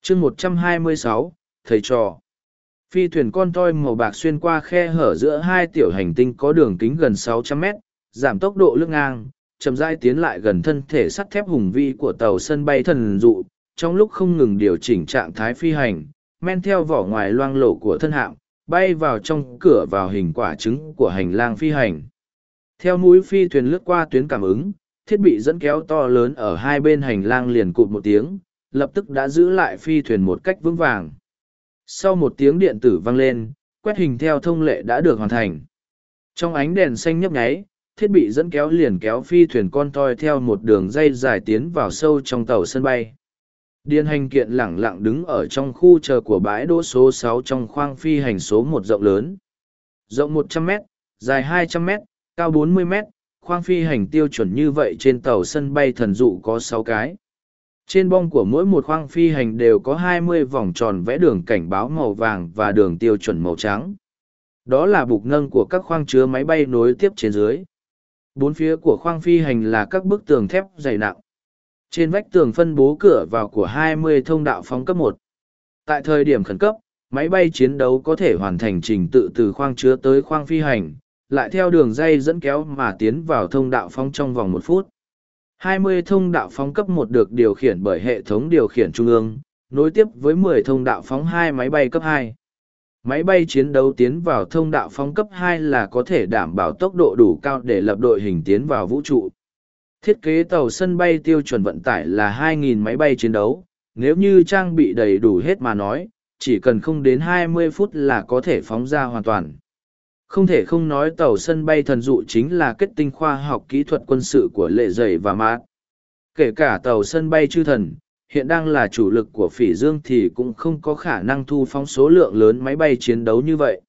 chương 126, thầy trò. Phi thuyền con toi màu bạc xuyên qua khe hở giữa hai tiểu hành tinh có đường kính gần 600 mét, giảm tốc độ lướt ngang, chậm rãi tiến lại gần thân thể sắt thép hùng vĩ của tàu sân bay thần dụ, trong lúc không ngừng điều chỉnh trạng thái phi hành, men theo vỏ ngoài loang lổ của thân hạm, bay vào trong cửa vào hình quả trứng của hành lang phi hành. Theo mũi phi thuyền lướt qua tuyến cảm ứng, thiết bị dẫn kéo to lớn ở hai bên hành lang liền cụt một tiếng, lập tức đã giữ lại phi thuyền một cách vững vàng. Sau một tiếng điện tử vang lên, quét hình theo thông lệ đã được hoàn thành. Trong ánh đèn xanh nhấp nháy, thiết bị dẫn kéo liền kéo phi thuyền con toi theo một đường dây dài tiến vào sâu trong tàu sân bay. Điền hành kiện lẳng lặng đứng ở trong khu chờ của bãi đỗ số 6 trong khoang phi hành số 1 rộng lớn. Rộng 100 mét, dài 200 mét, cao 40 mét, khoang phi hành tiêu chuẩn như vậy trên tàu sân bay thần dụ có 6 cái. Trên bong của mỗi một khoang phi hành đều có 20 vòng tròn vẽ đường cảnh báo màu vàng và đường tiêu chuẩn màu trắng. Đó là bục nâng của các khoang chứa máy bay nối tiếp trên dưới. Bốn phía của khoang phi hành là các bức tường thép dày nặng. Trên vách tường phân bố cửa vào của 20 thông đạo phóng cấp 1. Tại thời điểm khẩn cấp, máy bay chiến đấu có thể hoàn thành trình tự từ khoang chứa tới khoang phi hành, lại theo đường dây dẫn kéo mà tiến vào thông đạo phóng trong vòng 1 phút. 20 thông đạo phóng cấp 1 được điều khiển bởi hệ thống điều khiển trung ương, nối tiếp với 10 thông đạo phóng 2 máy bay cấp 2. Máy bay chiến đấu tiến vào thông đạo phóng cấp 2 là có thể đảm bảo tốc độ đủ cao để lập đội hình tiến vào vũ trụ. Thiết kế tàu sân bay tiêu chuẩn vận tải là 2.000 máy bay chiến đấu, nếu như trang bị đầy đủ hết mà nói, chỉ cần không đến 20 phút là có thể phóng ra hoàn toàn. Không thể không nói tàu sân bay thần dụ chính là kết tinh khoa học kỹ thuật quân sự của Lệ Dày và Mát. Kể cả tàu sân bay chư thần, hiện đang là chủ lực của Phỉ Dương thì cũng không có khả năng thu phóng số lượng lớn máy bay chiến đấu như vậy.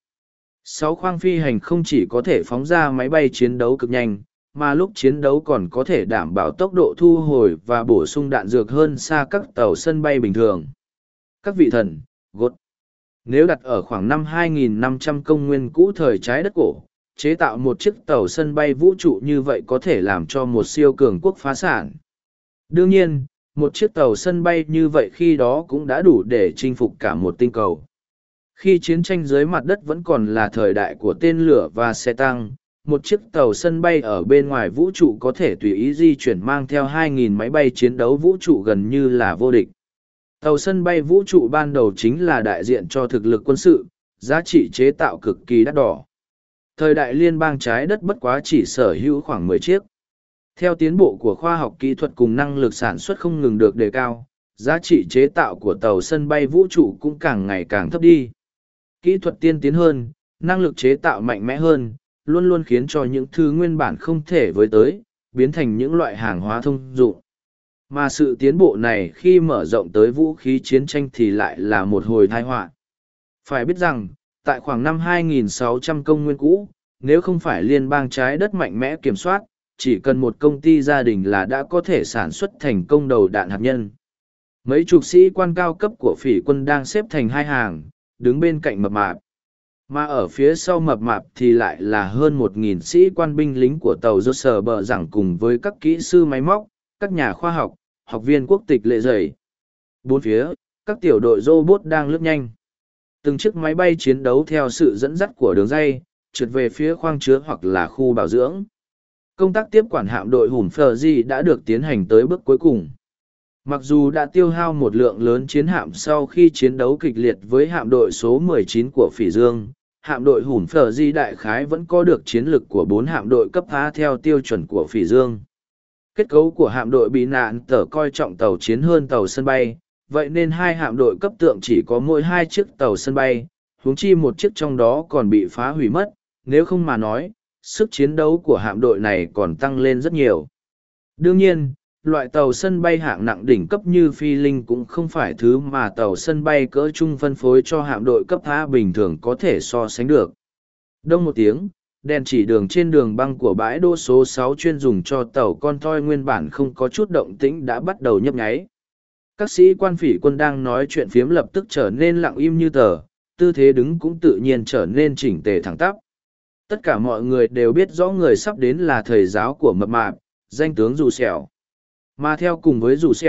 6 khoang phi hành không chỉ có thể phóng ra máy bay chiến đấu cực nhanh, mà lúc chiến đấu còn có thể đảm bảo tốc độ thu hồi và bổ sung đạn dược hơn xa các tàu sân bay bình thường. Các vị thần, God. Nếu đặt ở khoảng năm 2500 công nguyên cũ thời trái đất cổ, chế tạo một chiếc tàu sân bay vũ trụ như vậy có thể làm cho một siêu cường quốc phá sản. Đương nhiên, một chiếc tàu sân bay như vậy khi đó cũng đã đủ để chinh phục cả một tinh cầu. Khi chiến tranh dưới mặt đất vẫn còn là thời đại của tên lửa và xe tăng, một chiếc tàu sân bay ở bên ngoài vũ trụ có thể tùy ý di chuyển mang theo 2.000 máy bay chiến đấu vũ trụ gần như là vô địch. Tàu sân bay vũ trụ ban đầu chính là đại diện cho thực lực quân sự, giá trị chế tạo cực kỳ đắt đỏ. Thời đại liên bang trái đất bất quá chỉ sở hữu khoảng 10 chiếc. Theo tiến bộ của khoa học kỹ thuật cùng năng lực sản xuất không ngừng được đề cao, giá trị chế tạo của tàu sân bay vũ trụ cũng càng ngày càng thấp đi. Kỹ thuật tiên tiến hơn, năng lực chế tạo mạnh mẽ hơn, luôn luôn khiến cho những thứ nguyên bản không thể với tới, biến thành những loại hàng hóa thông dụng. Mà sự tiến bộ này khi mở rộng tới vũ khí chiến tranh thì lại là một hồi tai họa. Phải biết rằng, tại khoảng năm 2600 công nguyên cũ, nếu không phải liên bang trái đất mạnh mẽ kiểm soát, chỉ cần một công ty gia đình là đã có thể sản xuất thành công đầu đạn hạt nhân. Mấy chục sĩ quan cao cấp của phỉ quân đang xếp thành hai hàng, đứng bên cạnh mập mạp. Mà ở phía sau mập mạp thì lại là hơn 1.000 sĩ quan binh lính của tàu dô sờ bờ giảng cùng với các kỹ sư máy móc, các nhà khoa học, học viên quốc tịch Lệ Dày. Bốn phía, các tiểu đội robot đang lướt nhanh. Từng chiếc máy bay chiến đấu theo sự dẫn dắt của đường dây, trượt về phía khoang chứa hoặc là khu bảo dưỡng. Công tác tiếp quản hạm đội Hùn Phờ Di đã được tiến hành tới bước cuối cùng. Mặc dù đã tiêu hao một lượng lớn chiến hạm sau khi chiến đấu kịch liệt với hạm đội số 19 của Phỉ Dương, hạm đội Hùn Phờ Di đại khái vẫn có được chiến lực của 4 hạm đội cấp A theo tiêu chuẩn của Phỉ Dương. Kết cấu của hạm đội bị nạn tờ coi trọng tàu chiến hơn tàu sân bay, vậy nên hai hạm đội cấp tượng chỉ có mỗi 2 chiếc tàu sân bay, huống chi một chiếc trong đó còn bị phá hủy mất, nếu không mà nói, sức chiến đấu của hạm đội này còn tăng lên rất nhiều. Đương nhiên, loại tàu sân bay hạng nặng đỉnh cấp như Phi Linh cũng không phải thứ mà tàu sân bay cỡ trung phân phối cho hạm đội cấp A bình thường có thể so sánh được. Đông một tiếng, đèn chỉ đường trên đường băng của bãi đỗ số 6 chuyên dùng cho tàu con toi nguyên bản không có chút động tĩnh đã bắt đầu nhấp nháy. Các sĩ quan phỉ quân đang nói chuyện phiếm lập tức trở nên lặng im như tờ, tư thế đứng cũng tự nhiên trở nên chỉnh tề thẳng tắp. Tất cả mọi người đều biết rõ người sắp đến là thầy giáo của mập mạp, danh tướng Dù Sẹo. Mà theo cùng với Dù Sẹo,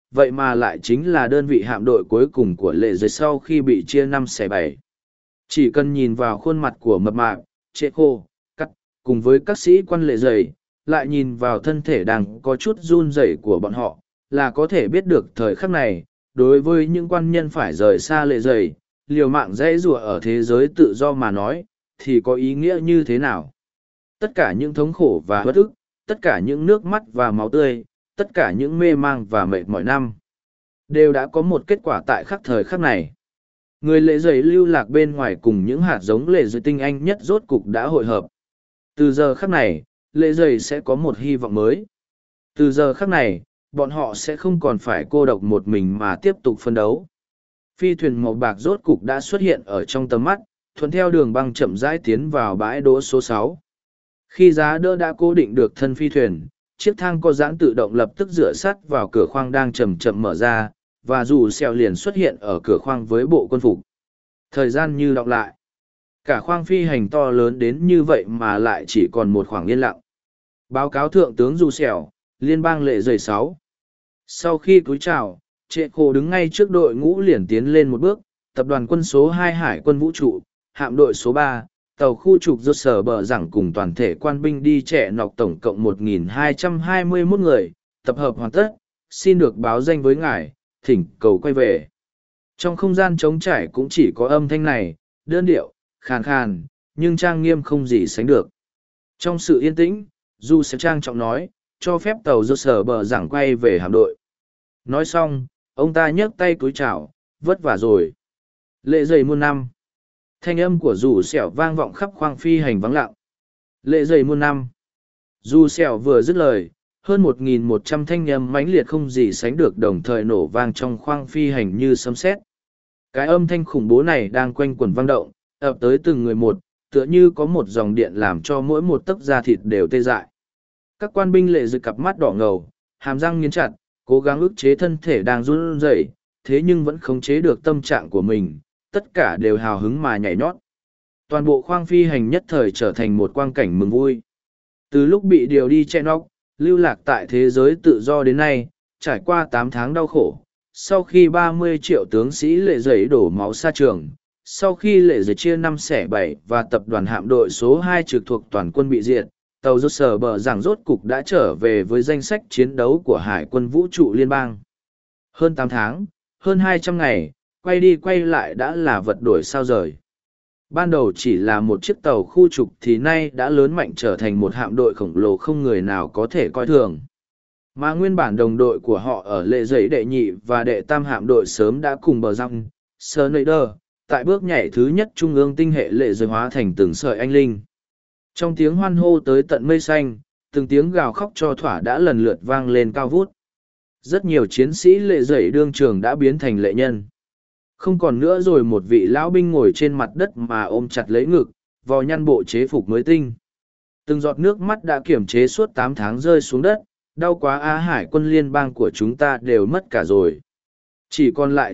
vậy mà lại chính là đơn vị hạm đội cuối cùng của lệ giới sau khi bị chia 5/7. Chỉ cần nhìn vào khuôn mặt của mập mạp, trệ khô, cắt, cùng với các sĩ quan lệ dày, lại nhìn vào thân thể đang có chút run rẩy của bọn họ, là có thể biết được thời khắc này, đối với những quan nhân phải rời xa lệ dày, liều mạng dãy rùa ở thế giới tự do mà nói, thì có ý nghĩa như thế nào. Tất cả những thống khổ và bất ức, tất cả những nước mắt và máu tươi, tất cả những mê mang và mệt mỏi năm, đều đã có một kết quả tại khắc thời khắc này. Người lệ dày lưu lạc bên ngoài cùng những hạt giống lệ dày tinh anh nhất rốt cục đã hội hợp. Từ giờ khắc này, lệ dày sẽ có một hy vọng mới. Từ giờ khắc này, bọn họ sẽ không còn phải cô độc một mình mà tiếp tục phân đấu. Phi thuyền màu bạc rốt cục đã xuất hiện ở trong tầm mắt, thuận theo đường băng chậm rãi tiến vào bãi đỗ số 6. Khi giá đỡ đã cố định được thân phi thuyền, chiếc thang có giãn tự động lập tức dựa sắt vào cửa khoang đang chậm chậm mở ra, và dù xèo liền xuất hiện ở cửa khoang với bộ quân phục. Thời gian như đọng lại. Cả khoang phi hành to lớn đến như vậy mà lại chỉ còn một khoảng yên lặng. Báo cáo thượng tướng dù xèo, liên bang lệ dày 6. Sau khi cúi chào, trệ khổ đứng ngay trước đội ngũ liền tiến lên một bước, tập đoàn quân số 2 hải quân vũ trụ, hạm đội số 3, tàu khu trục rốt sở bờ rằng cùng toàn thể quan binh đi trẻ nọc tổng cộng 1.221 người, tập hợp hoàn tất, xin được báo danh với ngài, thỉnh cầu quay về. Trong không gian trống trải cũng chỉ có âm thanh này, đơn điệu, khàn khàn, nhưng trang nghiêm không gì sánh được. Trong sự yên tĩnh, Du sẽ trang trọng nói, cho phép tàu rốt sở bờ rằng quay về hạm đội. Nói xong, ông ta nhấc tay cúi chào, vất vả rồi. Lệ dày muôn năm. Thanh âm của dù sẹo vang vọng khắp khoang phi hành vắng lặng. Lệ dày muôn năm. Dù sẹo vừa dứt lời, hơn 1.100 thanh âm mãnh liệt không gì sánh được đồng thời nổ vang trong khoang phi hành như sấm sét. Cái âm thanh khủng bố này đang quanh quẩn vang động, ập tới từng người một, tựa như có một dòng điện làm cho mỗi một tấc da thịt đều tê dại. Các quan binh lệ dày cặp mắt đỏ ngầu, hàm răng nghiến chặt, cố gắng ức chế thân thể đang run rẩy, thế nhưng vẫn khống chế được tâm trạng của mình, tất cả đều hào hứng mà nhảy nhót. Toàn bộ khoang phi hành nhất thời trở thành một quang cảnh mừng vui. Từ lúc bị điều đi che nóc, lưu lạc tại thế giới tự do đến nay, trải qua 8 tháng đau khổ, sau khi 30 triệu tướng sĩ lệ giấy đổ máu xa trường, sau khi lệ giấy chia 5/7 và tập đoàn hạm đội số 2 trực thuộc toàn quân bị diệt, tàu rốt sở bờ rằng rốt cục đã trở về với danh sách chiến đấu của Hải quân vũ trụ liên bang. Hơn 8 tháng, hơn 200 ngày, quay đi quay lại đã là vật đổi sao rời. Ban đầu chỉ là một chiếc tàu khu trục thì nay đã lớn mạnh trở thành một hạm đội khổng lồ không người nào có thể coi thường. Mà nguyên bản đồng đội của họ ở lệ giấy đệ nhị và đệ tam hạm đội sớm đã cùng bờ răng, Snyder, tại bước nhảy thứ nhất trung ương tinh hệ lệ giấy hóa thành từng sợi anh linh. Trong tiếng hoan hô tới tận mây xanh, từng tiếng gào khóc cho thỏa đã lần lượt vang lên cao vút. Rất nhiều chiến sĩ lệ giấy đương trường đã biến thành lệ nhân. Không còn nữa rồi một vị lão binh ngồi trên mặt đất mà ôm chặt lấy ngực, vò nhăn bộ chế phục mới tinh. Từng giọt nước mắt đã kiểm chế suốt 8 tháng rơi xuống đất, đau quá á, hải quân liên bang của chúng ta đều mất cả rồi. Chỉ còn lại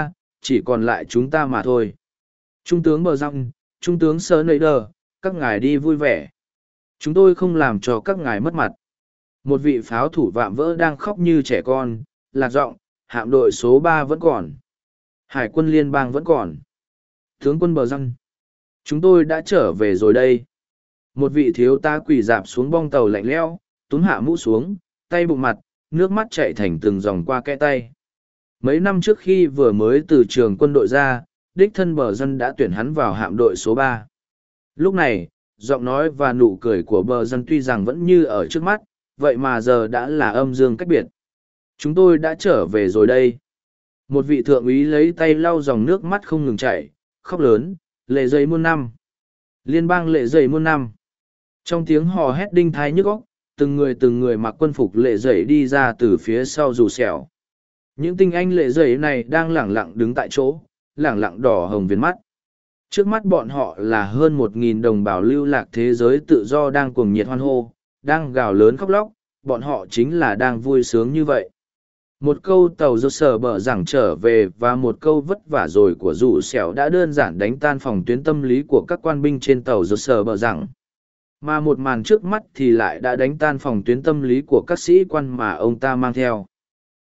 chúng ta mà thôi. Trung tướng Bờ Răng, Trung tướng Snyder, các ngài đi vui vẻ. Chúng tôi không làm cho các ngài mất mặt. Một vị pháo thủ vạm vỡ đang khóc như trẻ con, lạc giọng, hạm đội số 3 vẫn còn. Hải quân liên bang vẫn còn. Tướng quân Bờ Răng, chúng tôi đã trở về rồi đây. Một vị thiếu tá quỳ dạp xuống bong tàu lạnh lẽo, túm hạ mũ xuống, tay bụng mặt, nước mắt chảy thành từng dòng qua kẽ tay. Mấy năm trước khi vừa mới từ trường quân đội ra, đích thân Bờ Răng đã tuyển hắn vào hạm đội số 3. Lúc này, giọng nói và nụ cười của Bờ Răng tuy rằng vẫn như ở trước mắt, vậy mà giờ đã là âm dương cách biệt. Chúng tôi đã trở về rồi đây. Một vị thượng úy lấy tay lau dòng nước mắt không ngừng chảy, khóc lớn, lệ giấy muôn năm. Liên bang lệ giấy muôn năm. Trong tiếng hò hét đinh thái nhức óc, từng người mặc quân phục lệ giấy đi ra từ phía sau dù sẹo. Những tinh anh lệ giấy này đang lẳng lặng đứng tại chỗ, lẳng lặng đỏ hồng viền mắt. Trước mắt bọn họ là hơn 1.000 đồng bào lưu lạc thế giới tự do đang cuồng nhiệt hoan hô, đang gào lớn khóc lóc, bọn họ chính là đang vui sướng như vậy. Một câu tàu rốt sở bờ rằng trở về và một câu vất vả rồi của rủ sẹo đã đơn giản đánh tan phòng tuyến tâm lý của các quan binh trên tàu rốt sở bờ rằng. Mà một màn trước mắt thì lại đã đánh tan phòng tuyến tâm lý của các sĩ quan mà ông ta mang theo.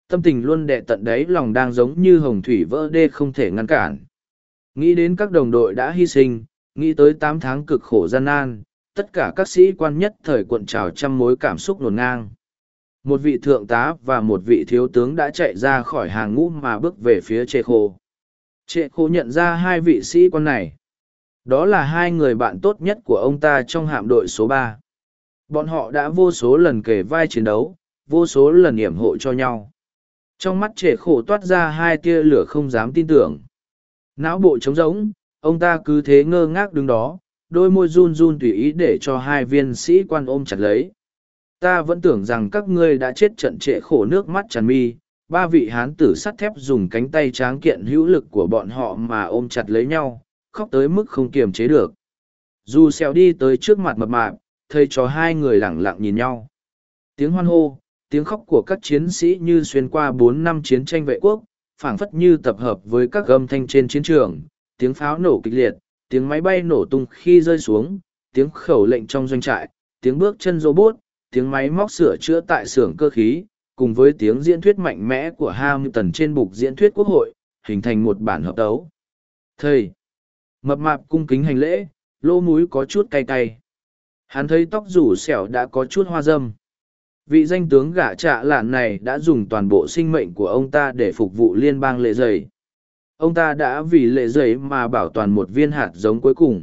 tâm tình luôn đè tận đáy lòng đang giống như hồng thủy vỡ đê không thể ngăn cản. Nghĩ đến các đồng đội đã hy sinh, nghĩ tới 8 tháng cực khổ gian nan, tất cả các sĩ quan nhất thời cuộn trào trăm mối cảm xúc nổn ngang. Một vị thượng tá và một vị thiếu tướng đã chạy ra khỏi hàng ngũ mà bước về phía Trệ Khô. Trệ Khô nhận ra hai vị sĩ quan này. Đó là hai người bạn tốt nhất của ông ta trong hạm đội số 3. Bọn họ đã vô số lần kề vai chiến đấu, vô số lần yểm hộ cho nhau. Trong mắt Trệ Khô toát ra hai tia lửa không dám tin tưởng. Não bộ trống rỗng, ông ta cứ thế ngơ ngác đứng đó, đôi môi run run tùy ý để cho hai viên sĩ quan ôm chặt lấy. Ta vẫn tưởng rằng các ngươi đã chết trận. Trệ Khổ nước mắt tràn mi, ba vị hán tử sắt thép dùng cánh tay tráng kiện hữu lực của bọn họ mà ôm chặt lấy nhau, khóc tới mức không kiềm chế được. Dù xèo đi tới trước mặt mập mạp, thầy trò hai người lẳng lặng nhìn nhau. Tiếng hoan hô, tiếng khóc của các chiến sĩ như xuyên qua 4 năm chiến tranh vệ quốc, phảng phất như tập hợp với các âm thanh trên chiến trường, tiếng pháo nổ kịch liệt, tiếng máy bay nổ tung khi rơi xuống, tiếng khẩu lệnh trong doanh trại, tiếng bước chân robot, tiếng máy móc sửa chữa tại xưởng cơ khí, cùng với tiếng diễn thuyết mạnh mẽ của Hamilton trên bục diễn thuyết quốc hội, hình thành một bản hợp tấu. Thầy! Mập mạp cung kính hành lễ, lỗ mũi có chút cay cay. Hắn thấy tóc rủ xẻo đã có chút hoa râm. Vị danh tướng gã trạ lạn này đã dùng toàn bộ sinh mệnh của ông ta để phục vụ liên bang lệ giày. Ông ta đã vì lệ giày mà bảo toàn một viên hạt giống cuối cùng.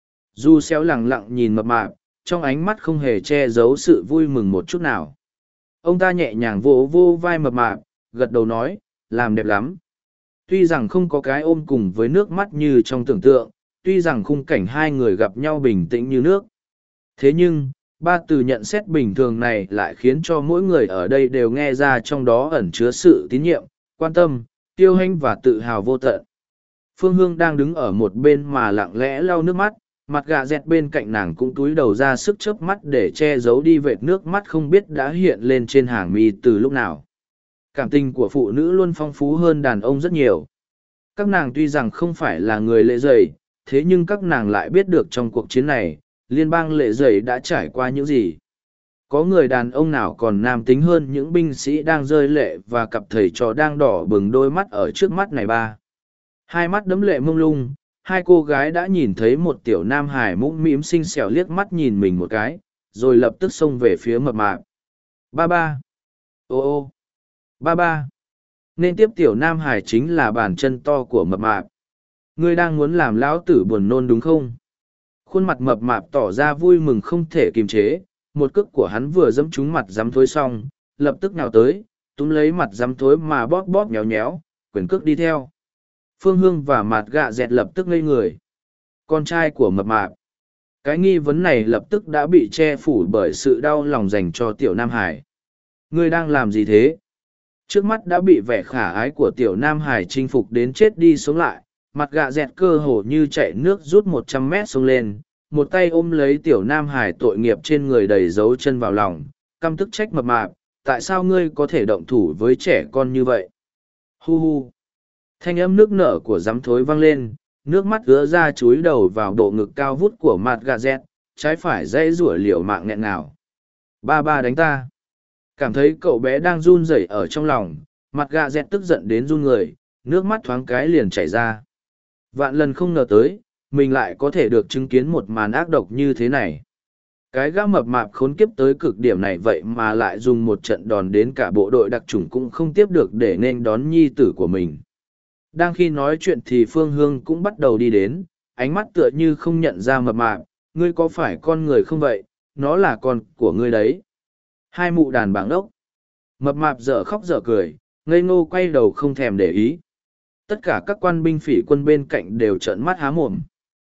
Du xéo lẳng lặng nhìn mập mạp, trong ánh mắt không hề che giấu sự vui mừng một chút nào. Ông ta nhẹ nhàng vỗ vô vai mập mạp, gật đầu nói, làm đẹp lắm. Tuy rằng không có cái ôm cùng với nước mắt như trong tưởng tượng, tuy rằng khung cảnh hai người gặp nhau bình tĩnh như nước. Thế nhưng, ba từ nhận xét bình thường này lại khiến cho mỗi người ở đây đều nghe ra trong đó ẩn chứa sự tín nhiệm, quan tâm, tiêu hãnh và tự hào vô tận. Phương Hương đang đứng ở một bên mà lặng lẽ lau nước mắt, mặt gà dẹt bên cạnh nàng cũng túi đầu ra sức chớp mắt để che giấu đi vệt nước mắt không biết đã hiện lên trên hàng mi từ lúc nào. Cảm tình của phụ nữ luôn phong phú hơn đàn ông rất nhiều. Các nàng tuy rằng không phải là người lệ dày, thế nhưng các nàng lại biết được trong cuộc chiến này, liên bang lệ dày đã trải qua những gì. Có người đàn ông nào còn nam tính hơn những binh sĩ đang rơi lệ và cặp thầy trò đang đỏ bừng đôi mắt ở trước mắt này ba. Hai mắt đẫm lệ mông lung, hai cô gái đã nhìn thấy một tiểu nam hải mũm mĩm xinh xẻo liếc mắt nhìn mình một cái, rồi lập tức xông về phía mập mạp. Ba ba. Ô ô. Ba ba. Nên tiếp tiểu nam hải chính là bàn chân to của mập mạp. Ngươi đang muốn làm lão tử buồn nôn đúng không? Khuôn mặt mập mạp tỏ ra vui mừng không thể kiềm chế, một cước của hắn vừa dẫm trúng mặt dám thối xong, lập tức nào tới, túm lấy mặt dám thối mà bóp bóp nhéo nhéo, quyền cước đi theo. Phương Hương và mặt gạ dẹt lập tức ngây người. Con trai của mập mạp. Cái nghi vấn này lập tức đã bị che phủ bởi sự đau lòng dành cho tiểu Nam Hải. Ngươi đang làm gì thế? Trước mắt đã bị vẻ khả ái của tiểu Nam Hải chinh phục đến chết đi sống lại, mặt gạ dẹt cơ hồ như chạy nước rút 100 mét xuống lên, một tay ôm lấy tiểu Nam Hải tội nghiệp trên người đầy dấu chân vào lòng, căm tức trách mập mạp, tại sao ngươi có thể động thủ với trẻ con như vậy? Hu hu. Thanh âm nước nở của giám thối vang lên, nước mắt ứa ra chúi đầu vào bộ ngực cao vút của mặt gà dẹt, trái phải dãy rủa liều mạng nghẹn ngào. Ba ba đánh ta. Cảm thấy cậu bé đang run rẩy ở trong lòng, mặt gà dẹt tức giận đến run người, nước mắt thoáng cái liền chảy ra. Vạn lần không ngờ tới, mình lại có thể được chứng kiến một màn ác độc như thế này. Cái gã mập mạp khốn kiếp tới cực điểm này vậy mà lại dùng một trận đòn đến cả bộ đội đặc chủng cũng không tiếp được để nên đón nhi tử của mình. Đang khi nói chuyện thì Phương Hương cũng bắt đầu đi đến, ánh mắt tựa như không nhận ra mập mạp, ngươi có phải con người không vậy, nó là con của ngươi đấy. Hai mụ đàn bảng đốc. Mập mạp dở khóc dở cười, ngây ngô quay đầu không thèm để ý. Tất cả các quan binh phỉ quân bên cạnh đều trợn mắt há mồm.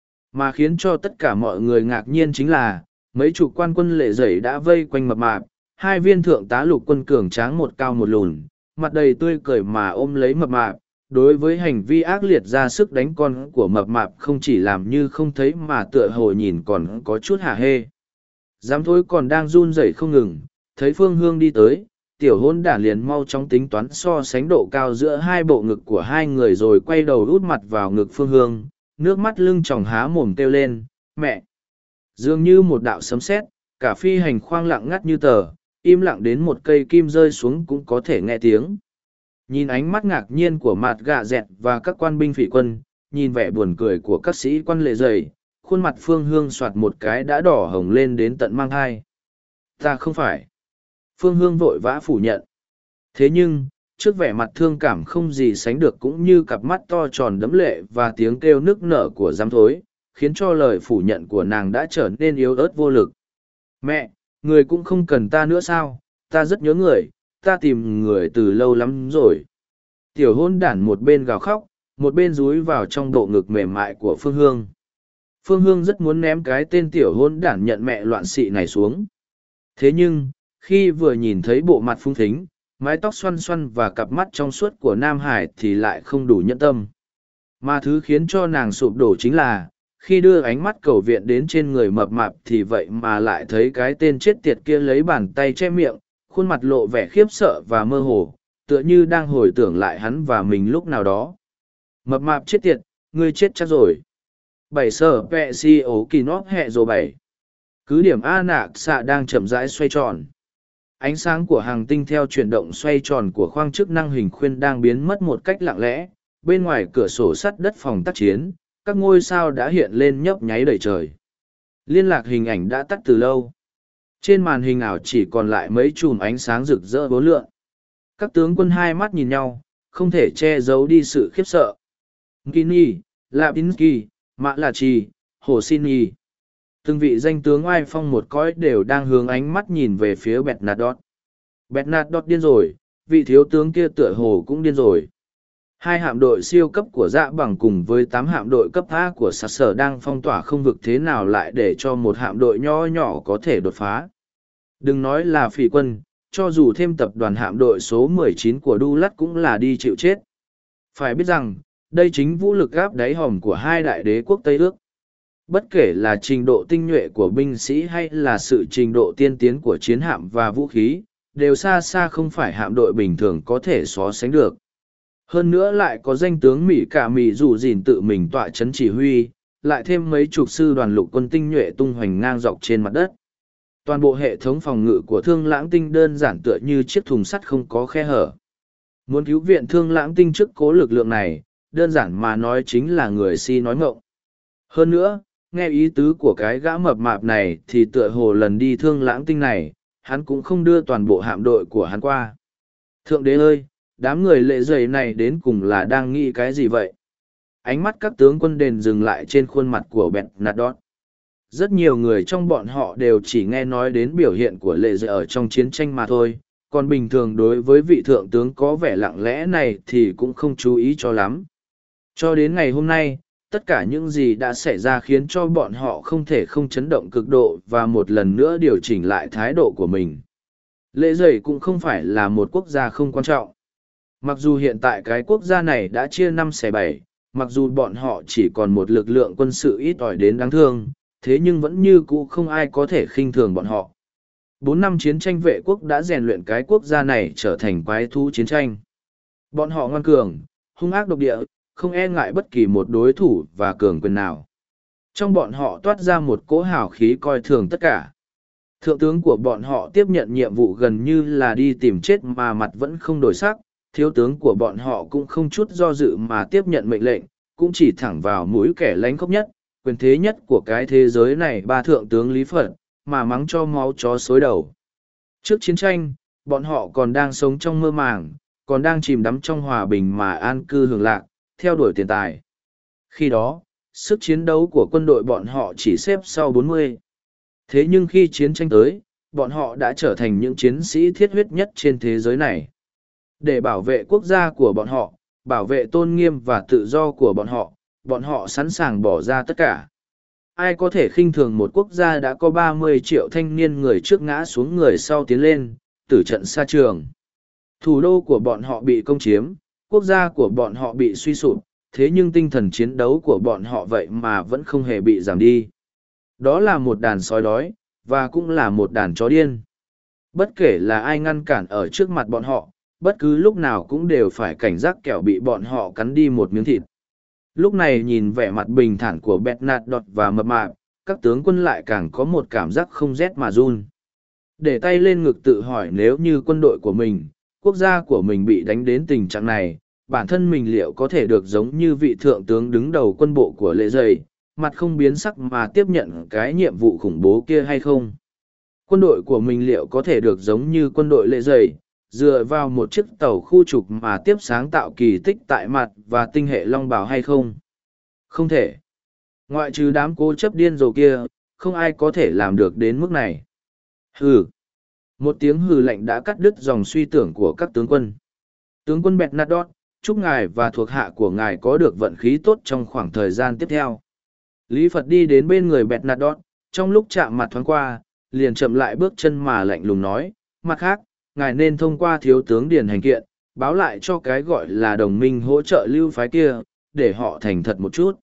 Mà khiến cho tất cả mọi người ngạc nhiên chính là, mấy chục quan quân lệ giẩy đã vây quanh mập mạp, hai viên thượng tá lục quân cường tráng một cao một lùn, mặt đầy tươi cười mà ôm lấy mập mạp. Đối với hành vi ác liệt ra sức đánh con của mập mạp không chỉ làm như không thấy mà tựa hồ nhìn còn có chút hả hê. Giám thối còn đang run rẩy không ngừng, thấy Phương Hương đi tới, tiểu hôn đản liền mau chóng tính toán so sánh độ cao giữa hai bộ ngực của hai người rồi quay đầu út mặt vào ngực Phương Hương, nước mắt lưng tròng há mồm kêu lên, mẹ. Dường như một đạo sấm sét, cả phi hành khoang lặng ngắt như tờ, im lặng đến một cây kim rơi xuống cũng có thể nghe tiếng. Nhìn ánh mắt ngạc nhiên của Mạt Gạ Dẹt và các quan binh phỉ quân, nhìn vẻ buồn cười của các sĩ quan lệ dày, khuôn mặt Phương Hương soạt một cái đã đỏ hồng lên đến tận mang thai. Ta không phải. Phương Hương vội vã phủ nhận. Thế nhưng, trước vẻ mặt thương cảm không gì sánh được cũng như cặp mắt to tròn đẫm lệ và tiếng kêu nức nở của giám thối, khiến cho lời phủ nhận của nàng đã trở nên yếu ớt vô lực. Mẹ, người cũng không cần ta nữa sao, ta rất nhớ người, ta tìm người từ lâu lắm rồi. Tiểu hôn đản một bên gào khóc, một bên dúi vào trong bộ ngực mềm mại của Phương Hương. Phương Hương rất muốn ném cái tên tiểu hôn đản nhận mẹ loạn xị này xuống. Thế nhưng, khi vừa nhìn thấy bộ mặt phung thính, mái tóc xoăn xoăn và cặp mắt trong suốt của Nam Hải thì lại không đủ nhẫn tâm. Mà thứ khiến cho nàng sụp đổ chính là, khi đưa ánh mắt cầu viện đến trên người mập mạp thì vậy mà lại thấy cái tên chết tiệt kia lấy bàn tay che miệng, khuôn mặt lộ vẻ khiếp sợ và mơ hồ, tựa như đang hồi tưởng lại hắn và mình lúc nào đó. Mập mạp chết tiệt, ngươi chết chắc rồi. Bảy sở vẹ si ố kỳ nóp hẹ rồi bảy. Cứ điểm A nạc xạ đang chậm rãi xoay tròn. Ánh sáng của hàng tinh theo chuyển động xoay tròn của khoang chức năng hình khuyên đang biến mất một cách lặng lẽ. Bên ngoài cửa sổ sắt đất phòng tác chiến, các ngôi sao đã hiện lên nhấp nháy đầy trời. Liên lạc hình ảnh đã tắt từ lâu. Trên màn hình ảo chỉ còn lại mấy chùm ánh sáng rực rỡ vô lượng. Các tướng quân hai mắt nhìn nhau, không thể che giấu đi sự khiếp sợ. Ngini, Lapinsky, Mã Là Trì, Hồ Xin Nhi. Từng vị danh tướng oai phong một cõi đều đang hướng ánh mắt nhìn về phía Bernadotte. Bernadotte điên rồi, vị thiếu tướng kia tựa hồ cũng điên rồi. Hai hạm đội siêu cấp của Dạ Bằng cùng với 8 hạm đội cấp A của Sạt Sở đang phong tỏa không vực thế nào lại để cho một hạm đội nho nhỏ có thể đột phá. Đừng nói là phỉ quân, cho dù thêm tập đoàn hạm đội số 19 của Đu Lắt cũng là đi chịu chết. Phải biết rằng, đây chính vũ lực gáp đáy hòm của hai đại đế quốc Tây ước. Bất kể là trình độ tinh nhuệ của binh sĩ hay là sự trình độ tiên tiến của chiến hạm và vũ khí, đều xa xa không phải hạm đội bình thường có thể so sánh được. Hơn nữa lại có danh tướng Mỹ cả Mỹ dù gìn tự mình tọa chấn chỉ huy, lại thêm mấy chục sư đoàn lục quân tinh nhuệ tung hoành ngang dọc trên mặt đất. Toàn bộ hệ thống phòng ngự của Thương Lãng Tinh đơn giản tựa như chiếc thùng sắt không có khe hở. Muốn cứu viện Thương Lãng Tinh trước cố lực lượng này, đơn giản mà nói chính là người si nói ngọng. Hơn nữa, nghe ý tứ của cái gã mập mạp này thì tựa hồ lần đi Thương Lãng Tinh này, hắn cũng không đưa toàn bộ hạm đội của hắn qua. Thượng đế ơi, đám người lệ dày này đến cùng là đang nghĩ cái gì vậy? Ánh mắt các tướng quân đền dừng lại trên khuôn mặt của Bernadotte. Rất nhiều người trong bọn họ đều chỉ nghe nói đến biểu hiện của lệ dày ở trong chiến tranh mà thôi, còn bình thường đối với vị thượng tướng có vẻ lặng lẽ này thì cũng không chú ý cho lắm. Cho đến ngày hôm nay, tất cả những gì đã xảy ra khiến cho bọn họ không thể không chấn động cực độ và một lần nữa điều chỉnh lại thái độ của mình. Lệ dày cũng không phải là một quốc gia không quan trọng. Mặc dù hiện tại cái quốc gia này đã chia 5/7, mặc dù bọn họ chỉ còn một lực lượng quân sự ít ỏi đến đáng thương, thế nhưng vẫn như cũ không ai có thể khinh thường bọn họ. 4 năm chiến tranh vệ quốc đã rèn luyện cái quốc gia này trở thành quái thú chiến tranh. Bọn họ ngoan cường, hung ác độc địa, không e ngại bất kỳ một đối thủ và cường quyền nào. Trong bọn họ toát ra một cỗ hào khí coi thường tất cả. Thượng tướng của bọn họ tiếp nhận nhiệm vụ gần như là đi tìm chết mà mặt vẫn không đổi sắc, thiếu tướng của bọn họ cũng không chút do dự mà tiếp nhận mệnh lệnh, cũng chỉ thẳng vào mũi kẻ lánh khóc nhất, quyền thế nhất của cái thế giới này ba thượng tướng Lý Phật, mà mắng cho máu chó xối đầu. Trước chiến tranh, bọn họ còn đang sống trong mơ màng, còn đang chìm đắm trong hòa bình mà an cư hưởng lạc, theo đuổi tiền tài. Khi đó, sức chiến đấu của quân đội bọn họ chỉ xếp sau 40. Thế nhưng khi chiến tranh tới, bọn họ đã trở thành những chiến sĩ thiết huyết nhất trên thế giới này. Để bảo vệ quốc gia của bọn họ, bảo vệ tôn nghiêm và tự do của bọn họ sẵn sàng bỏ ra tất cả. Ai có thể khinh thường một quốc gia đã có 30 triệu thanh niên người trước ngã xuống người sau tiến lên, tử trận xa trường. Thủ đô của bọn họ bị công chiếm, quốc gia của bọn họ bị suy sụp, thế nhưng tinh thần chiến đấu của bọn họ vậy mà vẫn không hề bị giảm đi. Đó là một đàn sói đói, và cũng là một đàn chó điên. Bất kể là ai ngăn cản ở trước mặt bọn họ, bất cứ lúc nào cũng đều phải cảnh giác kẻo bị bọn họ cắn đi một miếng thịt. Lúc này nhìn vẻ mặt bình thản của Bernadotte và mập mạp, các tướng quân lại càng có một cảm giác không rét mà run. Để tay lên ngực tự hỏi nếu như quân đội của mình, quốc gia của mình bị đánh đến tình trạng này, bản thân mình liệu có thể được giống như vị thượng tướng đứng đầu quân bộ của lệ dày, mặt không biến sắc mà tiếp nhận cái nhiệm vụ khủng bố kia hay không? Quân đội của mình liệu có thể được giống như quân đội lệ dày, dựa vào một chiếc tàu khu trục mà tiếp sáng tạo kỳ tích tại mặt và tinh hệ Long Bào hay không? Không thể. Ngoại trừ đám cố chấp điên rồ kia, không ai có thể làm được đến mức này. Hừ. Một tiếng hừ lạnh đã cắt đứt dòng suy tưởng của các tướng quân. Tướng quân Bernadotte, chúc ngài và thuộc hạ của ngài có được vận khí tốt trong khoảng thời gian tiếp theo. Lý Phật đi đến bên người Bernadotte, trong lúc chạm mặt thoáng qua, liền chậm lại bước chân mà lạnh lùng nói, mặt khác, ngài nên thông qua thiếu tướng Điền Hành Kiện, báo lại cho cái gọi là đồng minh hỗ trợ lưu phái kia, để họ thành thật một chút.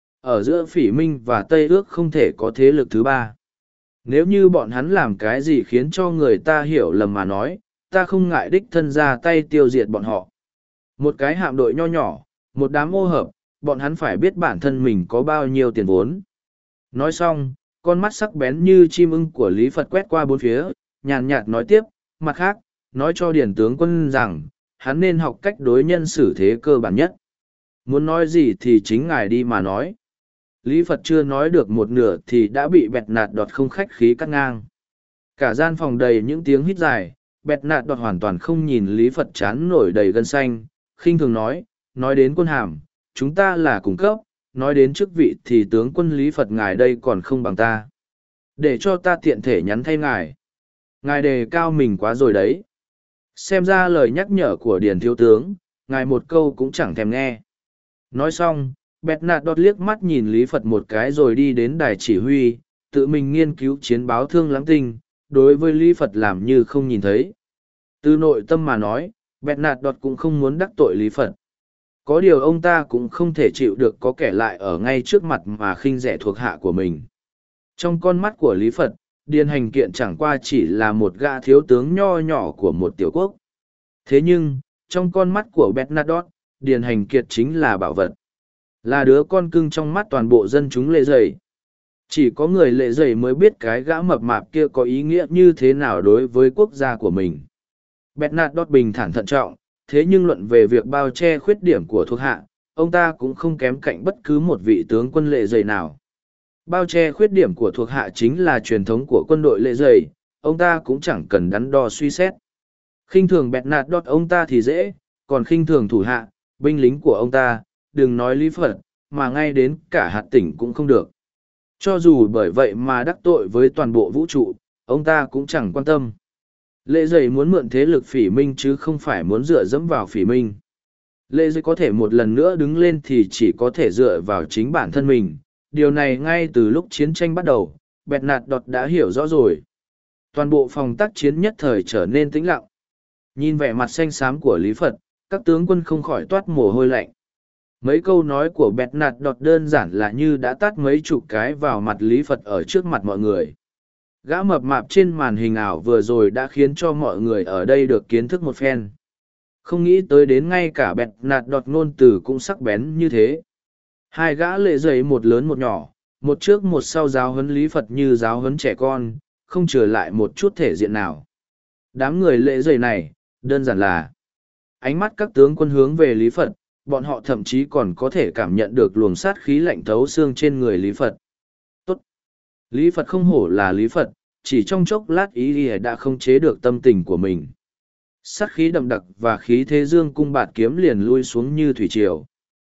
Ở giữa Phỉ Minh và Tây Ước không thể có thế lực thứ ba. Nếu như bọn hắn làm cái gì khiến cho người ta hiểu lầm mà nói, ta không ngại đích thân ra tay tiêu diệt bọn họ. Một cái hạm đội nho nhỏ, một đám ô hợp, bọn hắn phải biết bản thân mình có bao nhiêu tiền vốn. Nói xong, con mắt sắc bén như chim ưng của Lý Phật quét qua bốn phía, nhàn nhạt nói tiếp, mặt khác, nói cho Điền tướng quân rằng, hắn nên học cách đối nhân xử thế cơ bản nhất. Muốn nói gì thì chính ngài đi mà nói. Lý Phật chưa nói được một nửa thì đã bị bẹt nạt đọt không khách khí cắt ngang. Cả gian phòng đầy những tiếng hít dài, bẹt nạt đọt hoàn toàn không nhìn Lý Phật chán nổi đầy gân xanh, khinh thường nói đến quân hàm, chúng ta là cùng cấp, nói đến chức vị thì tướng quân Lý Phật ngài đây còn không bằng ta. Để cho ta tiện thể nhắn thay ngài. Ngài đề cao mình quá rồi đấy. Xem ra lời nhắc nhở của Điền thiếu tướng, ngài một câu cũng chẳng thèm nghe. Nói xong, bẹt nạt đọt liếc mắt nhìn Lý Phật một cái rồi đi đến đài chỉ huy, tự mình nghiên cứu chiến báo thương lãng tinh, đối với Lý Phật làm như không nhìn thấy. Từ nội tâm mà nói, bẹt nạt đọt cũng không muốn đắc tội Lý Phật. Có điều ông ta cũng không thể chịu được có kẻ lại ở ngay trước mặt mà khinh rẻ thuộc hạ của mình. Trong con mắt của Lý Phật, Điền Hành Kiện chẳng qua chỉ là một gã thiếu tướng nho nhỏ của một tiểu quốc. Thế nhưng, trong con mắt của Bernadotte, Điền Hành Kiệt chính là bảo vật. Là đứa con cưng trong mắt toàn bộ dân chúng lệ dày. Chỉ có người lệ dày mới biết cái gã mập mạp kia có ý nghĩa như thế nào đối với quốc gia của mình. Bernadotte bình thản thận trọng, thế nhưng luận về việc bao che khuyết điểm của thuộc hạ, ông ta cũng không kém cạnh bất cứ một vị tướng quân lệ dày nào. Bao che khuyết điểm của thuộc hạ chính là truyền thống của quân đội lệ dày, ông ta cũng chẳng cần đắn đo suy xét. Khinh thường Bernadotte ông ta thì dễ, còn khinh thường thủ hạ, binh lính của ông ta, đừng nói Lý Phật, mà ngay đến cả hạt tỉnh cũng không được. Cho dù bởi vậy mà đắc tội với toàn bộ vũ trụ, ông ta cũng chẳng quan tâm. Lệ dày muốn mượn thế lực Phỉ Minh chứ không phải muốn dựa dẫm vào Phỉ Minh. Lệ dày có thể một lần nữa đứng lên thì chỉ có thể dựa vào chính bản thân mình. Điều này ngay từ lúc chiến tranh bắt đầu, Bernadotte đã hiểu rõ rồi. Toàn bộ phòng tác chiến nhất thời trở nên tĩnh lặng. Nhìn vẻ mặt xanh xám của Lý Phật, các tướng quân không khỏi toát mồ hôi lạnh. Mấy câu nói của Bernadotte đơn giản là như đã tát mấy chục cái vào mặt Lý Phật ở trước mặt mọi người. Gã mập mạp trên màn hình ảo vừa rồi đã khiến cho mọi người ở đây được kiến thức một phen. Không nghĩ tới đến ngay cả Bernadotte ngôn từ cũng sắc bén như thế. Hai gã lệ dày một lớn một nhỏ, một trước một sau giáo huấn Lý Phật như giáo huấn trẻ con, không trở lại một chút thể diện nào. Đám người lệ dày này, đơn giản là ánh mắt các tướng quân hướng về Lý Phật, bọn họ thậm chí còn có thể cảm nhận được luồng sát khí lạnh thấu xương trên người Lý Phật. Tốt! Lý Phật không hổ là Lý Phật, chỉ trong chốc lát ý đã không chế được tâm tình của mình. Sát khí đậm đặc và khí thế dương cung bạt kiếm liền lui xuống như thủy triều.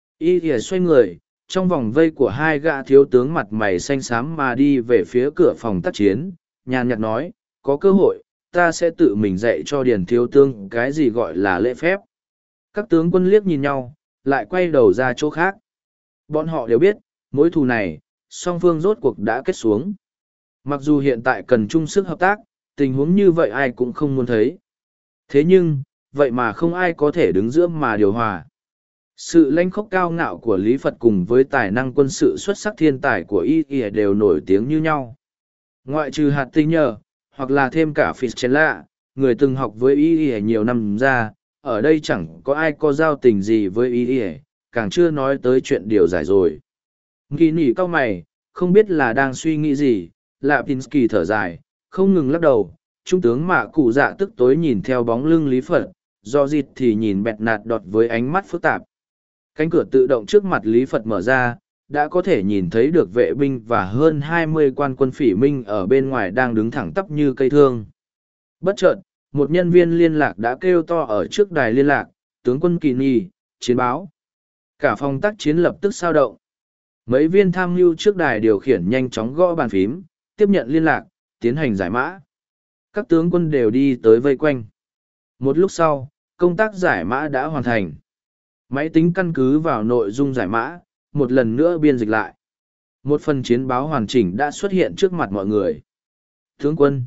Ý xoay người, trong vòng vây của hai gã thiếu tướng mặt mày xanh xám mà đi về phía cửa phòng tác chiến, nhàn nhạt nói, có cơ hội, ta sẽ tự mình dạy cho Điền thiếu tướng cái gì gọi là lễ phép. Các tướng quân liếc nhìn nhau, lại quay đầu ra chỗ khác. Bọn họ đều biết, mối thù này, song phương rốt cuộc đã kết xuống. Mặc dù hiện tại cần chung sức hợp tác, tình huống như vậy ai cũng không muốn thấy. Thế nhưng, vậy mà không ai có thể đứng giữa mà điều hòa. Sự lãnh khốc cao ngạo của Lý Phật cùng với tài năng quân sự xuất sắc thiên tài của y đều nổi tiếng như nhau. Ngoại trừ hạt tinh nhờ, hoặc là thêm cả Fitzgerald, người từng học với y nhiều năm ra, ở đây chẳng có ai có giao tình gì với y, càng chưa nói tới chuyện điều giải rồi. Kỳ nỉ cao mày, không biết là đang suy nghĩ gì, Lạpinsky thở dài, không ngừng lắc đầu, trung tướng Mạ Cụ Dạ tức tối nhìn theo bóng lưng Lý Phật, do dịt thì nhìn bẹt nạt đọt với ánh mắt phức tạp. Cánh cửa tự động trước mặt Lý Phật mở ra, đã có thể nhìn thấy được vệ binh và hơn 20 quan quân phỉ minh ở bên ngoài đang đứng thẳng tắp như cây thương. Bất chợt, một nhân viên liên lạc đã kêu to ở trước đài liên lạc, tướng quân Kỳ Nhi, chiến báo. Cả phòng tác chiến lập tức sao động. Mấy viên tham mưu trước đài điều khiển nhanh chóng gõ bàn phím, tiếp nhận liên lạc, tiến hành giải mã. Các tướng quân đều đi tới vây quanh. Một lúc sau, công tác giải mã đã hoàn thành. Máy tính căn cứ vào nội dung giải mã, một lần nữa biên dịch lại. Một phần chiến báo hoàn chỉnh đã xuất hiện trước mặt mọi người. Tướng quân,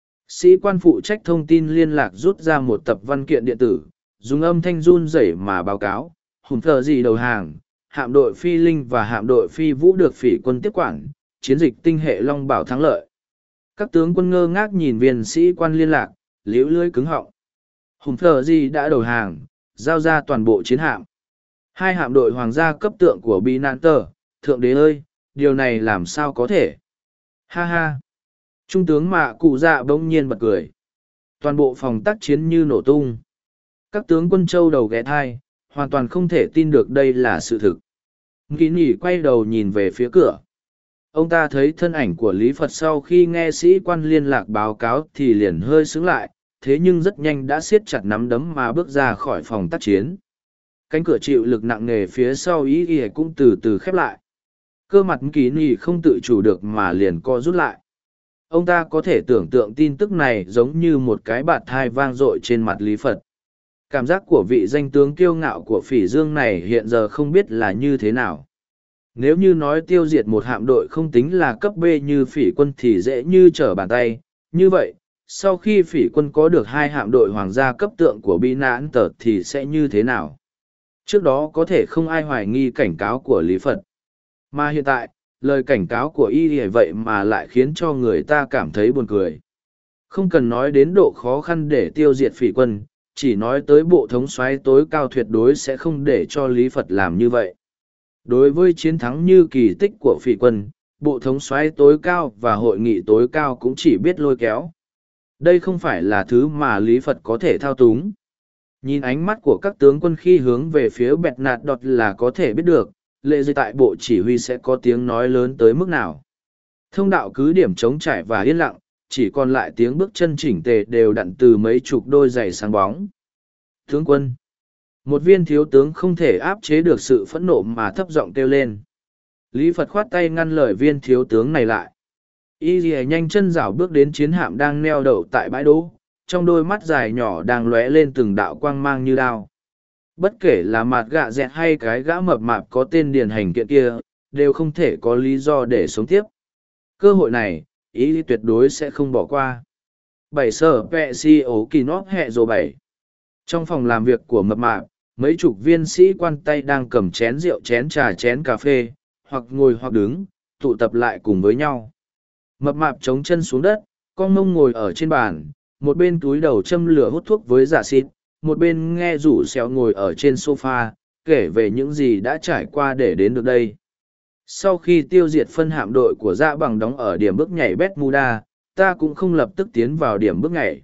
sĩ quan phụ trách thông tin liên lạc rút ra một tập văn kiện điện tử, dùng âm thanh run rẩy mà báo cáo, hùn thờ gì đầu hàng, hạm đội phi linh và hạm đội phi vũ được phỉ quân tiếp quản, chiến dịch tinh hệ Long Bảo thắng lợi. Các tướng quân ngơ ngác nhìn viên sĩ quan liên lạc, liễu lưỡi cứng họng. Hùn thờ gì đã đầu hàng, giao ra toàn bộ chiến hạm. Hai hạm đội hoàng gia cấp tượng của Bị Nạn Tờ, thượng đế ơi, điều này làm sao có thể? Ha ha! Trung tướng Mạ Cụ Dạ bỗng nhiên bật cười. Toàn bộ phòng tác chiến như nổ tung. Các tướng quân châu đầu ghé thai, hoàn toàn không thể tin được đây là sự thực. Kỳ Nhỉ quay đầu nhìn về phía cửa. Ông ta thấy thân ảnh của Lý Phật sau khi nghe sĩ quan liên lạc báo cáo thì liền hơi sững lại, thế nhưng rất nhanh đã siết chặt nắm đấm mà bước ra khỏi phòng tác chiến. Cánh cửa chịu lực nặng nề phía sau ý cũng từ từ khép lại. Cơ mặt Kỳ Nhỉ không tự chủ được mà liền co rút lại. Ông ta có thể tưởng tượng tin tức này giống như một cái bạt thai vang dội trên mặt Lý Phật. Cảm giác của vị danh tướng kiêu ngạo của Phỉ Dương này hiện giờ không biết là như thế nào. Nếu như nói tiêu diệt một hạm đội không tính là cấp B như Phỉ quân thì dễ như trở bàn tay. Như vậy, sau khi Phỉ quân có được hai hạm đội hoàng gia cấp tượng của Bị Nạn Tờ thì sẽ như thế nào? Trước đó có thể không ai hoài nghi cảnh cáo của Lý Phật. Mà hiện tại, lời cảnh cáo của y vậy mà lại khiến cho người ta cảm thấy buồn cười. Không cần nói đến độ khó khăn để tiêu diệt Phỉ quân, chỉ nói tới bộ thống soái tối cao tuyệt đối sẽ không để cho Lý Phật làm như vậy. Đối với chiến thắng như kỳ tích của Phỉ quân, bộ thống soái tối cao và hội nghị tối cao cũng chỉ biết lôi kéo. Đây không phải là thứ mà Lý Phật có thể thao túng. Nhìn ánh mắt của các tướng quân khi hướng về phía bẹt nạt đọt là có thể biết được, lệ dây tại bộ chỉ huy sẽ có tiếng nói lớn tới mức nào. Thông đạo cứ điểm trống trải và yên lặng, chỉ còn lại tiếng bước chân chỉnh tề đều đặn từ mấy chục đôi giày sáng bóng. Tướng quân! Một viên thiếu tướng không thể áp chế được sự phẫn nộ mà thấp giọng kêu lên. Lý Phật khoát tay ngăn lời viên thiếu tướng này lại. Y Lìa nhanh chân rảo bước đến chiến hạm đang neo đậu tại bãi đỗ, trong đôi mắt dài nhỏ đang lóe lên từng đạo quang mang như đao. Bất kể là mặt gạ dẹt hay cái gã mập mạp có tên điền hành kiện kia, đều không thể có lý do để sống tiếp. Cơ hội này, ý tuyệt đối sẽ không bỏ qua. 7 sở vệ si ố kỳ nóp hẹ rồ 7. Trong phòng làm việc của mập mạp, mấy chục viên sĩ quan tay đang cầm chén rượu chén trà chén cà phê, hoặc ngồi hoặc đứng, tụ tập lại cùng với nhau. Mập mạp chống chân xuống đất, con mông ngồi ở trên bàn, một bên túi đầu châm lửa hút thuốc với giả xịt, một bên nghe rủ xéo ngồi ở trên sofa, kể về những gì đã trải qua để đến được đây. Sau khi tiêu diệt phân hạm đội của Dạ Bằng đóng ở điểm bước nhảy Bermuda, ta cũng không lập tức tiến vào điểm bước nhảy.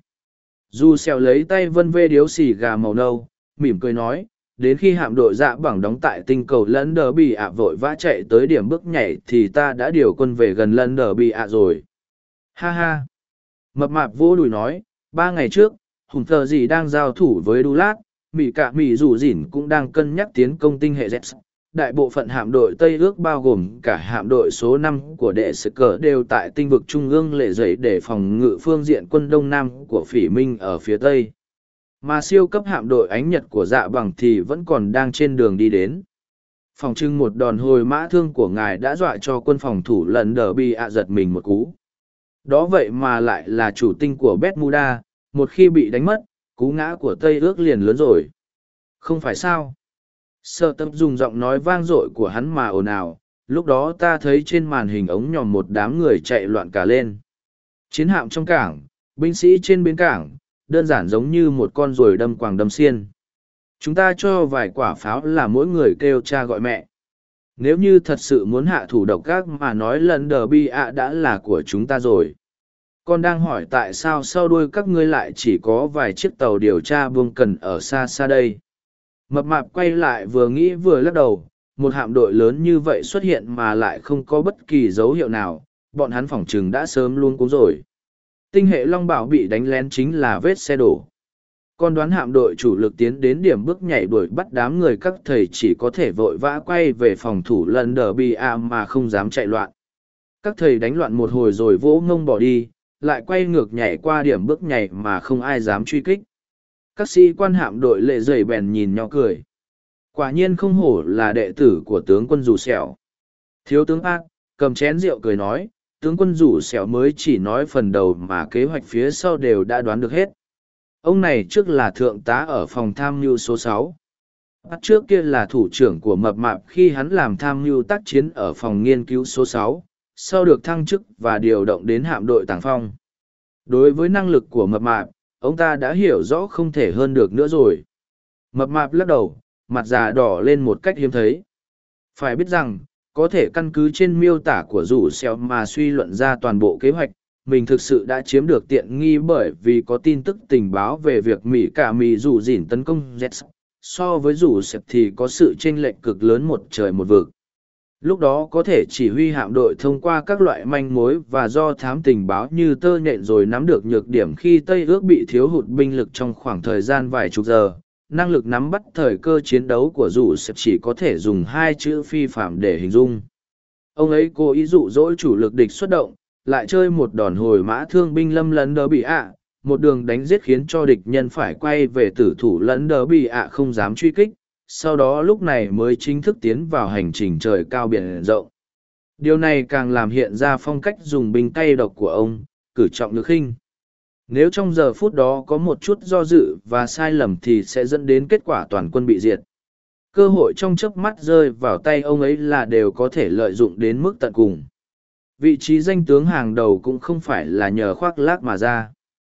Dù xèo lấy tay vân vê điếu xì gà màu nâu, mỉm cười nói, đến khi hạm đội Dạ Bằng đóng tại tinh cầu Lân Đờ Bị ạ vội vã chạy tới điểm bước nhảy thì ta đã điều quân về gần Lân Đờ Bị ạ rồi. Ha ha! Mập mạp vỗ đùi nói, 3 ngày trước, hùng thờ gì đang giao thủ với Đu Lát, Mỹ Cạ Mỹ Rủ Dỉn cũng đang cân nhắc tiến công tinh hệ Z. Đại bộ phận hạm đội Tây ước bao gồm cả hạm đội số 5 của đệ sự cờ đều tại tinh vực trung ương lệ dậy để phòng ngự phương diện quân Đông Nam của Phỉ Minh ở phía Tây. Mà siêu cấp hạm đội Ánh Nhật của Dạ Bằng thì vẫn còn đang trên đường đi đến. Phòng trưng một đòn hồi mã thương của ngài đã dọa cho quân phòng thủ lần đờ bi ạ giật mình một cú. Đó vậy mà lại là chủ tinh của Bermuda, một khi bị đánh mất, cú ngã của Tây ước liền lớn rồi. Không phải sao? Sở Tâm dùng giọng nói vang dội của hắn mà ồn ào, lúc đó ta thấy trên màn hình ống nhòm một đám người chạy loạn cả lên. Chiến hạm trong cảng, binh sĩ trên bến cảng, đơn giản giống như một con ruồi đâm quàng đâm xiên. Chúng ta cho vài quả pháo là mỗi người kêu cha gọi mẹ. Nếu như thật sự muốn hạ thủ độc ác mà nói lần đờ bi ạ đã là của chúng ta rồi. Con đang hỏi tại sao sau đuôi các ngươi lại chỉ có vài chiếc tàu điều tra buông cần ở xa xa đây. Mập mạp quay lại vừa nghĩ vừa lắc đầu, một hạm đội lớn như vậy xuất hiện mà lại không có bất kỳ dấu hiệu nào, bọn hắn phỏng chừng đã sớm luôn cuống rồi. Tinh hệ Long Bảo bị đánh lén chính là vết xe đổ. Con đoán hạm đội chủ lực tiến đến điểm bước nhảy đuổi bắt đám người các thầy chỉ có thể vội vã quay về phòng thủ lần đờ bi a mà không dám chạy loạn. Các thầy đánh loạn một hồi rồi vỗ ngông bỏ đi, lại quay ngược nhảy qua điểm bước nhảy mà không ai dám truy kích. Các sĩ quan hạm đội lệ dày bèn nhìn nhỏ cười. Quả nhiên không hổ là đệ tử của tướng quân Dù Sẹo. Thiếu tướng Ác cầm chén rượu cười nói, tướng quân Dù Sẹo mới chỉ nói phần đầu mà kế hoạch phía sau đều đã đoán được hết. Ông này trước là thượng tá ở phòng tham mưu số 6. Trước kia là thủ trưởng của Mập Mạp khi hắn làm tham mưu tác chiến ở phòng nghiên cứu số 6, sau được thăng chức và điều động đến hạm đội Tàng Phong. Đối với năng lực của Mập Mạp, ông ta đã hiểu rõ không thể hơn được nữa rồi. Mập Mạp lắc đầu, mặt già đỏ lên một cách hiếm thấy. Phải biết rằng, có thể căn cứ trên miêu tả của Rủ Xeo mà suy luận ra toàn bộ kế hoạch, mình thực sự đã chiếm được tiện nghi bởi vì có tin tức tình báo về việc Mỹ cả Mỹ Rủ Dỉn tấn công Z. So với Rủ Xeo thì có sự chênh lệch cực lớn một trời một vực. Lúc đó có thể chỉ huy hạm đội thông qua các loại manh mối và do thám tình báo như tơ nhện rồi nắm được nhược điểm khi Tây ước bị thiếu hụt binh lực trong khoảng thời gian vài chục giờ. Năng lực nắm bắt thời cơ chiến đấu của Dù Sẹp chỉ có thể dùng hai chữ phi phạm để hình dung. Ông ấy cố ý dụ dỗ chủ lực địch xuất động, lại chơi một đòn hồi mã thương binh lâm lấn đỡ bị ạ, một đường đánh giết khiến cho địch nhân phải quay về tử thủ lẫn đỡ bị ạ không dám truy kích, sau đó lúc này mới chính thức tiến vào hành trình trời cao biển rộng. Điều này càng làm hiện ra phong cách dùng binh cay độc của ông, cử trọng nhược khinh. Nếu trong giờ phút đó có một chút do dự và sai lầm thì sẽ dẫn đến kết quả toàn quân bị diệt. Cơ hội trong chớp mắt rơi vào tay ông ấy là đều có thể lợi dụng đến mức tận cùng. Vị trí danh tướng hàng đầu cũng không phải là nhờ khoác lác mà ra.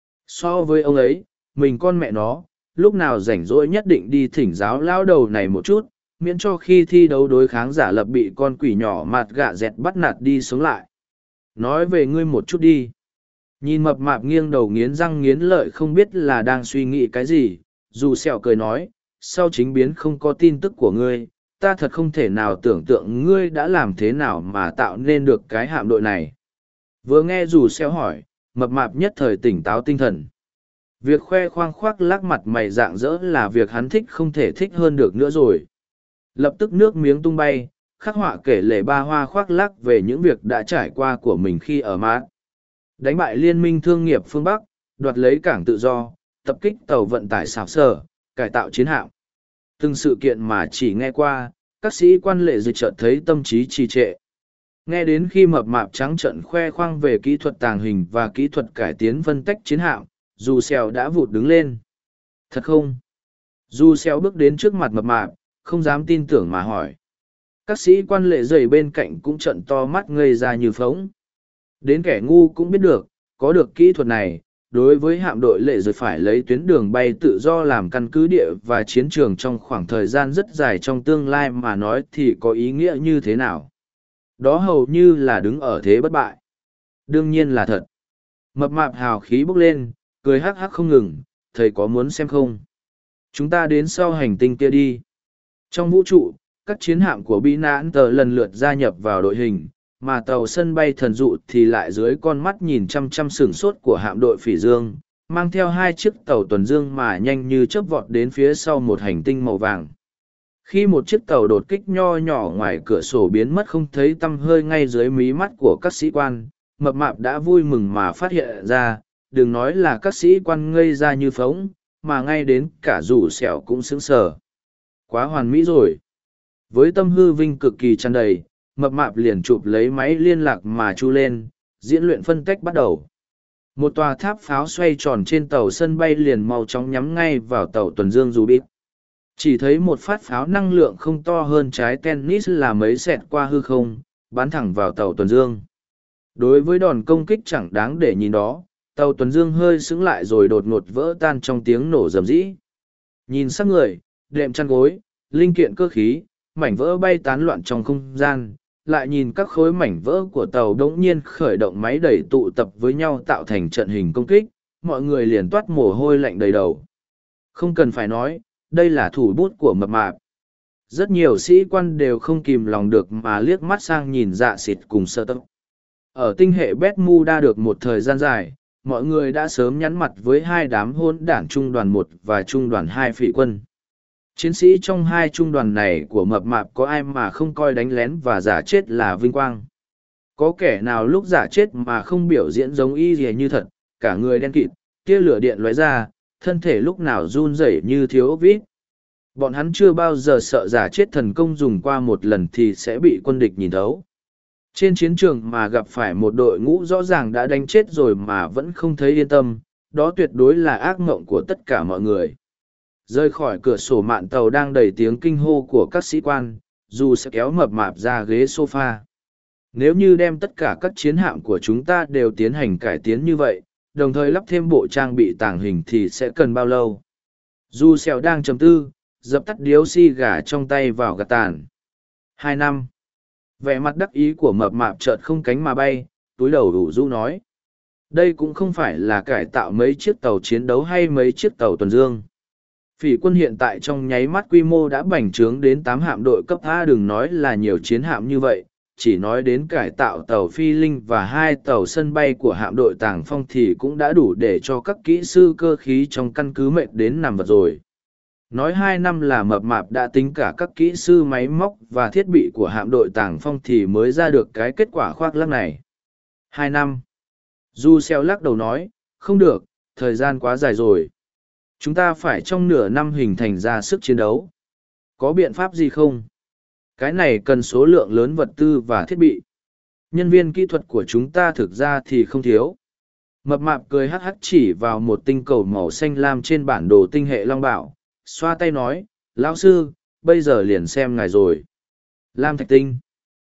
So với ông ấy, mình con mẹ nó, lúc nào rảnh rỗi nhất định đi thỉnh giáo lão đầu này một chút, miễn cho khi thi đấu đối kháng giả lập bị con quỷ nhỏ mạt gạ dẹt bắt nạt đi sống lại. Nói về ngươi một chút đi. Nhìn Mập Mạp nghiêng đầu nghiến răng nghiến lợi không biết là đang suy nghĩ cái gì, Dù Sẹo cười nói, sau chính biến không có tin tức của ngươi, ta thật không thể nào tưởng tượng ngươi đã làm thế nào mà tạo nên được cái hạm đội này. Vừa nghe Dù Sẹo hỏi, Mập Mạp nhất thời tỉnh táo tinh thần. Việc khoe khoang khoác lác mặt mày rạng rỡ là việc hắn thích không thể thích hơn được nữa rồi. Lập tức nước miếng tung bay, khắc họa kể lể ba hoa khoác lác về những việc đã trải qua của mình khi ở Mát. Đánh bại liên minh thương nghiệp phương Bắc, đoạt lấy cảng tự do, tập kích tàu vận tải xảo sở, cải tạo chiến hạm. Từng sự kiện mà chỉ nghe qua, các sĩ quan lệ dịch chợt thấy tâm trí trì trệ. Nghe đến khi Mập Mạp trắng trợn khoe khoang về kỹ thuật tàng hình và kỹ thuật cải tiến phân tách chiến hạm, Dù Sẹo đã vụt đứng lên. Thật không? Dù Sẹo bước đến trước mặt Mập Mạp, không dám tin tưởng mà hỏi. Các sĩ quan lệ dày bên cạnh cũng trợn to mắt ngây ra như phóng. Đến kẻ ngu cũng biết được, có được kỹ thuật này, đối với hạm đội lệ rồi phải lấy tuyến đường bay tự do làm căn cứ địa và chiến trường trong khoảng thời gian rất dài trong tương lai mà nói thì có ý nghĩa như thế nào. Đó hầu như là đứng ở thế bất bại. Đương nhiên là thật. Mập Mạp hào khí bốc lên, cười hắc hắc không ngừng, thầy có muốn xem không? Chúng ta đến sau hành tinh kia đi. Trong vũ trụ, các chiến hạm của Bi Nãn Tờ lần lượt gia nhập vào đội hình, mà tàu sân bay thần dụ thì lại dưới con mắt nhìn chăm chăm sửng sốt của hạm đội Phỉ Dương, mang theo hai chiếc tàu tuần dương mà nhanh như chớp vọt đến phía sau một hành tinh màu vàng. Khi một chiếc tàu đột kích nho nhỏ ngoài cửa sổ biến mất không thấy tăm hơi ngay dưới mí mắt của các sĩ quan, Mập Mạp đã vui mừng mà phát hiện ra, đừng nói là các sĩ quan ngây ra như phóng, mà ngay đến cả Dù Sẹo cũng sững sờ. Quá hoàn mỹ rồi. Với tâm hư vinh cực kỳ tràn đầy, Mập Mạp liền chụp lấy máy liên lạc mà chu lên, diễn luyện phân tách bắt đầu. Một tòa tháp pháo xoay tròn trên tàu sân bay liền mau chóng nhắm ngay vào tàu tuần dương dù bít. Chỉ thấy một phát pháo năng lượng không to hơn trái tennis là mấy xẹt qua hư không, bắn thẳng vào tàu tuần dương. Đối với đòn công kích chẳng đáng để nhìn đó, tàu tuần dương hơi sững lại rồi đột ngột vỡ tan trong tiếng nổ rầm rĩ. Nhìn xác người, đệm chăn gối, linh kiện cơ khí, mảnh vỡ bay tán loạn trong không gian, lại nhìn các khối mảnh vỡ của tàu đống nhiên khởi động máy đẩy tụ tập với nhau tạo thành trận hình công kích, mọi người liền toát mồ hôi lạnh đầy đầu. Không cần phải nói, đây là thủ bút của mập mạp. Rất nhiều sĩ quan đều không kìm lòng được mà liếc mắt sang nhìn Dạ Xịt cùng Sơ Tốc. Ở tinh hệ Bermuda được một thời gian dài, mọi người đã sớm nhắn mặt với hai đám hỗn đản trung đoàn 1 và trung đoàn 2 phỉ quân. Chiến sĩ trong hai trung đoàn này của mập mạp có ai mà không coi đánh lén và giả chết là vinh quang. Có kẻ nào lúc giả chết mà không biểu diễn giống y gì như thật, cả người đen kịt, tia lửa điện lóe ra, thân thể lúc nào run rẩy như thiếu ốc vít. Bọn hắn chưa bao giờ sợ giả chết thần công dùng qua một lần thì sẽ bị quân địch nhìn thấu. Trên chiến trường mà gặp phải một đội ngũ rõ ràng đã đánh chết rồi mà vẫn không thấy yên tâm, đó tuyệt đối là ác mộng của tất cả mọi người. Rơi khỏi cửa sổ mạn tàu đang đầy tiếng kinh hô của các sĩ quan, dù sẽ kéo mập mạp ra ghế sofa. Nếu như đem tất cả các chiến hạm của chúng ta đều tiến hành cải tiến như vậy, đồng thời lắp thêm bộ trang bị tàng hình thì sẽ cần bao lâu? Dù Sẹo đang trầm tư, dập tắt điếu xi gà trong tay vào gạt tàn. 2 năm. Vẻ mặt đắc ý của mập mạp chợt không cánh mà bay, túi đầu đủ rũ nói. Đây cũng không phải là cải tạo mấy chiếc tàu chiến đấu hay mấy chiếc tàu tuần dương. Phỉ quân hiện tại trong nháy mắt quy mô đã bành trướng đến 8 hạm đội cấp A, đừng nói là nhiều chiến hạm như vậy, chỉ nói đến cải tạo tàu phi linh và 2 tàu sân bay của hạm đội Tàng Phong thì cũng đã đủ để cho các kỹ sư cơ khí trong căn cứ mệt đến nằm vật rồi. Nói 2 năm là mập mạp đã tính cả các kỹ sư máy móc và thiết bị của hạm đội Tàng Phong thì mới ra được cái kết quả khoác lác này. 2 năm. Du Xeo lắc đầu nói, không được, thời gian quá dài rồi. Chúng ta phải trong nửa năm hình thành ra sức chiến đấu. Có biện pháp gì không? Cái này cần số lượng lớn vật tư và thiết bị. Nhân viên kỹ thuật của chúng ta thực ra thì không thiếu. Mập mạp cười hắc hắc chỉ vào một tinh cầu màu xanh lam trên bản đồ tinh hệ Long Bảo, xoa tay nói, lão sư, bây giờ liền xem ngài rồi. Lam thạch tinh.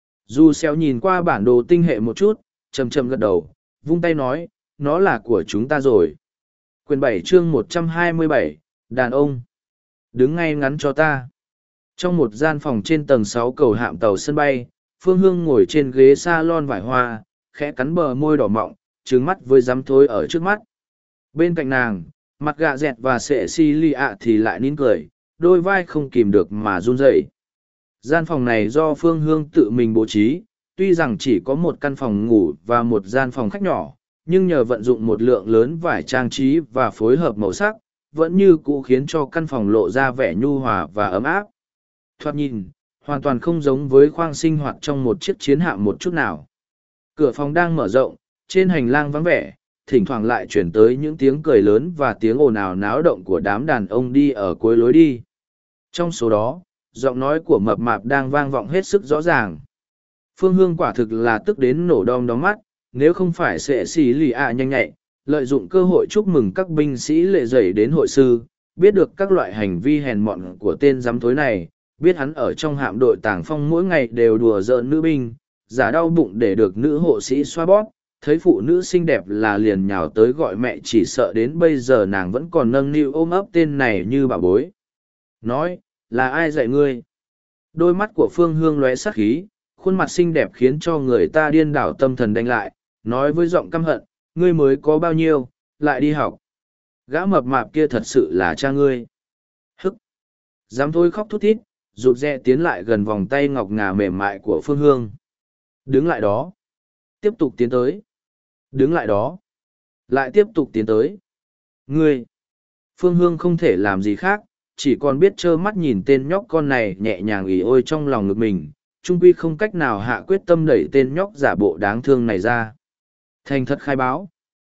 Du Xeo nhìn qua bản đồ tinh hệ một chút, chầm chầm gật đầu, vung tay nói, nó là của chúng ta rồi. Quyền 7 chương 127, đàn ông. Đứng ngay ngắn cho ta. Trong một gian phòng trên tầng 6 cầu hạm tàu sân bay, Phương Hương ngồi trên ghế salon vải hoa, khẽ cắn bờ môi đỏ mọng, trừng mắt với dám thối ở trước mắt. Bên cạnh nàng, mặt gạ dẹt và sệ si lì ạ thì lại nín cười, đôi vai không kìm được mà run rẩy. Gian phòng này do Phương Hương tự mình bố trí, tuy rằng chỉ có một căn phòng ngủ và một gian phòng khách nhỏ, nhưng nhờ vận dụng một lượng lớn vải trang trí và phối hợp màu sắc, vẫn như cũ khiến cho căn phòng lộ ra vẻ nhu hòa và ấm áp. Thoạt nhìn, hoàn toàn không giống với khoang sinh hoạt trong một chiếc chiến hạm một chút nào. Cửa phòng đang mở rộng, trên hành lang vắng vẻ, thỉnh thoảng lại chuyển tới những tiếng cười lớn và tiếng ồn ào náo động của đám đàn ông đi ở cuối lối đi. Trong số đó, giọng nói của mập mạp đang vang vọng hết sức rõ ràng. Phương Hương quả thực là tức đến nổ đom đóm mắt, nếu không phải sệ xì lì ạ nhanh nhạy, lợi dụng cơ hội chúc mừng các binh sĩ lệ dày đến hội sư, biết được các loại hành vi hèn mọn của tên giám thối này, biết hắn ở trong hạm đội Tàng Phong mỗi ngày đều đùa giỡn nữ binh, giả đau bụng để được nữ hộ sĩ xoa bóp, thấy phụ nữ xinh đẹp là liền nhào tới gọi mẹ, chỉ sợ đến bây giờ nàng vẫn còn nâng niu ôm ấp tên này như bà bối. Nói, là ai dạy ngươi? Đôi mắt của Phương Hương lóe sát khí, khuôn mặt xinh đẹp khiến cho người ta điên đảo tâm thần đánh lại, nói với giọng căm hận, ngươi mới có bao nhiêu, lại đi học. Gã mập mạp kia thật sự là cha ngươi. Hức! Dám thôi khóc thút thít, rụt rè tiến lại gần vòng tay ngọc ngà mềm mại của Phương Hương. Đứng lại đó. Tiếp tục tiến tới. Đứng lại đó. Lại tiếp tục tiến tới. Ngươi! Phương Hương không thể làm gì khác, chỉ còn biết trơ mắt nhìn tên nhóc con này nhẹ nhàng ỉ ôi trong lòng ngực mình, trung quy không cách nào hạ quyết tâm đẩy tên nhóc giả bộ đáng thương này ra. Thành thật khai báo.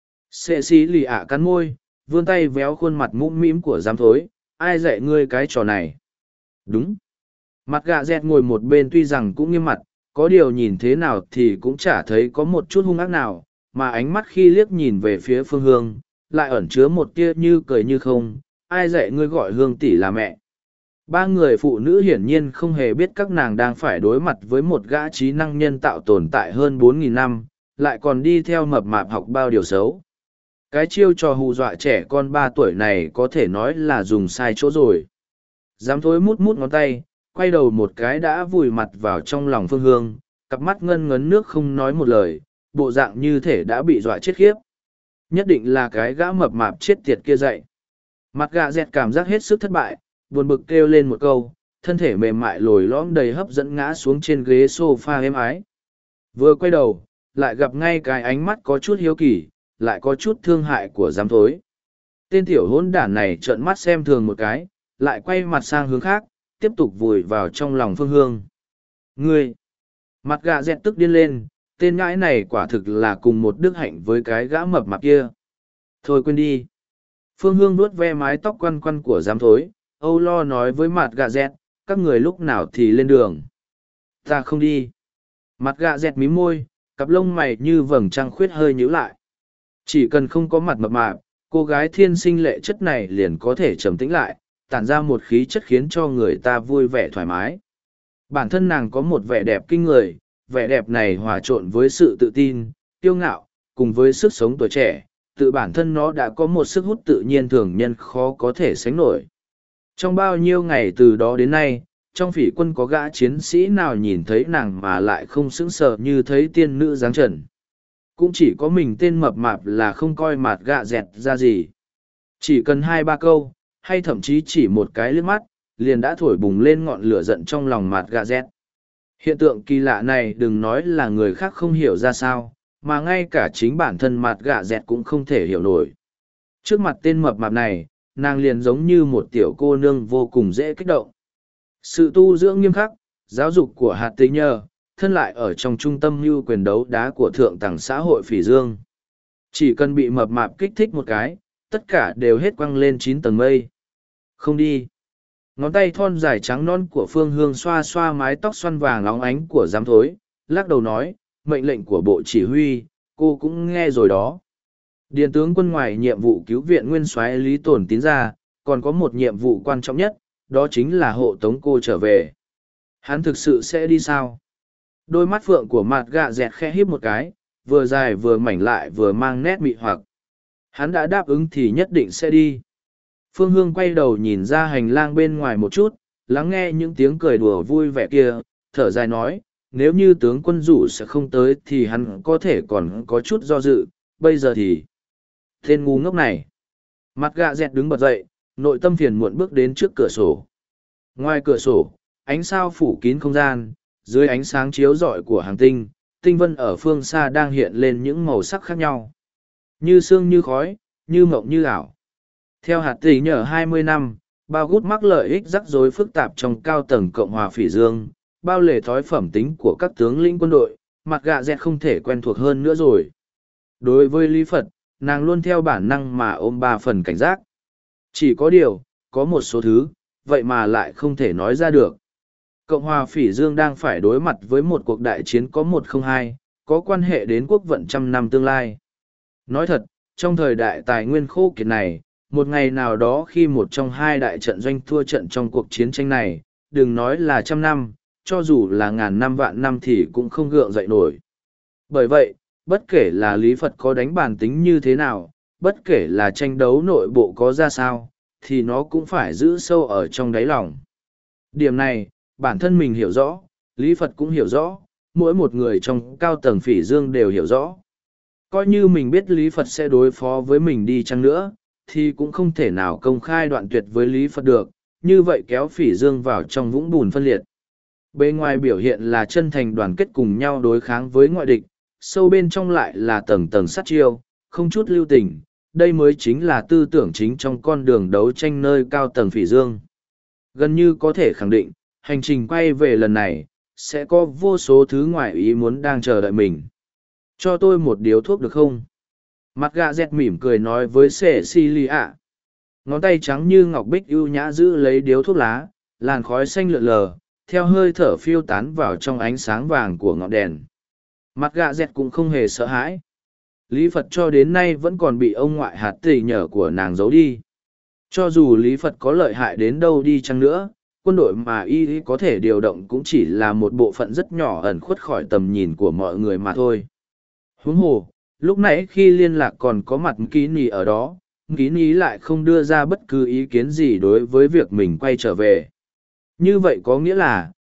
Sệ xí lì ạ cắn môi, vươn tay véo khuôn mặt mũm mĩm của giám thối, ai dạy ngươi cái trò này? Đúng. Mặt gạ dẹt ngồi một bên tuy rằng cũng nghiêm mặt, có điều nhìn thế nào thì cũng chả thấy có một chút hung ác nào, mà ánh mắt khi liếc nhìn về phía Phương Hương, lại ẩn chứa một tia như cười như không, ai dạy ngươi gọi Hương tỷ là mẹ. Ba người phụ nữ hiển nhiên không hề biết các nàng đang phải đối mặt với một gã trí năng nhân tạo tồn tại hơn 4.000 năm, lại còn đi theo mập mạp học bao điều xấu. Cái chiêu trò hù dọa trẻ con 3 tuổi này có thể nói là dùng sai chỗ rồi. Dám thối mút mút ngón tay, quay đầu một cái đã vùi mặt vào trong lòng Phương Hương, cặp mắt ngân ngấn nước không nói một lời, bộ dạng như thể đã bị dọa chết khiếp. Nhất định là cái gã mập mạp chết tiệt kia dậy. Mặt gạ dẹt cảm giác hết sức thất bại, buồn bực kêu lên một câu, thân thể mềm mại lồi lõm đầy hấp dẫn ngã xuống trên ghế sofa êm ái. Vừa quay đầu, lại gặp ngay cái ánh mắt có chút hiếu kỳ, lại có chút thương hại của giám thối. Tên tiểu hỗn đản này trợn mắt xem thường một cái, lại quay mặt sang hướng khác, tiếp tục vùi vào trong lòng Phương Hương. Ngươi! Mặt gạ dẹt tức điên lên, tên ngãi này quả thực là cùng một đức hạnh với cái gã mập mạp kia. Thôi quên đi. Phương Hương vuốt ve mái tóc quăn quăn của giám thối, âu lo nói với mặt gạ dẹt, các người lúc nào thì lên đường. Ta không đi. Mặt gạ dẹt mím môi, cặp lông mày như vầng trăng khuyết hơi nhíu lại. Chỉ cần không có mặt mập mạp, cô gái thiên sinh lệ chất này liền có thể trầm tĩnh lại, tản ra một khí chất khiến cho người ta vui vẻ thoải mái. Bản thân nàng có một vẻ đẹp kinh người, vẻ đẹp này hòa trộn với sự tự tin, kiêu ngạo, cùng với sức sống tuổi trẻ, tự bản thân nó đã có một sức hút tự nhiên thường nhân khó có thể sánh nổi. Trong bao nhiêu ngày từ đó đến nay, trong phỉ quân có gã chiến sĩ nào nhìn thấy nàng mà lại không sững sờ như thấy tiên nữ dáng trần. Cũng chỉ có mình tên mập mạp là không coi mặt gạ dẹt ra gì. Chỉ cần 2-3 câu, hay thậm chí chỉ một cái liếc mắt, liền đã thổi bùng lên ngọn lửa giận trong lòng mặt gạ dẹt. Hiện tượng kỳ lạ này đừng nói là người khác không hiểu ra sao, mà ngay cả chính bản thân mặt gạ dẹt cũng không thể hiểu nổi. Trước mặt tên mập mạp này, nàng liền giống như một tiểu cô nương vô cùng dễ kích động. Sự tu dưỡng nghiêm khắc, giáo dục của hạt tây nhờ, thân lại ở trong trung tâm mưu quyền đấu đá của thượng tầng xã hội phỉ dương. Chỉ cần bị mập mạp kích thích một cái, tất cả đều hết quăng lên 9 tầng mây. Không đi. Ngón tay thon dài trắng non của Phương Hương xoa xoa mái tóc xoăn vàng óng ánh của giám thối, lắc đầu nói, mệnh lệnh của bộ chỉ huy, cô cũng nghe rồi đó. Điền tướng quân ngoài nhiệm vụ cứu viện nguyên soái Lý Tổn Tín ra, còn có một nhiệm vụ quan trọng nhất, đó chính là hộ tống cô trở về. Hắn thực sự sẽ đi sao? Đôi mắt phượng của mặt gạ dẹt khẽ híp một cái, vừa dài vừa mảnh lại vừa mang nét mị hoặc. Hắn đã đáp ứng thì nhất định sẽ đi. Phương Hương quay đầu nhìn ra hành lang bên ngoài một chút, lắng nghe những tiếng cười đùa vui vẻ kia, thở dài nói, nếu như tướng quân rủ sẽ không tới thì hắn có thể còn có chút do dự, bây giờ thì... Tên ngu ngốc này. Mặt gạ dẹt đứng bật dậy, nội tâm phiền muộn bước đến trước cửa sổ. Ngoài cửa sổ, ánh sao phủ kín không gian, dưới ánh sáng chiếu rọi của hàng tinh, tinh vân ở phương xa đang hiện lên những màu sắc khác nhau. Như sương như khói, như mộng như ảo. Theo hạt tỷ nhờ 20 năm, bao gút mắc lợi ích rắc rối phức tạp trong cao tầng Cộng hòa Phỉ Dương, bao lề thói phẩm tính của các tướng lĩnh quân đội, mặt gạ dẹt không thể quen thuộc hơn nữa rồi. Đối với Lý Phật, nàng luôn theo bản năng mà ôm 3 phần cảnh giác. Chỉ có điều, có một số thứ, vậy mà lại không thể nói ra được. Cộng hòa Phỉ Dương đang phải đối mặt với một cuộc đại chiến có 102, có quan hệ đến quốc vận trăm năm tương lai. Nói thật, trong thời đại tài nguyên khô kiệt này, một ngày nào đó khi một trong 2 đại trận doanh thua trận trong cuộc chiến tranh này, đừng nói là trăm năm, cho dù là ngàn năm vạn năm thì cũng không gượng dậy nổi. Bởi vậy, bất kể là Lý Phật có đánh bản tính như thế nào, bất kể là tranh đấu nội bộ có ra sao, thì nó cũng phải giữ sâu ở trong đáy lòng. Điểm này, bản thân mình hiểu rõ, Lý Phật cũng hiểu rõ, mỗi một người trong cao tầng Phỉ Dương đều hiểu rõ. Coi như mình biết Lý Phật sẽ đối phó với mình đi chăng nữa, thì cũng không thể nào công khai đoạn tuyệt với Lý Phật được, như vậy kéo Phỉ Dương vào trong vũng bùn phân liệt. Bên ngoài biểu hiện là chân thành đoàn kết cùng nhau đối kháng với ngoại địch, sâu bên trong lại là tầng tầng sát chiêu, không chút lưu tình, đây mới chính là tư tưởng chính trong con đường đấu tranh nơi cao tầng Phỉ Dương. Gần như có thể khẳng định, hành trình quay về lần này, sẽ có vô số thứ ngoài ý muốn đang chờ đợi mình. Cho tôi một điếu thuốc được không? Mặt gạ dẹt mỉm cười nói với Cecilia. Ngón tay trắng như ngọc bích ưu nhã giữ lấy điếu thuốc lá, làn khói xanh lượn lờ, theo hơi thở phiêu tán vào trong ánh sáng vàng của ngọn đèn. Mặt gạ dẹt cũng không hề sợ hãi. Lý Phật cho đến nay vẫn còn bị ông ngoại hạt tỉ nhở của nàng giấu đi. Cho dù Lý Phật có lợi hại đến đâu đi chăng nữa, quân đội mà y có thể điều động cũng chỉ là một bộ phận rất nhỏ ẩn khuất khỏi tầm nhìn của mọi người mà thôi. Huống hồ, lúc nãy khi liên lạc còn có mặt Ký Nì ở đó, Ký Nì lại không đưa ra bất cứ ý kiến gì đối với việc mình quay trở về. Như vậy có nghĩa là,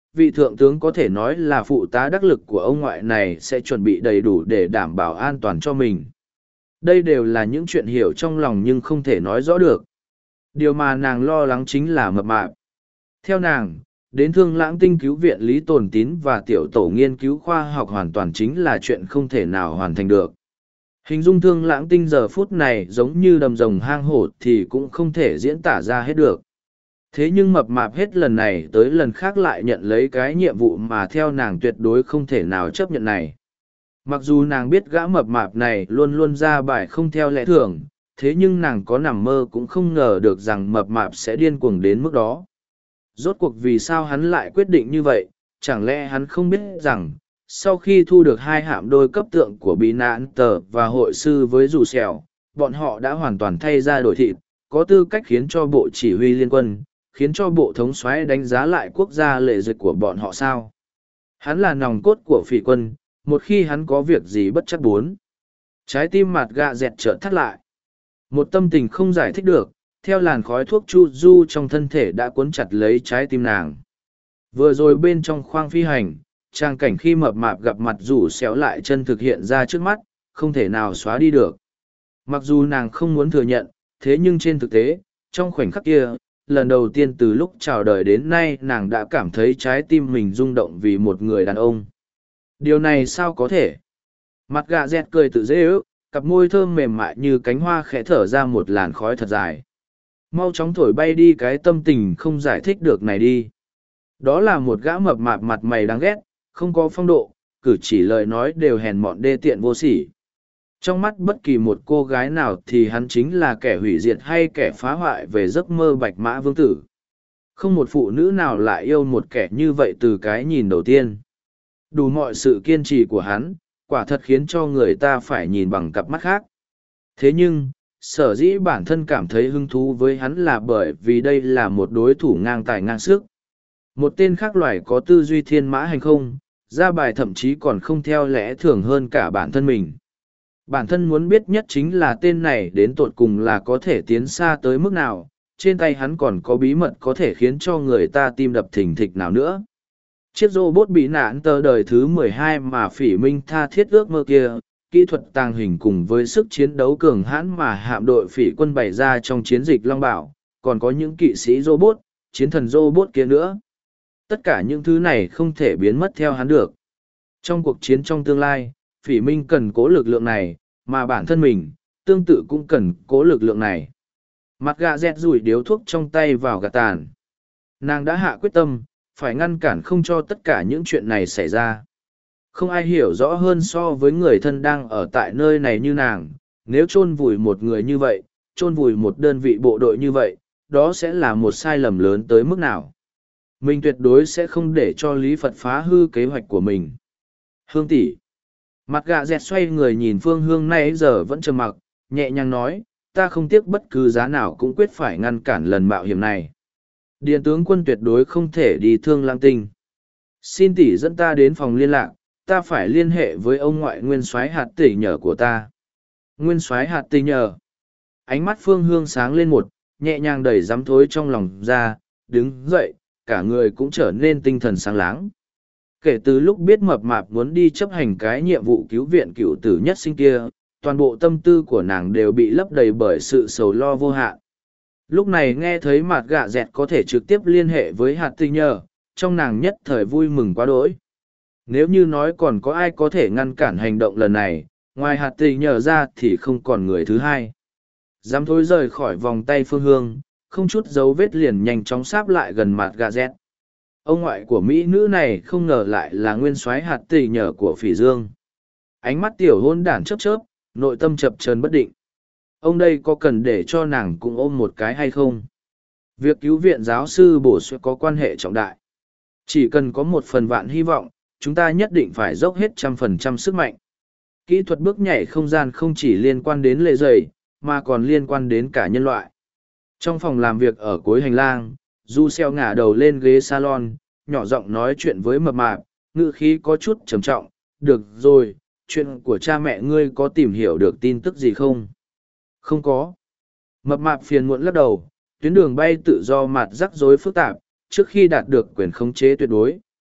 vị thượng tướng có thể nói là phụ tá đắc lực của ông ngoại này sẽ chuẩn bị đầy đủ để đảm bảo an toàn cho mình. Đây đều là những chuyện hiểu trong lòng nhưng không thể nói rõ được. Điều mà nàng lo lắng chính là mập mạp. Theo nàng, đến Thương Lãng Tinh cứu viện Lý Tồn Tín và tiểu tổ nghiên cứu khoa học hoàn toàn chính là chuyện không thể nào hoàn thành được. Hình dung Thương Lãng Tinh giờ phút này giống như đầm rồng hang hổ thì cũng không thể diễn tả ra hết được. Thế nhưng mập mạp hết lần này tới lần khác lại nhận lấy cái nhiệm vụ mà theo nàng tuyệt đối không thể nào chấp nhận này. Mặc dù nàng biết gã mập mạp này luôn luôn ra bài không theo lẽ thường, thế nhưng nàng có nằm mơ cũng không ngờ được rằng mập mạp sẽ điên cuồng đến mức đó. Rốt cuộc vì sao hắn lại quyết định như vậy, chẳng lẽ hắn không biết rằng, sau khi thu được hai hạm đôi cấp tượng của Bí Nạn Tờ và hội sư với dù sẹo, bọn họ đã hoàn toàn thay ra đổi thịt, có tư cách khiến cho bộ chỉ huy liên quân, khiến cho bộ thống soái đánh giá lại quốc gia lệ dịch của bọn họ sao. Hắn là nòng cốt của phỉ quân, một khi hắn có việc gì bất chắc bốn. Trái tim mặt gạ dẹt chợt thắt lại. Một tâm tình không giải thích được, theo làn khói thuốc chu du trong thân thể đã cuốn chặt lấy trái tim nàng. Vừa rồi bên trong khoang phi hành, trang cảnh khi mập mạp gặp mặt rủ xéo lại chân thực hiện ra trước mắt, không thể nào xóa đi được. Mặc dù nàng không muốn thừa nhận, thế nhưng trên thực tế, trong khoảnh khắc kia, lần đầu tiên từ lúc chào đời đến nay nàng đã cảm thấy trái tim mình rung động vì một người đàn ông. Điều này sao có thể? Mặt gà dẹt cười tự dễ ước, cặp môi thơm mềm mại như cánh hoa khẽ thở ra một làn khói thật dài. Mau chóng thổi bay đi cái tâm tình không giải thích được này đi. Đó là một gã mập mạp mặt mày đáng ghét, không có phong độ, cử chỉ lời nói đều hèn mọn đê tiện vô sỉ. Trong mắt bất kỳ một cô gái nào thì hắn chính là kẻ hủy diệt hay kẻ phá hoại về giấc mơ bạch mã vương tử. Không một phụ nữ nào lại yêu một kẻ như vậy từ cái nhìn đầu tiên. Đủ mọi sự kiên trì của hắn, quả thật khiến cho người ta phải nhìn bằng cặp mắt khác. Thế nhưng, sở dĩ bản thân cảm thấy hứng thú với hắn là bởi vì đây là một đối thủ ngang tài ngang sức. Một tên khác loài có tư duy thiên mã hành không, ra bài thậm chí còn không theo lẽ thường hơn cả bản thân mình. Bản thân muốn biết nhất chính là tên này đến tột cùng là có thể tiến xa tới mức nào, trên tay hắn còn có bí mật có thể khiến cho người ta tim đập thình thịch nào nữa. Chiếc robot bị nạn tờ đời thứ 12 mà Phỉ Minh tha thiết ước mơ kia, kỹ thuật tàng hình cùng với sức chiến đấu cường hãn mà hạm đội phỉ quân bày ra trong chiến dịch Long Bảo, còn có những kỵ sĩ robot, chiến thần robot kia nữa. Tất cả những thứ này không thể biến mất theo hắn được. Trong cuộc chiến trong tương lai, Phỉ Minh cần cố lực lượng này, mà bản thân mình, tương tự cũng cần cố lực lượng này. Mặt gà dẹt rủi điếu thuốc trong tay vào gạt tàn. Nàng đã hạ quyết tâm, phải ngăn cản không cho tất cả những chuyện này xảy ra. Không ai hiểu rõ hơn so với người thân đang ở tại nơi này như nàng, nếu chôn vùi một người như vậy, chôn vùi một đơn vị bộ đội như vậy, đó sẽ là một sai lầm lớn tới mức nào. Mình tuyệt đối sẽ không để cho Lý Phật phá hư kế hoạch của mình. Hương tỷ. Mặt gạ dẹt xoay người nhìn Phương Hương nay giờ vẫn trầm mặc, nhẹ nhàng nói, ta không tiếc bất cứ giá nào cũng quyết phải ngăn cản lần mạo hiểm này. Điện tướng quân tuyệt đối không thể đi Thương Lãng Tinh. Xin tỷ dẫn ta đến phòng liên lạc, ta phải liên hệ với ông ngoại nguyên soái hạt tỷ nhờ của ta. Nguyên soái hạt tỷ nhờ. Ánh mắt Phương Hương sáng lên một, nhẹ nhàng đẩy dám thối trong lòng ra, đứng dậy, cả người cũng trở nên tinh thần sáng láng. Kể từ lúc biết mập mạp muốn đi chấp hành cái nhiệm vụ cứu viện cựu tử nhất sinh kia, toàn bộ tâm tư của nàng đều bị lấp đầy bởi sự sầu lo vô hạn. Lúc này nghe thấy mặt gạ dẹt có thể trực tiếp liên hệ với hạt tỷ nhờ, trong nàng nhất thời vui mừng quá đỗi. Nếu như nói còn có ai có thể ngăn cản hành động lần này, ngoài hạt tỷ nhờ ra thì không còn người thứ hai. Dám thối rời khỏi vòng tay Phương Hương, không chút dấu vết liền nhanh chóng sáp lại gần mặt gà dẹt. Ông ngoại của mỹ nữ này không ngờ lại là nguyên soái hạt tỷ nhờ của Phỉ Dương. Ánh mắt tiểu hôn đản chớp chớp, nội tâm chập chờn bất định. Ông đây có cần để cho nàng cũng ôm một cái hay không? Việc cứu viện giáo sư bổ sẽ có quan hệ trọng đại. Chỉ cần có một phần vạn hy vọng, chúng ta nhất định phải dốc hết 100% sức mạnh. Kỹ thuật bước nhảy không gian không chỉ liên quan đến lệ dày, mà còn liên quan đến cả nhân loại. Trong phòng làm việc ở cuối hành lang, Du Xeo ngả đầu lên ghế salon, nhỏ giọng nói chuyện với mập mạp, ngữ khí có chút trầm trọng. Được rồi, chuyện của cha mẹ ngươi có tìm hiểu được tin tức gì không? Không có. Mập mạp phiền muộn lắc đầu, tuyến đường bay tự do mặt rắc rối phức tạp, trước khi đạt được quyền khống chế tuyệt đối,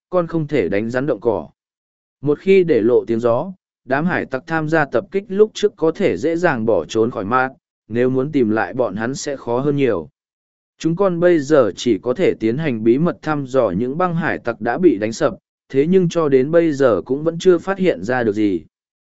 con không thể đánh rắn động cỏ. Một khi để lộ tiếng gió, đám hải tặc tham gia tập kích lúc trước có thể dễ dàng bỏ trốn khỏi mát, nếu muốn tìm lại bọn hắn sẽ khó hơn nhiều. Chúng con bây giờ chỉ có thể tiến hành bí mật thăm dò những băng hải tặc đã bị đánh sập, thế nhưng cho đến bây giờ cũng vẫn chưa phát hiện ra được gì.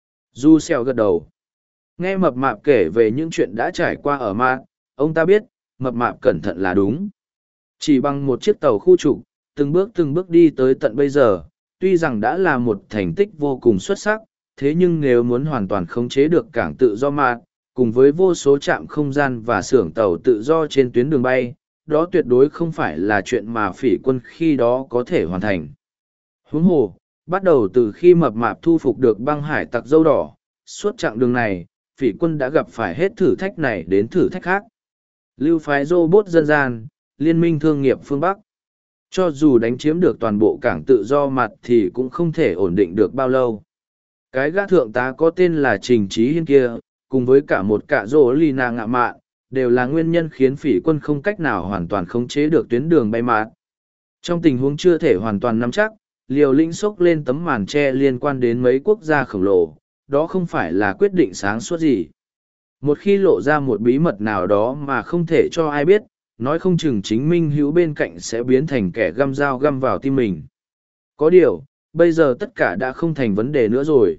Du Xeo gật đầu. Nghe mập mạp kể về những chuyện đã trải qua ở mát, ông ta biết, mập mạp cẩn thận là đúng. Chỉ bằng một chiếc tàu khu trục, từng bước đi tới tận bây giờ, tuy rằng đã là một thành tích vô cùng xuất sắc, thế nhưng nếu muốn hoàn toàn khống chế được cảng tự do mát, cùng với vô số trạm không gian và xưởng tàu tự do trên tuyến đường bay, đó tuyệt đối không phải là chuyện mà phỉ quân khi đó có thể hoàn thành. Huống hồ, bắt đầu từ khi mập mạp thu phục được băng hải tặc dâu đỏ, suốt chặng đường này, phỉ quân đã gặp phải hết thử thách này đến thử thách khác. Lưu phái robot dân gian, liên minh thương nghiệp phương Bắc. Cho dù đánh chiếm được toàn bộ cảng tự do mặt thì cũng không thể ổn định được bao lâu. Cái gã thượng tá có tên là Trình Trí Hiên kia, cùng với cả một cạ rỗ Lina ngạ mạn, đều là nguyên nhân khiến phỉ quân không cách nào hoàn toàn khống chế được tuyến đường bay mát. Trong tình huống chưa thể hoàn toàn nắm chắc, Liều Lĩnh xốc lên tấm màn che liên quan đến mấy quốc gia khổng lồ, đó không phải là quyết định sáng suốt gì. Một khi lộ ra một bí mật nào đó mà không thể cho ai biết, nói không chừng chính Minh Hữu bên cạnh sẽ biến thành kẻ găm dao găm vào tim mình. Có điều, bây giờ tất cả đã không thành vấn đề nữa rồi.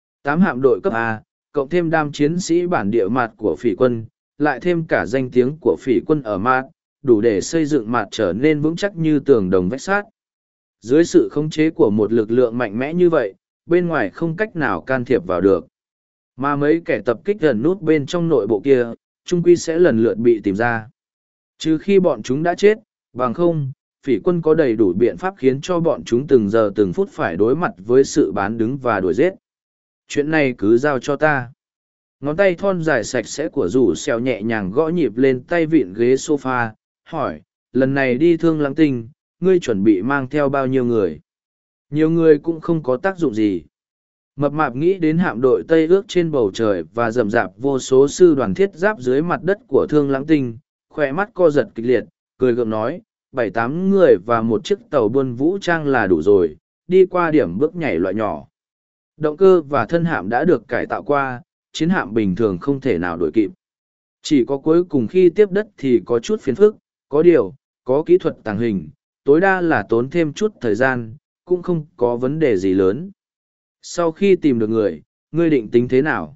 8 hạm đội cấp A, cộng thêm đám chiến sĩ bản địa mạt của phỉ quân, lại thêm cả danh tiếng của phỉ quân ở mạt, đủ để xây dựng mạt trở nên vững chắc như tường đồng vách sát. Dưới sự khống chế của một lực lượng mạnh mẽ như vậy, bên ngoài không cách nào can thiệp vào được. Mà mấy kẻ tập kích gần nút bên trong nội bộ kia, trung quy sẽ lần lượt bị tìm ra. Trừ khi bọn chúng đã chết, bằng không, phỉ quân có đầy đủ biện pháp khiến cho bọn chúng từng giờ từng phút phải đối mặt với sự bán đứng và đuổi giết. Chuyện này cứ giao cho ta. Ngón tay thon dài sạch sẽ của rủ xèo nhẹ nhàng gõ nhịp lên tay vịn ghế sofa, hỏi, lần này đi Thương Lãng Tinh, ngươi chuẩn bị mang theo bao nhiêu người? Nhiều người cũng không có tác dụng gì. Mập mạp nghĩ đến hạm đội Tây ước trên bầu trời và rầm rạp vô số sư đoàn thiết giáp dưới mặt đất của Thương Lãng Tinh, khỏe mắt co giật kịch liệt, cười gượng nói, 7-8 người và một chiếc tàu buôn vũ trang là đủ rồi, đi qua điểm bước nhảy loại nhỏ. Động cơ và thân hạm đã được cải tạo qua, chiến hạm bình thường không thể nào đuổi kịp. Chỉ có cuối cùng khi tiếp đất thì có chút phiền phức, có điều, có kỹ thuật tàng hình, tối đa là tốn thêm chút thời gian, cũng không có vấn đề gì lớn. Sau khi tìm được người, ngươi định tính thế nào?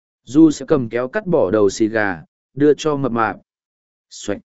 Du sẽ cầm kéo cắt bỏ đầu xì gà, đưa cho mập mạp. Xoạch!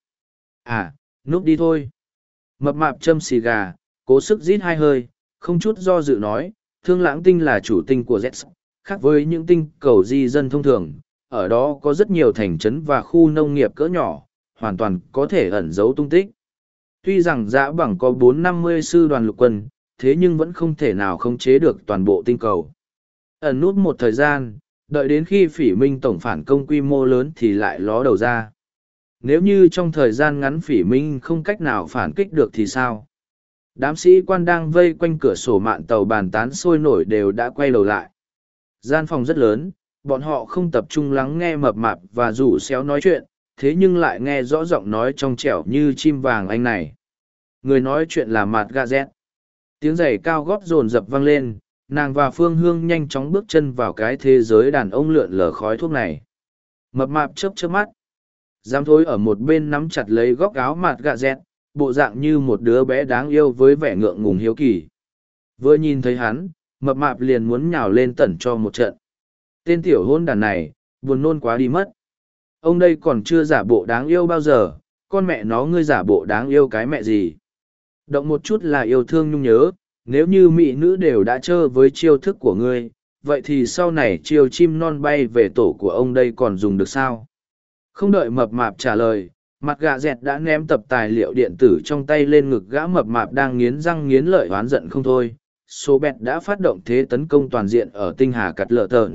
À, núp đi thôi. Mập mạp châm xì gà, cố sức rít 2 hơi, không chút do dự nói, Thương Lãng Tinh là chủ tinh của Z, khác với những tinh cầu di dân thông thường, ở đó có rất nhiều thành trấn và khu nông nghiệp cỡ nhỏ, hoàn toàn có thể ẩn giấu tung tích. Tuy rằng Dã Bằng có 450 sư đoàn lục quân, thế nhưng vẫn không thể nào khống chế được toàn bộ tinh cầu. Ẩn nút một thời gian, đợi đến khi phỉ minh tổng phản công quy mô lớn thì lại ló đầu ra. Nếu như trong thời gian ngắn phỉ minh không cách nào phản kích được thì sao? Đám sĩ quan đang vây quanh cửa sổ mạn tàu bàn tán sôi nổi đều đã quay đầu lại. Gian phòng rất lớn, bọn họ không tập trung lắng nghe mập mạp và rủ xéo nói chuyện, thế nhưng lại nghe rõ giọng nói trong trẻo như chim vàng anh này. Người nói chuyện là Mạt Gà Z. Tiếng giày cao gót dồn dập vang lên, nàng và Phương Hương nhanh chóng bước chân vào cái thế giới đàn ông lượn lờ khói thuốc này. Mập mạp chớp chớp mắt. Giám thối ở một bên nắm chặt lấy góc áo Mạt Gà Z, bộ dạng như một đứa bé đáng yêu với vẻ ngượng ngùng hiếu kỳ. Vừa nhìn thấy hắn, mập mạp liền muốn nhào lên tẩn cho một trận. Tên tiểu hôn đàn này, buồn nôn quá đi mất. Ông đây còn chưa giả bộ đáng yêu bao giờ, con mẹ nó ngươi giả bộ đáng yêu cái mẹ gì. Động một chút là yêu thương nhung nhớ, nếu như mỹ nữ đều đã chơi với chiêu thức của ngươi, vậy thì sau này chiêu chim non bay về tổ của ông đây còn dùng được sao? Không đợi mập mạp trả lời, Mặt Gà Dẹt đã ném tập tài liệu điện tử trong tay lên ngực gã mập mạp đang nghiến răng nghiến lợi oán giận không thôi. Số bẹt đã phát động thế tấn công toàn diện ở tinh hà cắt lợ tợn.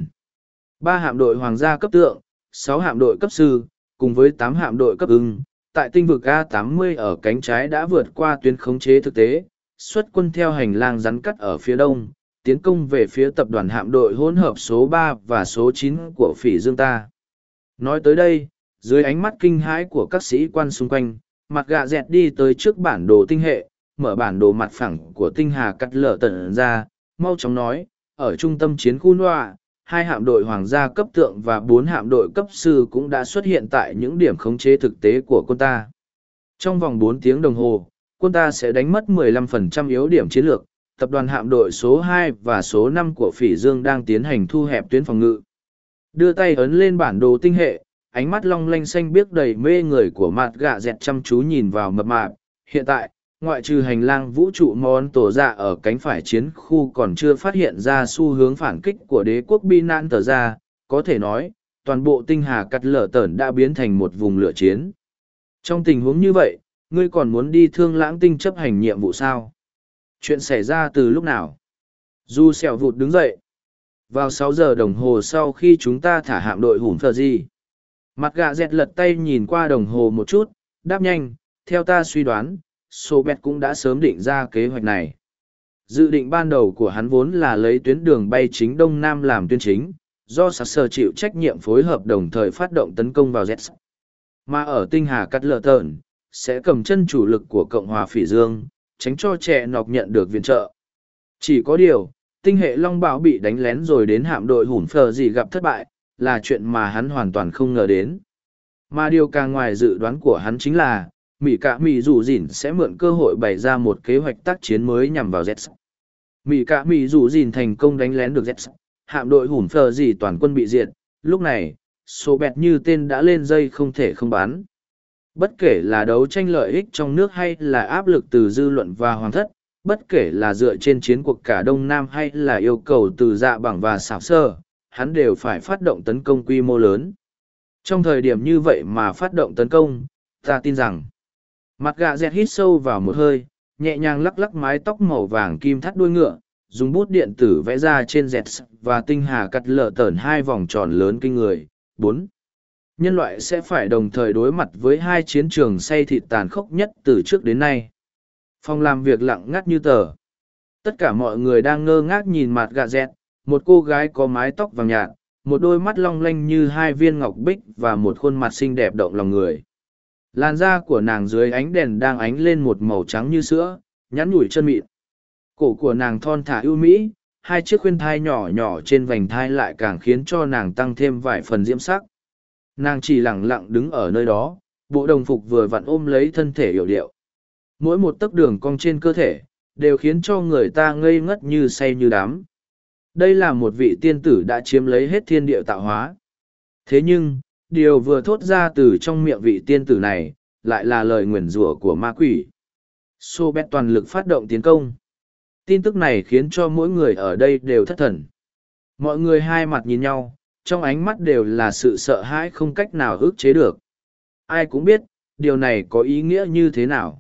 3 hạm đội hoàng gia cấp tượng, 6 hạm đội cấp sư, cùng với 8 hạm đội cấp ưng, tại tinh vực A80 ở cánh trái đã vượt qua tuyến khống chế thực tế, xuất quân theo hành lang rắn cắt ở phía đông, tiến công về phía tập đoàn hạm đội hỗn hợp số 3 và số 9 của phỉ dương ta. Nói tới đây, dưới ánh mắt kinh hãi của các sĩ quan xung quanh, Mặt Gà Dẹt đi tới trước bản đồ tinh hệ, mở bản đồ mặt phẳng của tinh hà cắt lở tần ra, mau chóng nói, ở trung tâm chiến khu Noa, 2 hạm đội hoàng gia cấp tượng và 4 hạm đội cấp sư cũng đã xuất hiện tại những điểm khống chế thực tế của quân ta. Trong vòng 4 tiếng đồng hồ, quân ta sẽ đánh mất 15% yếu điểm chiến lược. Tập đoàn hạm đội số 2 và số 5 của Phỉ Dương đang tiến hành thu hẹp tuyến phòng ngự. Đưa tay ấn lên bản đồ tinh hệ, ánh mắt long lanh xanh biếc đầy mê người của mặt gạ dẹt chăm chú nhìn vào mập mạp. Hiện tại, ngoại trừ hành lang vũ trụ món tổ dạ ở cánh phải chiến khu còn chưa phát hiện ra xu hướng phản kích của đế quốc Bi Nạn tờ ra, có thể nói, toàn bộ tinh hà cắt lở tởn đã biến thành một vùng lửa chiến. Trong tình huống như vậy, ngươi còn muốn đi Thương Lãng Tinh chấp hành nhiệm vụ sao? Chuyện xảy ra từ lúc nào? Du Sẹo vụt đứng dậy. Vào 6 giờ đồng hồ sau khi chúng ta thả hạm đội hủn phờ gì. Mặt gạ dẹt lật tay nhìn qua đồng hồ một chút, đáp nhanh, theo ta suy đoán, Sobet cũng đã sớm định ra kế hoạch này. Dự định ban đầu của hắn vốn là lấy tuyến đường bay chính Đông Nam làm tuyến chính, do Sasser chịu trách nhiệm phối hợp đồng thời phát động tấn công vào Z. Mà ở tinh hà cắt lở tờn, sẽ cầm chân chủ lực của Cộng hòa Phỉ Dương, tránh cho trẻ nọc nhận được viện trợ. Chỉ có điều, tinh hệ Long Bảo bị đánh lén rồi đến hạm đội hủn phờ gì gặp thất bại, là chuyện mà hắn hoàn toàn không ngờ đến. Mà điều càng ngoài dự đoán của hắn chính là, Mỹ Dù Dìn sẽ mượn cơ hội bày ra một kế hoạch tác chiến mới nhằm vào Z. Mỹ Dù Dìn thành công đánh lén được Z, hạm đội hủn phờ gì toàn quân bị diệt, lúc này, số bẹt như tên đã lên dây không thể không bán. Bất kể là đấu tranh lợi ích trong nước hay là áp lực từ dư luận và hoàng thất, bất kể là dựa trên chiến cuộc cả Đông Nam hay là yêu cầu từ Dạ Bằng và Sảo Sơ, hắn đều phải phát động tấn công quy mô lớn. Trong thời điểm như vậy mà phát động tấn công, ta tin rằng, mặt gạ dẹt hít sâu vào một hơi, nhẹ nhàng lắc lắc mái tóc màu vàng kim thắt đuôi ngựa, dùng bút điện tử vẽ ra trên dẹt và tinh hà cắt lở tởn 2 vòng tròn lớn kinh người. 4. Nhân loại sẽ phải đồng thời đối mặt với 2 chiến trường xay thịt tàn khốc nhất từ trước đến nay. Phòng làm việc lặng ngắt như tờ. Tất cả mọi người đang ngơ ngác nhìn mặt gạ dẹt, một cô gái có mái tóc vàng nhạt, một đôi mắt long lanh như 2 viên ngọc bích và một khuôn mặt xinh đẹp động lòng người. Làn da của nàng dưới ánh đèn đang ánh lên một màu trắng như sữa, nhắn nhủi chân mịn. Cổ của nàng thon thả ưu mỹ, 2 chiếc khuyên thai nhỏ nhỏ trên vành thai lại càng khiến cho nàng tăng thêm vài phần diễm sắc. Nàng chỉ lẳng lặng đứng ở nơi đó, bộ đồng phục vừa vặn ôm lấy thân thể yểu điệu. Mỗi một tấc đường cong trên cơ thể, đều khiến cho người ta ngây ngất như say như đám. Đây là một vị tiên tử đã chiếm lấy hết thiên địa tạo hóa. Thế nhưng, điều vừa thốt ra từ trong miệng vị tiên tử này, lại là lời nguyền rủa của ma quỷ. Sobet toàn lực phát động tiến công. Tin tức này khiến cho mỗi người ở đây đều thất thần. Mọi người hai mặt nhìn nhau, trong ánh mắt đều là sự sợ hãi không cách nào ức chế được. Ai cũng biết, điều này có ý nghĩa như thế nào.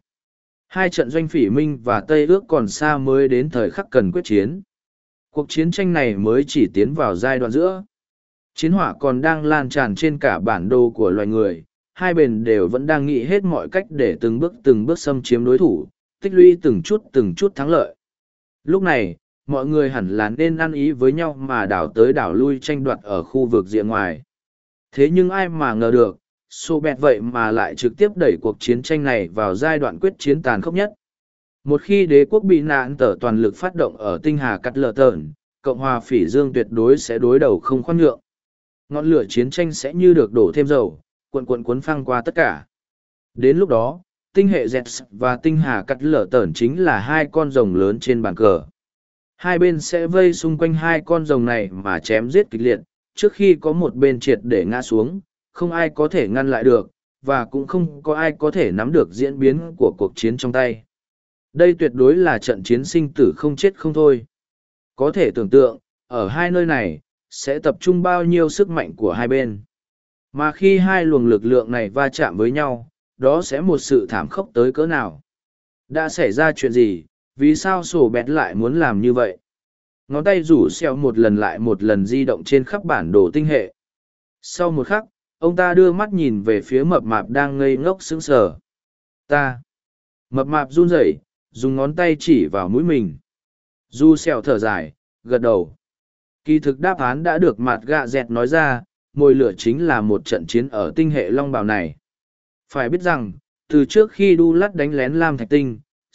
2 trận doanh Phỉ Minh và Tây Ước còn xa mới đến thời khắc cần quyết chiến. Cuộc chiến tranh này mới chỉ tiến vào giai đoạn giữa. Chiến hỏa còn đang lan tràn trên cả bản đồ của loài người, hai bên đều vẫn đang nghĩ hết mọi cách để từng bước xâm chiếm đối thủ, tích lũy từng chút thắng lợi. Lúc này, mọi người hẳn là nên ăn ý với nhau mà đảo tới đảo lui tranh đoạt ở khu vực rìa ngoài. Thế nhưng ai mà ngờ được, Sobet vậy mà lại trực tiếp đẩy cuộc chiến tranh này vào giai đoạn quyết chiến tàn khốc nhất. Một khi đế quốc bị nạn tở toàn lực phát động ở tinh hà cắt lở tởn, Cộng hòa Phỉ Dương tuyệt đối sẽ đối đầu không khoan nhượng. Ngọn lửa chiến tranh sẽ như được đổ thêm dầu, cuốn phăng qua tất cả. Đến lúc đó, tinh hệ Z và tinh hà cắt lở tởn chính là 2 con rồng lớn trên bàn cờ. Hai bên sẽ vây xung quanh 2 con rồng này mà chém giết kịch liệt, trước khi có một bên triệt để ngã xuống, không ai có thể ngăn lại được, và cũng không có ai có thể nắm được diễn biến của cuộc chiến trong tay. Đây tuyệt đối là trận chiến sinh tử không chết không thôi. Có thể tưởng tượng, ở 2 nơi này, sẽ tập trung bao nhiêu sức mạnh của hai bên. Mà khi 2 luồng lực lượng này va chạm với nhau, đó sẽ một sự thảm khốc tới cỡ nào. Đã xảy ra chuyện gì, vì sao Sobet lại muốn làm như vậy? Ngón tay rủ xeo một lần lại một lần di động trên khắp bản đồ tinh hệ. Sau một khắc, ông ta đưa mắt nhìn về phía mập mạp đang ngây ngốc sững sờ. Ta. Mập mạp run rẩy, dùng ngón tay chỉ vào mũi mình. Du xeo thở dài, gật đầu. Kỳ thực đáp án đã được mặt gạ dẹt nói ra, mồi lửa chính là một trận chiến ở tinh hệ Long Bào này. Phải biết rằng, từ trước khi Đu Lắt đánh lén Lam Thạch Tinh,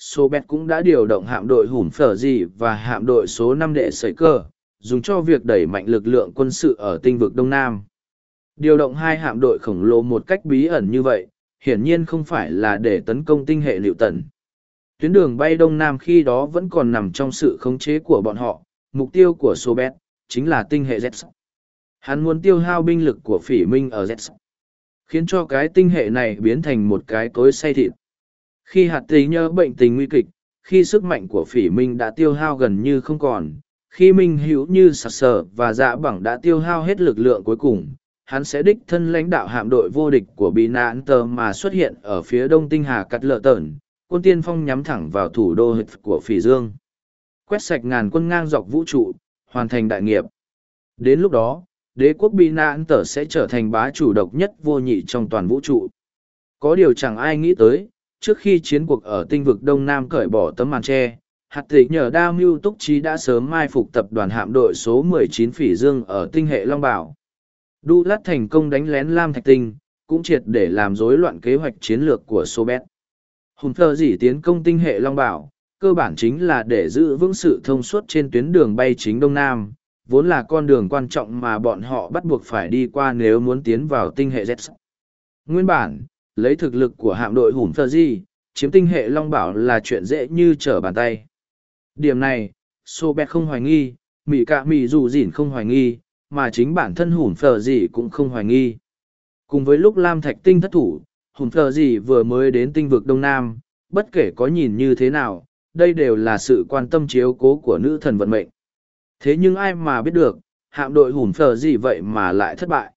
Soviet cũng đã điều động hạm đội Hủn Phở Gì và hạm đội số 5 đệ sấy cơ, dùng cho việc đẩy mạnh lực lượng quân sự ở tinh vực Đông Nam. Điều động hai hạm đội khổng lồ một cách bí ẩn như vậy, hiển nhiên không phải là để tấn công tinh hệ Liệu Tần. Tuyến đường bay Đông Nam khi đó vẫn còn nằm trong sự khống chế của bọn họ, mục tiêu của Soviet chính là tinh hệ Z. Hắn muốn tiêu hao binh lực của phỉ minh ở Z, khiến cho cái tinh hệ này biến thành một cái cối xay thịt. Khi hạt tí nhớ bệnh tình nguy kịch, khi sức mạnh của phỉ minh đã tiêu hao gần như không còn, khi minh hữu như sặc sờ và dạ bằng đã tiêu hao hết lực lượng cuối cùng, hắn sẽ đích thân lãnh đạo hạm đội vô địch của bị nạn tờ mà xuất hiện ở phía đông tinh hà cắt lợ tởn, quân tiên phong nhắm thẳng vào thủ đô của phỉ dương. Quét sạch ngàn quân ngang dọc vũ trụ, hoàn thành đại nghiệp. Đến lúc đó, đế quốc bị nạn tờ sẽ trở thành bá chủ độc nhất vô nhị trong toàn vũ trụ. Có điều chẳng ai nghĩ tới, trước khi chiến cuộc ở tinh vực Đông Nam cởi bỏ tấm màn tre, hạt tịch nhờ đa mưu túc trí đã sớm mai phục tập đoàn hạm đội số 19 phỉ dương ở tinh hệ Long Bảo. Đu Lát thành công đánh lén Lam Thạch Tinh, cũng triệt để làm rối loạn kế hoạch chiến lược của Soviet. Hùn Phở Dĩ tiến công tinh hệ Long Bảo, cơ bản chính là để giữ vững sự thông suốt trên tuyến đường bay chính Đông Nam, vốn là con đường quan trọng mà bọn họ bắt buộc phải đi qua nếu muốn tiến vào tinh hệ Z. Nguyên bản, lấy thực lực của hạm đội Hùn Phở Dĩ, chiếm tinh hệ Long Bảo là chuyện dễ như trở bàn tay. Điểm này, Soviet không hoài nghi, Mỹ Cạ Mỹ Dù Dĩn không hoài nghi, mà chính bản thân Hùn Phở Dĩ cũng không hoài nghi. Cùng với lúc Lam Thạch Tinh thất thủ, Hùn Phở Dĩ vừa mới đến tinh vực Đông Nam, bất kể có nhìn như thế nào, đây đều là sự quan tâm chiếu cố của nữ thần vận mệnh. Thế nhưng ai mà biết được, hạm đội Hùn Phở Dĩ vậy mà lại thất bại.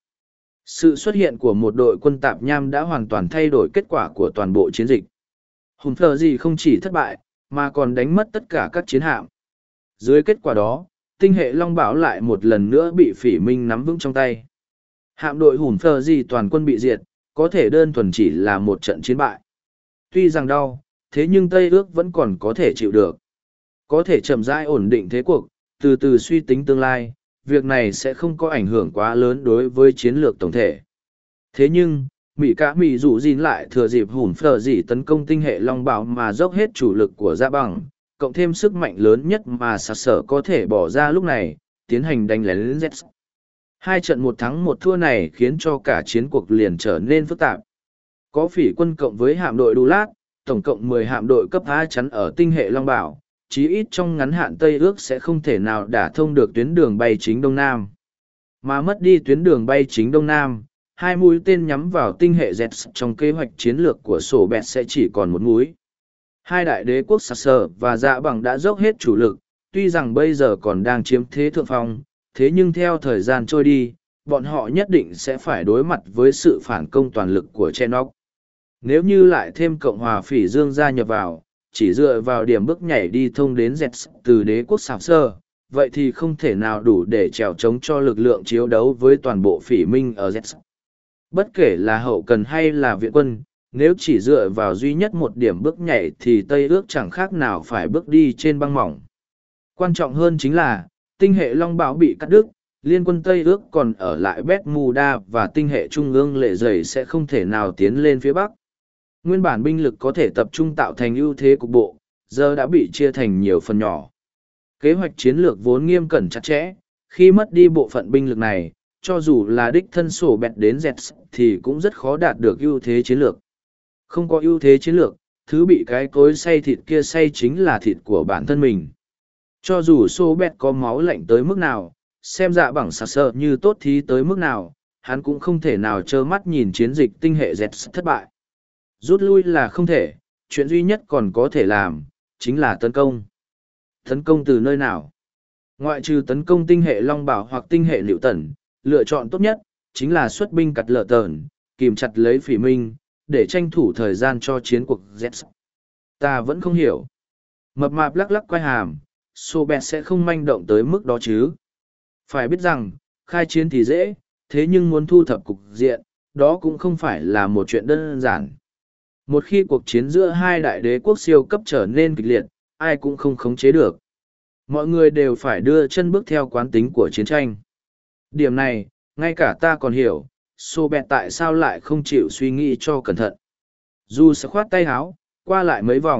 Sự xuất hiện của một đội quân tạp nham đã hoàn toàn thay đổi kết quả của toàn bộ chiến dịch. Hùn Phở Dĩ không chỉ thất bại, mà còn đánh mất tất cả các chiến hạm. Dưới kết quả đó, tinh hệ Long Bảo lại một lần nữa bị phỉ minh nắm vững trong tay. Hạm đội Hùn Phở Dĩ toàn quân bị diệt, có thể đơn thuần chỉ là một trận chiến bại. Tuy rằng đau, thế nhưng Tây ước vẫn còn có thể chịu được. Có thể chậm rãi ổn định thế cuộc, từ từ suy tính tương lai, việc này sẽ không có ảnh hưởng quá lớn đối với chiến lược tổng thể. Thế nhưng, Mỹ Cạ Mỹ Dù Dĩn lại thừa dịp Hùn Phở Dĩ tấn công tinh hệ Long Bảo mà dốc hết chủ lực của Dạ Bằng, cộng thêm sức mạnh lớn nhất mà sặc sỡ có thể bỏ ra lúc này, tiến hành đánh lén Z. Hai trận một thắng một thua này khiến cho cả chiến cuộc liền trở nên phức tạp. Có phỉ quân cộng với hạm đội Đu Lát, tổng cộng 10 hạm đội cấp A chắn ở tinh hệ Long Bảo, chí ít trong ngắn hạn Tây ước sẽ không thể nào đả thông được tuyến đường bay chính Đông Nam. Mà mất đi tuyến đường bay chính Đông Nam, hai mũi tên nhắm vào tinh hệ Z trong kế hoạch chiến lược của sổ bẹt sẽ chỉ còn một mũi. Hai đại đế quốc sặc sờ và Dạ Bằng đã dốc hết chủ lực, tuy rằng bây giờ còn đang chiếm thế thượng phong, thế nhưng theo thời gian trôi đi, bọn họ nhất định sẽ phải đối mặt với sự phản công toàn lực của Chernobyl. Nếu như lại thêm Cộng hòa Phỉ Dương gia nhập vào, chỉ dựa vào điểm bước nhảy đi thông đến Z từ đế quốc sạp sơ, vậy thì không thể nào đủ để trèo chống cho lực lượng chiến đấu với toàn bộ phỉ minh ở Z. Bất kể là hậu cần hay là viện quân, nếu chỉ dựa vào duy nhất một điểm bước nhảy thì Tây ước chẳng khác nào phải bước đi trên băng mỏng. Quan trọng hơn chính là, tinh hệ Long Bảo bị cắt đứt, liên quân Tây ước còn ở lại Bermuda và tinh hệ Trung ương lệ dày sẽ không thể nào tiến lên phía Bắc. Nguyên bản binh lực có thể tập trung tạo thành ưu thế cục bộ, giờ đã bị chia thành nhiều phần nhỏ. Kế hoạch chiến lược vốn nghiêm cẩn chặt chẽ, khi mất đi bộ phận binh lực này, cho dù là đích thân sổ bẹt đến Z thì cũng rất khó đạt được ưu thế chiến lược. Không có ưu thế chiến lược, thứ bị cái cối xay thịt kia xay chính là thịt của bản thân mình. Cho dù sổ bẹt có máu lạnh tới mức nào, xem Dạ Bằng sặc sỡ như tốt thí tới mức nào, hắn cũng không thể nào trơ mắt nhìn chiến dịch tinh hệ Z thất bại. Rút lui là không thể, chuyện duy nhất còn có thể làm, chính là tấn công. Tấn công từ nơi nào? Ngoại trừ tấn công tinh hệ Long Bảo hoặc tinh hệ Liệu Tần, lựa chọn tốt nhất, chính là xuất binh cắt lợ tờn, kìm chặt lấy phỉ minh, để tranh thủ thời gian cho chiến cuộc Z. Ta vẫn không hiểu. Mập mạp lắc lắc quay hàm, Soviet sẽ không manh động tới mức đó chứ. Phải biết rằng, khai chiến thì dễ, thế nhưng muốn thu thập cục diện, đó cũng không phải là một chuyện đơn giản. Một khi cuộc chiến giữa hai đại đế quốc siêu cấp trở nên kịch liệt, ai cũng không khống chế được. Mọi người đều phải đưa chân bước theo quán tính của chiến tranh. Điểm này, ngay cả ta còn hiểu, Soviet tại sao lại không chịu suy nghĩ cho cẩn thận. Dù sẽ khoát tay háo, qua lại mấy vòng,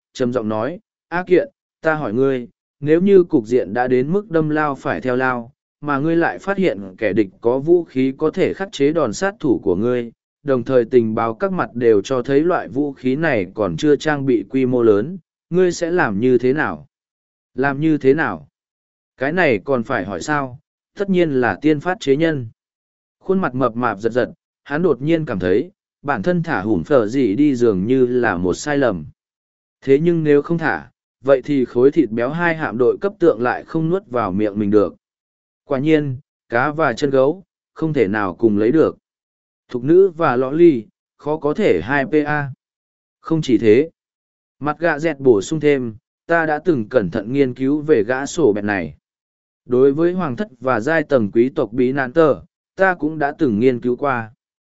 trầm giọng nói, A Kiện, ta hỏi ngươi, nếu như cục diện đã đến mức đâm lao phải theo lao, mà ngươi lại phát hiện kẻ địch có vũ khí có thể khắc chế đòn sát thủ của ngươi, đồng thời tình báo các mặt đều cho thấy loại vũ khí này còn chưa trang bị quy mô lớn, ngươi sẽ làm như thế nào? Làm như thế nào? Cái này còn phải hỏi sao? Tất nhiên là tiên phát chế nhân. Khuôn mặt mập mạp giật giật, hắn đột nhiên cảm thấy, bản thân thả hủn phở gì đi dường như là một sai lầm. Thế nhưng nếu không thả, vậy thì khối thịt béo hai hạm đội cấp tượng lại không nuốt vào miệng mình được. Quả nhiên, cá và chân gấu, không thể nào cùng lấy được. Thục nữ và lõ ly, khó có thể 2PA. Không chỉ thế. Mặt gạ dẹt bổ sung thêm, ta đã từng cẩn thận nghiên cứu về gã sổ bẹt này. Đối với hoàng thất và giai tầng quý tộc bí nạn tờ, ta cũng đã từng nghiên cứu qua.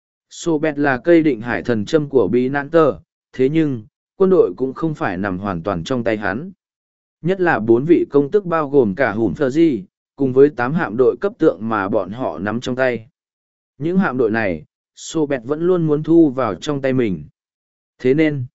Sổ bẹt là cây định hải thần châm của bí nạn tờ, thế nhưng, quân đội cũng không phải nằm hoàn toàn trong tay hắn. Nhất là 4 vị công tước bao gồm cả hùn phờ di, cùng với 8 hạm đội cấp tượng mà bọn họ nắm trong tay. Những hạm đội này, sổ bẹt vẫn luôn muốn thu vào trong tay mình. Thế nên,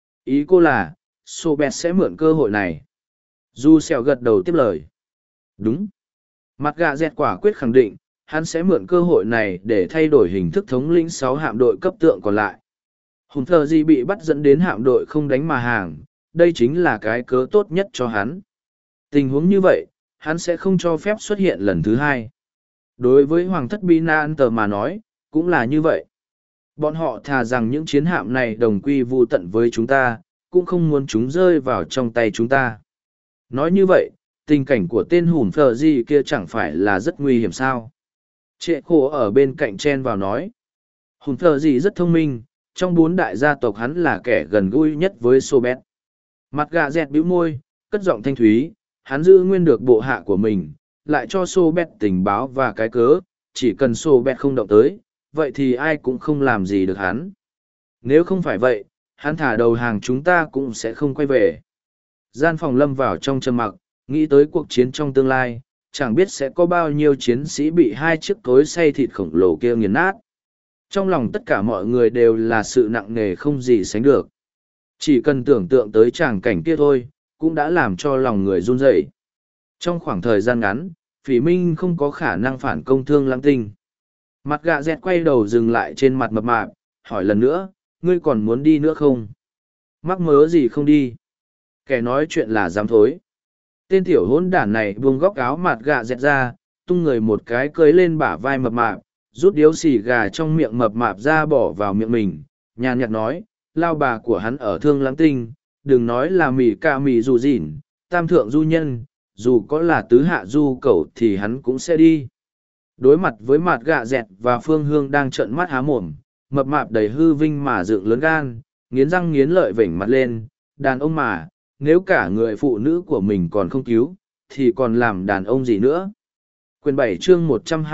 ý cô là, sổ bẹt sẽ mượn cơ hội này. Du Sẹo gật đầu tiếp lời. Đúng. Mặt gạ dẹt quả quyết khẳng định, hắn sẽ mượn cơ hội này để thay đổi hình thức thống lĩnh 6 hạm đội cấp tượng còn lại. Hùn thờ gì bị bắt dẫn đến hạm đội không đánh mà hàng, đây chính là cái cớ tốt nhất cho hắn. Tình huống như vậy, hắn sẽ không cho phép xuất hiện lần thứ hai. Đối với Hoàng thất Bí Nan Tờ mà nói, cũng là như vậy. Bọn họ thà rằng những chiến hạm này đồng quy vu tận với chúng ta, cũng không muốn chúng rơi vào trong tay chúng ta. Nói như vậy, tình cảnh của tên hùn phờ gì kia chẳng phải là rất nguy hiểm sao. Trệ khổ ở bên cạnh chen vào nói. Hùn phờ gì rất thông minh, trong 4 đại gia tộc hắn là kẻ gần gũi nhất với Sobet. Mặt gà dẹt bĩu môi, cất giọng thanh thúy, hắn giữ nguyên được bộ hạ của mình, lại cho Sobet tình báo và cái cớ, chỉ cần Sobet không động tới, vậy thì ai cũng không làm gì được hắn. Nếu không phải vậy, hắn thả đầu hàng chúng ta cũng sẽ không quay về. Gian phòng lâm vào trong trầm mặc, nghĩ tới cuộc chiến trong tương lai, chẳng biết sẽ có bao nhiêu chiến sĩ bị 2 chiếc cối xay thịt khổng lồ kia nghiền nát. Trong lòng tất cả mọi người đều là sự nặng nề không gì sánh được. Chỉ cần tưởng tượng tới tràng cảnh kia thôi, cũng đã làm cho lòng người run rẩy. Trong khoảng thời gian ngắn, Phỉ Minh không có khả năng phản công Thương Lam Tinh. Mặt gạ dẹt quay đầu dừng lại trên mặt mập mạp, hỏi lần nữa, ngươi còn muốn đi nữa không? Mắc mớ gì không đi? Kẻ nói chuyện là dám thối. Tên tiểu hỗn đản này buông góc áo mặt gạ dẹt ra, tung người một cái cưới lên bả vai mập mạp, rút điếu xì gà trong miệng mập mạp ra bỏ vào miệng mình, nhàn nhạt nói, lao bà của hắn ở Thương Lãng Tinh, đừng nói là mì ca mì dù dỉn, tam thượng du nhân, dù có là tứ hạ du cẩu thì hắn cũng sẽ đi. Đối mặt với mặt gạ dẹt và Phương Hương đang trợn mắt há mồm, mập mạp đầy hư vinh mà dựng lớn gan, nghiến răng nghiến lợi vểnh mặt lên, đàn ông mà, nếu cả người phụ nữ của mình còn không cứu, thì còn làm đàn ông gì nữa. Quyền 7 chương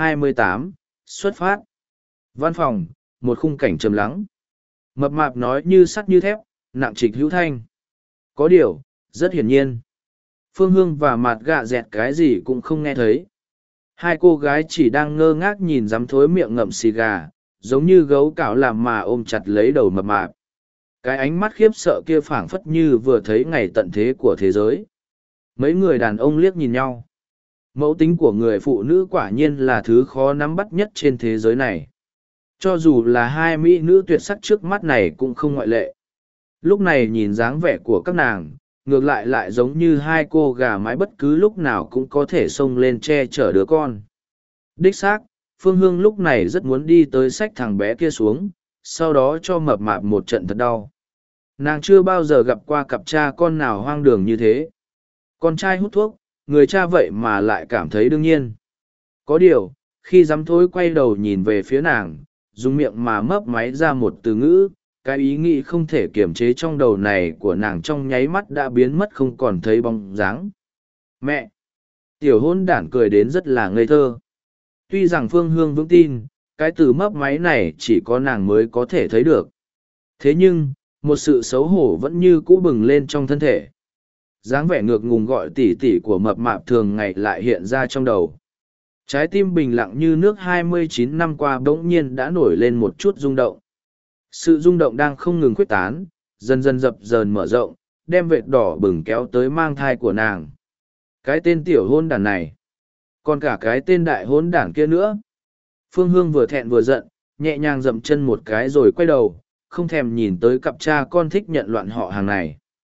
128, xuất phát. Văn phòng, một khung cảnh trầm lắng. Mập mạp nói như sắt như thép, nặng trịch hữu thanh. Có điều, rất hiển nhiên. Phương Hương và mặt gạ dẹt cái gì cũng không nghe thấy. Hai cô gái chỉ đang ngơ ngác nhìn dám thối miệng ngậm xì gà, giống như gấu cào làm mà ôm chặt lấy đầu mập mạp. Cái ánh mắt khiếp sợ kia phảng phất như vừa thấy ngày tận thế của thế giới. Mấy người đàn ông liếc nhìn nhau. Mẫu tính của người phụ nữ quả nhiên là thứ khó nắm bắt nhất trên thế giới này. Cho dù là 2 mỹ nữ tuyệt sắc trước mắt này cũng không ngoại lệ. Lúc này nhìn dáng vẻ của các nàng, ngược lại lại giống như 2 cô gà mái bất cứ lúc nào cũng có thể xông lên che chở đứa con. Đích xác, Phương Hương lúc này rất muốn đi tới xách thằng bé kia xuống, sau đó cho mập mạp một trận thật đau. Nàng chưa bao giờ gặp qua cặp cha con nào hoang đường như thế. Con trai hút thuốc, người cha vậy mà lại cảm thấy đương nhiên. Có điều, khi dám thối quay đầu nhìn về phía nàng, dùng miệng mà mấp máy ra một từ ngữ, cái ý nghĩ không thể kiềm chế trong đầu này của nàng trong nháy mắt đã biến mất không còn thấy bóng dáng. Mẹ! Tiểu hôn đản cười đến rất là ngây thơ. Tuy rằng Phương Hương vững tin, cái từ mấp máy này chỉ có nàng mới có thể thấy được. Thế nhưng, một sự xấu hổ vẫn như cũ bừng lên trong thân thể. Dáng vẻ ngược ngùng gọi tỉ tỉ của mập mạp thường ngày lại hiện ra trong đầu. Trái tim bình lặng như nước 29 năm qua bỗng nhiên đã nổi lên một chút rung động. Sự rung động đang không ngừng khuếch tán, dần dần dập dờn mở rộng, đem vệt đỏ bừng kéo tới mang thai của nàng. Cái tên tiểu hôn đản này, còn cả cái tên đại hôn đản kia nữa. Phương Hương vừa thẹn vừa giận, nhẹ nhàng dậm chân một cái rồi quay đầu, không thèm nhìn tới cặp cha con thích nhận loạn họ hàng này.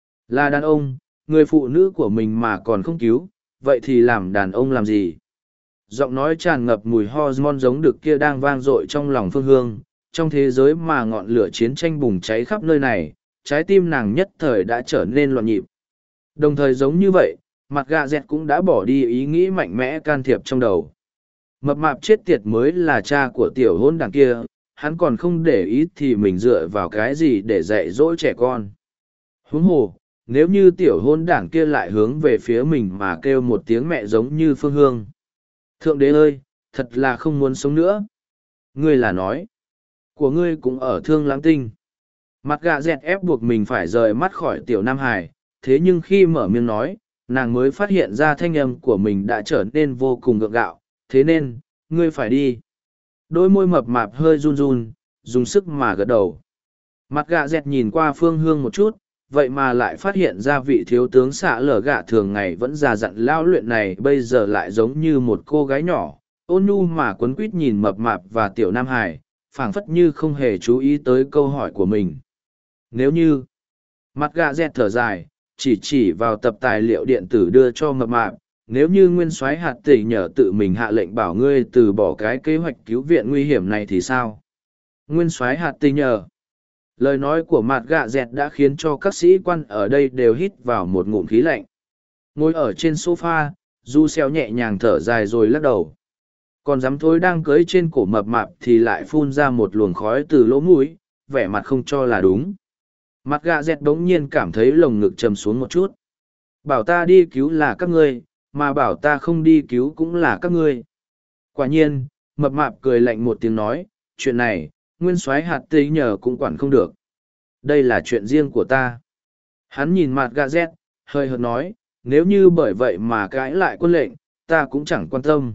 Là đàn ông, người phụ nữ của mình mà còn không cứu, vậy thì làm đàn ông làm gì? Giọng nói tràn ngập mùi hormone giống đực kia đang vang dội trong lòng Phương Hương. Trong thế giới mà ngọn lửa chiến tranh bùng cháy khắp nơi này, trái tim nàng nhất thời đã trở nên loạn nhịp. Đồng thời giống như vậy, mặt gà dẹt cũng đã bỏ đi ý nghĩ mạnh mẽ can thiệp trong đầu. Mập mạp chết tiệt mới là cha của tiểu hôn đảng kia, hắn còn không để ý thì mình dựa vào cái gì để dạy dỗ trẻ con. Huống hồ, nếu như tiểu hôn đảng kia lại hướng về phía mình mà kêu một tiếng mẹ giống như Phương Hương. Thượng đế ơi, thật là không muốn sống nữa. Ngươi là nói, của ngươi cũng ở Thương Lãng Tinh. Mặt gà dẹt ép buộc mình phải rời mắt khỏi tiểu Nam Hải, thế nhưng khi mở miệng nói, nàng mới phát hiện ra thanh âm của mình đã trở nên vô cùng gượng gạo, thế nên, ngươi phải đi. Đôi môi mập mạp hơi run run, dùng sức mà gật đầu. Mặt gà dẹt nhìn qua Phương Hương một chút, vậy mà lại phát hiện ra vị thiếu tướng xạ lở gạ thường ngày vẫn già dặn lao luyện này bây giờ lại giống như một cô gái nhỏ, ôn nhu mà quấn quýt nhìn mập mạp và tiểu Nam Hải, phảng phất như không hề chú ý tới câu hỏi của mình. Nếu như, mặt gà dẹt thở dài, chỉ vào tập tài liệu điện tử đưa cho mập mạp, nếu như nguyên soái hạt tỷ nhờ tự mình hạ lệnh bảo ngươi từ bỏ cái kế hoạch cứu viện nguy hiểm này thì sao? Nguyên soái hạt tỷ nhờ. Lời nói của mặt gạ dẹt đã khiến cho các sĩ quan ở đây đều hít vào một ngụm khí lạnh. Ngồi ở trên sofa, du xeo nhẹ nhàng thở dài rồi lắc đầu. Còn dám thối đang cưới trên cổ mập mạp thì lại phun ra một luồng khói từ lỗ mũi, vẻ mặt không cho là đúng. Mặt gạ dẹt đống nhiên cảm thấy lồng ngực trầm xuống một chút. Bảo ta đi cứu là các ngươi, mà bảo ta không đi cứu cũng là các ngươi. Quả nhiên, mập mạp cười lạnh một tiếng nói, chuyện này, nguyên soái hạt tí nhờ cũng quản không được. Đây là chuyện riêng của ta. Hắn nhìn mặt gà dẹt, hơi hợt nói, nếu như bởi vậy mà cãi lại quân lệnh, ta cũng chẳng quan tâm.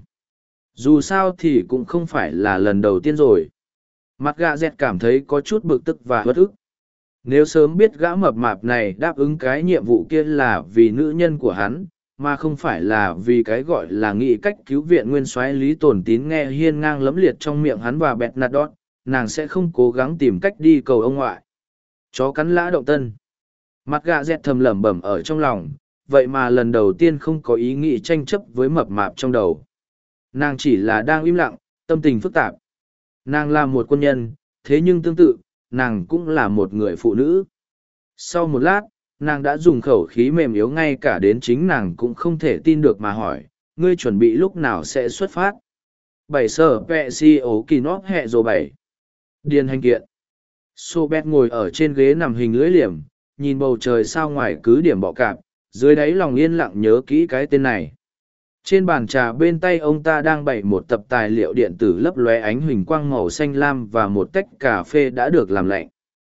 Dù sao thì cũng không phải là lần đầu tiên rồi. Mặt gà dẹt cảm thấy có chút bực tức và bất ức. Nếu sớm biết gã mập mạp này đáp ứng cái nhiệm vụ kia là vì nữ nhân của hắn, mà không phải là vì cái gọi là nghĩ cách cứu viện nguyên soái Lý Tồn Tín nghe hiên ngang lẫm liệt trong miệng hắn và bẹt nạt đọt, nàng sẽ không cố gắng tìm cách đi cầu ông ngoại. Chó cắn lã động tân. Mặt gà dẹt thầm lẩm bẩm ở trong lòng, vậy mà lần đầu tiên không có ý nghĩ tranh chấp với mập mạp trong đầu. Nàng chỉ là đang im lặng, tâm tình phức tạp. Nàng là một quân nhân, thế nhưng tương tự, nàng cũng là một người phụ nữ. Sau một lát, nàng đã dùng khẩu khí mềm yếu ngay cả đến chính nàng cũng không thể tin được mà hỏi, ngươi chuẩn bị lúc nào sẽ xuất phát? 7 sở vệ si ố kỳ nót hẹ rồi 7. Điền hành kiện. Sobet ngồi ở trên ghế nằm hình lưỡi liềm, nhìn bầu trời sao ngoài cứ điểm bọ cạp, dưới đáy lòng yên lặng nhớ kỹ cái tên này. Trên bàn trà bên tay ông ta đang bày một tập tài liệu điện tử lấp lóe ánh huỳnh quang màu xanh lam và một tách cà phê đã được làm lạnh.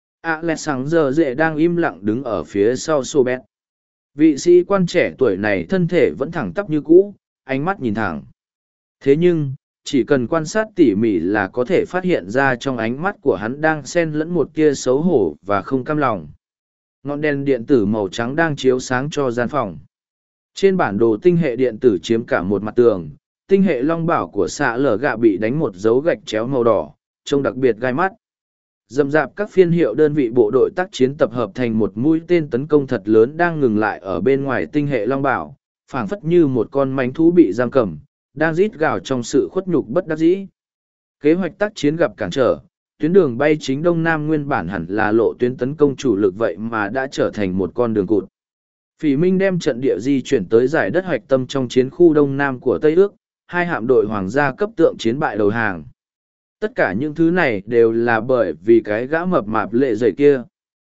Alexander dễ đang im lặng đứng ở phía sau Sobet. Vị sĩ quan trẻ tuổi này thân thể vẫn thẳng tắp như cũ, ánh mắt nhìn thẳng. Thế nhưng, chỉ cần quan sát tỉ mỉ là có thể phát hiện ra trong ánh mắt của hắn đang xen lẫn một tia xấu hổ và không cam lòng. Ngọn đèn điện tử màu trắng đang chiếu sáng cho gian phòng. Trên bản đồ tinh hệ điện tử chiếm cả một mặt tường, tinh hệ long bảo của xạ lở gạ bị đánh một dấu gạch chéo màu đỏ, trông đặc biệt gai mắt. Rậm rạp các phiên hiệu đơn vị bộ đội tác chiến tập hợp thành một mũi tên tấn công thật lớn đang ngừng lại ở bên ngoài tinh hệ long bảo, phảng phất như một con mánh thú bị giam cầm, đang rít gào trong sự khuất nhục bất đắc dĩ. Kế hoạch tác chiến gặp cản trở, tuyến đường bay chính Đông Nam nguyên bản hẳn là lộ tuyến tấn công chủ lực vậy mà đã trở thành một con đường cụt. Phỉ Minh đem trận địa di chuyển tới giải đất hoạch tâm trong chiến khu Đông Nam của Tây Ước, hai hạm đội hoàng gia cấp tượng chiến bại đầu hàng. Tất cả những thứ này đều là bởi vì cái gã mập mạp lệ dày kia.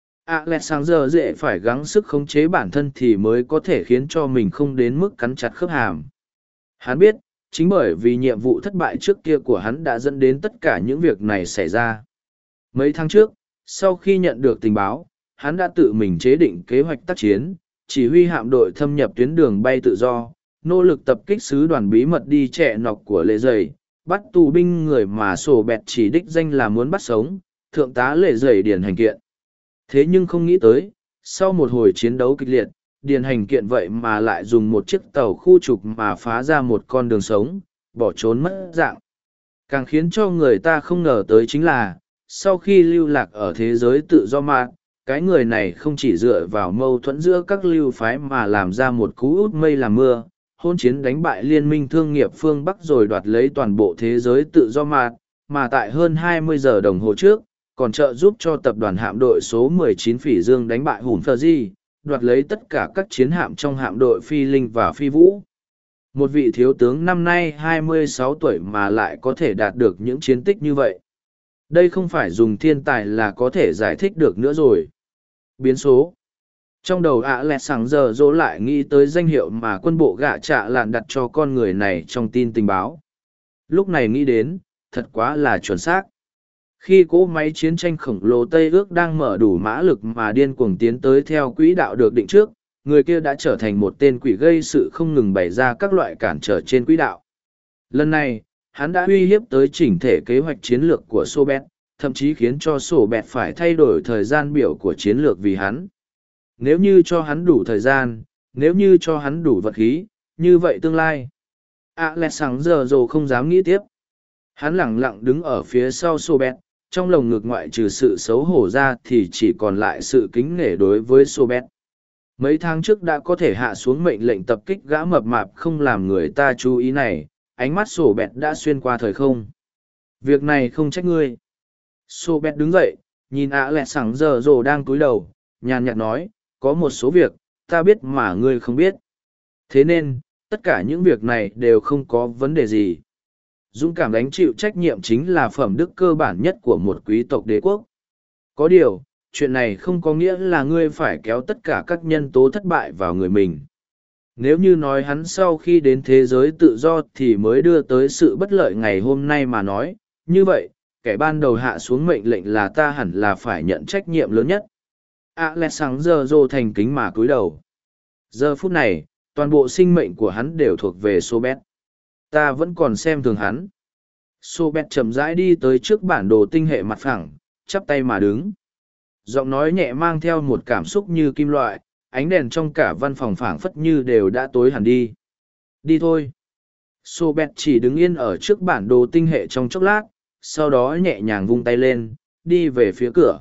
Alexander dễ phải gắng sức khống chế bản thân thì mới có thể khiến cho mình không đến mức cắn chặt khớp hàm. Hắn biết, chính bởi vì nhiệm vụ thất bại trước kia của hắn đã dẫn đến tất cả những việc này xảy ra. Mấy tháng trước, sau khi nhận được tình báo, hắn đã tự mình chế định kế hoạch tác chiến, chỉ huy hạm đội thâm nhập tuyến đường bay tự do, nỗ lực tập kích sứ đoàn bí mật đi trẻ nọc của lệ dày, bắt tù binh người mà sổ bẹt chỉ đích danh là muốn bắt sống, thượng tá lệ dày điền hành kiện. Thế nhưng không nghĩ tới, Sau một hồi chiến đấu kịch liệt, Điền Hành Kiện vậy mà lại dùng một chiếc tàu khu trục mà phá ra một con đường sống, bỏ trốn mất dạng. Càng khiến cho người ta không ngờ tới chính là, sau khi lưu lạc ở thế giới tự do mạng, cái người này không chỉ dựa vào mâu thuẫn giữa các lưu phái mà làm ra một cú út mây làm mưa, hôn chiến đánh bại liên minh thương nghiệp phương Bắc rồi đoạt lấy toàn bộ thế giới tự do mạng, mà tại hơn 20 giờ đồng hồ trước, còn trợ giúp cho tập đoàn hạm đội số 19 Phỉ Dương đánh bại Hùn Phờ Di, đoạt lấy tất cả các chiến hạm trong hạm đội Phi Linh và Phi Vũ. Một vị thiếu tướng năm nay 26 tuổi mà lại có thể đạt được những chiến tích như vậy. Đây không phải dùng thiên tài là có thể giải thích được nữa rồi. Biến số. Trong đầu ạ lẹt sáng giờ dỗ lại nghĩ tới danh hiệu mà quân bộ gạ trạ lạn đặt cho con người này trong tin tình báo. Lúc này nghĩ đến, thật quá là chuẩn xác. Khi cỗ máy chiến tranh khổng lồ Tây ước đang mở đủ mã lực mà điên cuồng tiến tới theo quỹ đạo được định trước, người kia đã trở thành một tên quỷ gây sự không ngừng bày ra các loại cản trở trên quỹ đạo. Lần này, hắn đã uy hiếp tới chỉnh thể kế hoạch chiến lược của Soviet, thậm chí khiến cho Soviet phải thay đổi thời gian biểu của chiến lược vì hắn. Nếu như cho hắn đủ thời gian, nếu như cho hắn đủ vật khí, như vậy tương lai. Alexander không dám nghĩ tiếp. Hắn lẳng lặng đứng ở phía sau Soviet, trong lồng ngực ngoại trừ sự xấu hổ ra thì chỉ còn lại sự kính nể đối với Soviet. Mấy tháng trước đã có thể hạ xuống mệnh lệnh tập kích gã mập mạp không làm người ta chú ý này, ánh mắt Soviet đã xuyên qua thời không. Việc này không trách ngươi. Soviet đứng dậy, nhìn Alexander đang cúi đầu, nhàn nhạt nói, có một số việc, ta biết mà ngươi không biết. Thế nên, tất cả những việc này đều không có vấn đề gì. Dũng cảm gánh chịu trách nhiệm chính là phẩm đức cơ bản nhất của một quý tộc đế quốc. Có điều, chuyện này không có nghĩa là ngươi phải kéo tất cả các nhân tố thất bại vào người mình. Nếu như nói hắn sau khi đến thế giới tự do thì mới đưa tới sự bất lợi ngày hôm nay mà nói, như vậy, kẻ ban đầu hạ xuống mệnh lệnh là ta hẳn là phải nhận trách nhiệm lớn nhất. Alexander thành kính mà cúi đầu. Giờ phút này, toàn bộ sinh mệnh của hắn đều thuộc về Soviet. Ta vẫn còn xem thường hắn. Soviet chậm rãi đi tới trước bản đồ tinh hệ mặt phẳng, chắp tay mà đứng. Giọng nói nhẹ mang theo một cảm xúc như kim loại, ánh đèn trong cả văn phòng phảng phất như đều đã tối hẳn đi. Đi thôi. Soviet chỉ đứng yên ở trước bản đồ tinh hệ trong chốc lát, sau đó nhẹ nhàng vung tay lên, đi về phía cửa.